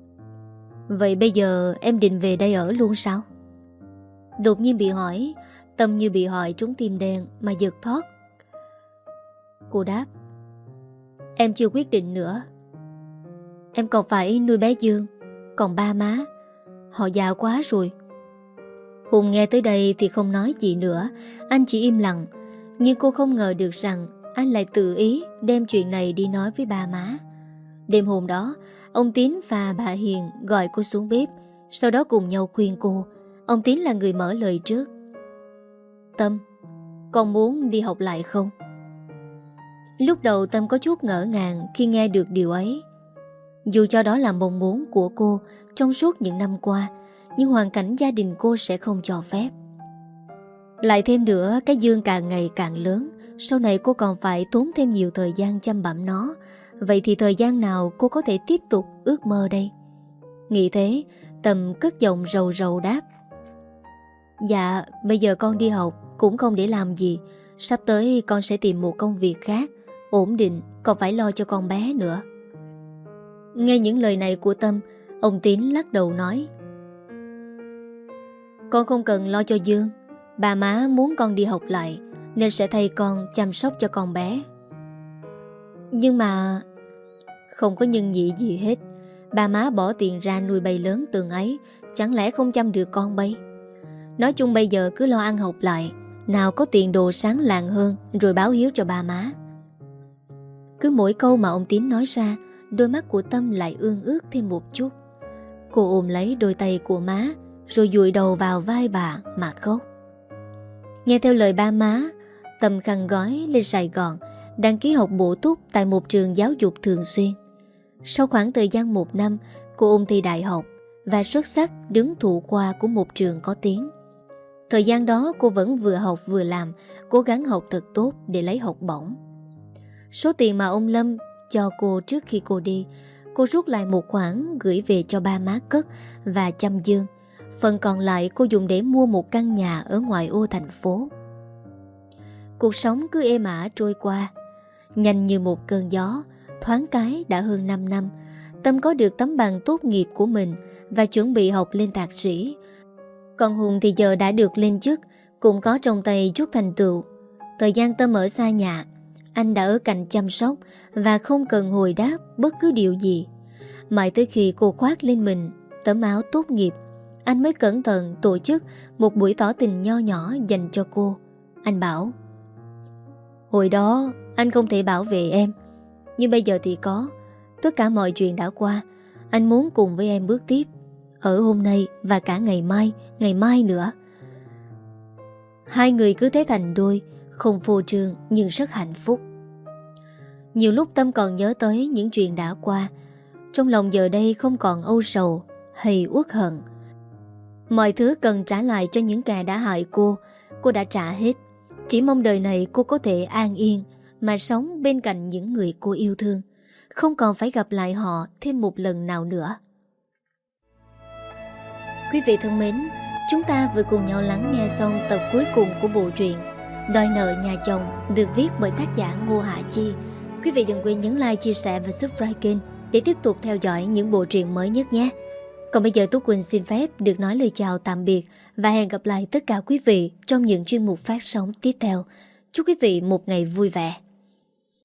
Vậy bây giờ em định về đây ở luôn sao? Đột nhiên bị hỏi, Tâm như bị hỏi trúng tim đen mà giật thót. Cô đáp: Em chưa quyết định nữa. Em còn phải nuôi bé Dương, còn ba má, họ già quá rồi. Hùng nghe tới đây thì không nói gì nữa, anh chỉ im lặng. Nhưng cô không ngờ được rằng anh lại tự ý đem chuyện này đi nói với ba má. Đêm hôm đó, ông Tín và bà Hiền gọi cô xuống bếp, sau đó cùng nhau khuyên cô. Ông Tín là người mở lời trước. Tâm, con muốn đi học lại không? Lúc đầu Tâm có chút ngỡ ngàng khi nghe được điều ấy. Dù cho đó là mong muốn của cô trong suốt những năm qua, nhưng hoàn cảnh gia đình cô sẽ không cho phép. Lại thêm nữa, cái Dương càng ngày càng lớn, sau này cô còn phải tốn thêm nhiều thời gian chăm bẵm nó. Vậy thì thời gian nào cô có thể tiếp tục ước mơ đây? Nghĩ thế, Tâm cất giọng rầu rầu đáp: Dạ, bây giờ con đi học cũng không để làm gì. Sắp tới con sẽ tìm một công việc khác ổn định, còn phải lo cho con bé nữa. Nghe những lời này của Tâm, ông Tín lắc đầu nói: Con không cần lo cho Dương. Bà má muốn con đi học lại nên sẽ thay con chăm sóc cho con bé. Nhưng mà... Không có nhân nhị gì hết. Bà má bỏ tiền ra nuôi bay lớn từng ấy, chẳng lẽ không chăm được con bay? Nói chung bây giờ cứ lo ăn học lại, nào có tiền đồ sáng lạng hơn rồi báo hiếu cho bà má. Cứ mỗi câu mà ông Tín nói ra, đôi mắt của Tâm lại ương ước thêm một chút. Cô ôm lấy đôi tay của má rồi dụi đầu vào vai bà mà khóc. Nghe theo lời ba má, Tâm khăn gói lên Sài Gòn, đăng ký học bổ túc tại một trường giáo dục thường xuyên. Sau khoảng thời gian 1 năm, cô ôn thi đại học và xuất sắc đứng thủ khoa của một trường có tiếng. Thời gian đó cô vẫn vừa học vừa làm, cố gắng học thật tốt để lấy học bổng. Số tiền mà ông Lâm cho cô trước khi cô đi, Cô rút lại một khoản gửi về cho ba má cất và chăm Dương. Phần còn lại cô dùng để mua một căn nhà ở ngoại ô thành phố. Cuộc sống cứ êm ả trôi qua, nhanh như một cơn gió. Thoáng cái đã hơn 5 năm, Tâm có được tấm bằng tốt nghiệp của mình và chuẩn bị học lên thạc sĩ. Còn Hùng thì giờ đã được lên chức, cũng có trong tay chút thành tựu. Thời gian Tâm ở xa nhà, anh đã ở cạnh chăm sóc và không cần hồi đáp bất cứ điều gì. Mãi tới khi cô khoác lên mình tấm áo tốt nghiệp, anh mới cẩn thận tổ chức một buổi tỏ tình nho nhỏ dành cho cô. Anh bảo: hồi đó anh không thể bảo vệ em, nhưng bây giờ thì có. Tất cả mọi chuyện đã qua, anh muốn cùng với em bước tiếp, ở hôm nay và cả ngày mai nữa. Hai người cứ thế thành đôi, không phô trương nhưng rất hạnh phúc. Nhiều lúc Tâm còn nhớ tới những chuyện đã qua. Trong lòng giờ đây không còn âu sầu hay uất hận. Mọi thứ cần trả lại cho những kẻ đã hại cô đã trả hết. Chỉ mong đời này cô có thể an yên mà sống bên cạnh những người cô yêu thương, không còn phải gặp lại họ thêm một lần nào nữa. Quý vị thân mến, chúng ta vừa cùng nhau lắng nghe xong tập cuối cùng của bộ truyện Đòi nợ nhà chồng, được viết bởi tác giả Ngô Hạ Chi. Quý vị đừng quên nhấn like, chia sẻ và subscribe kênh để tiếp tục theo dõi những bộ truyện mới nhất nhé. Còn bây giờ Tú Quỳnh xin phép được nói lời chào tạm biệt và hẹn gặp lại tất cả quý vị trong những chuyên mục phát sóng tiếp theo. Chúc quý vị một ngày vui vẻ.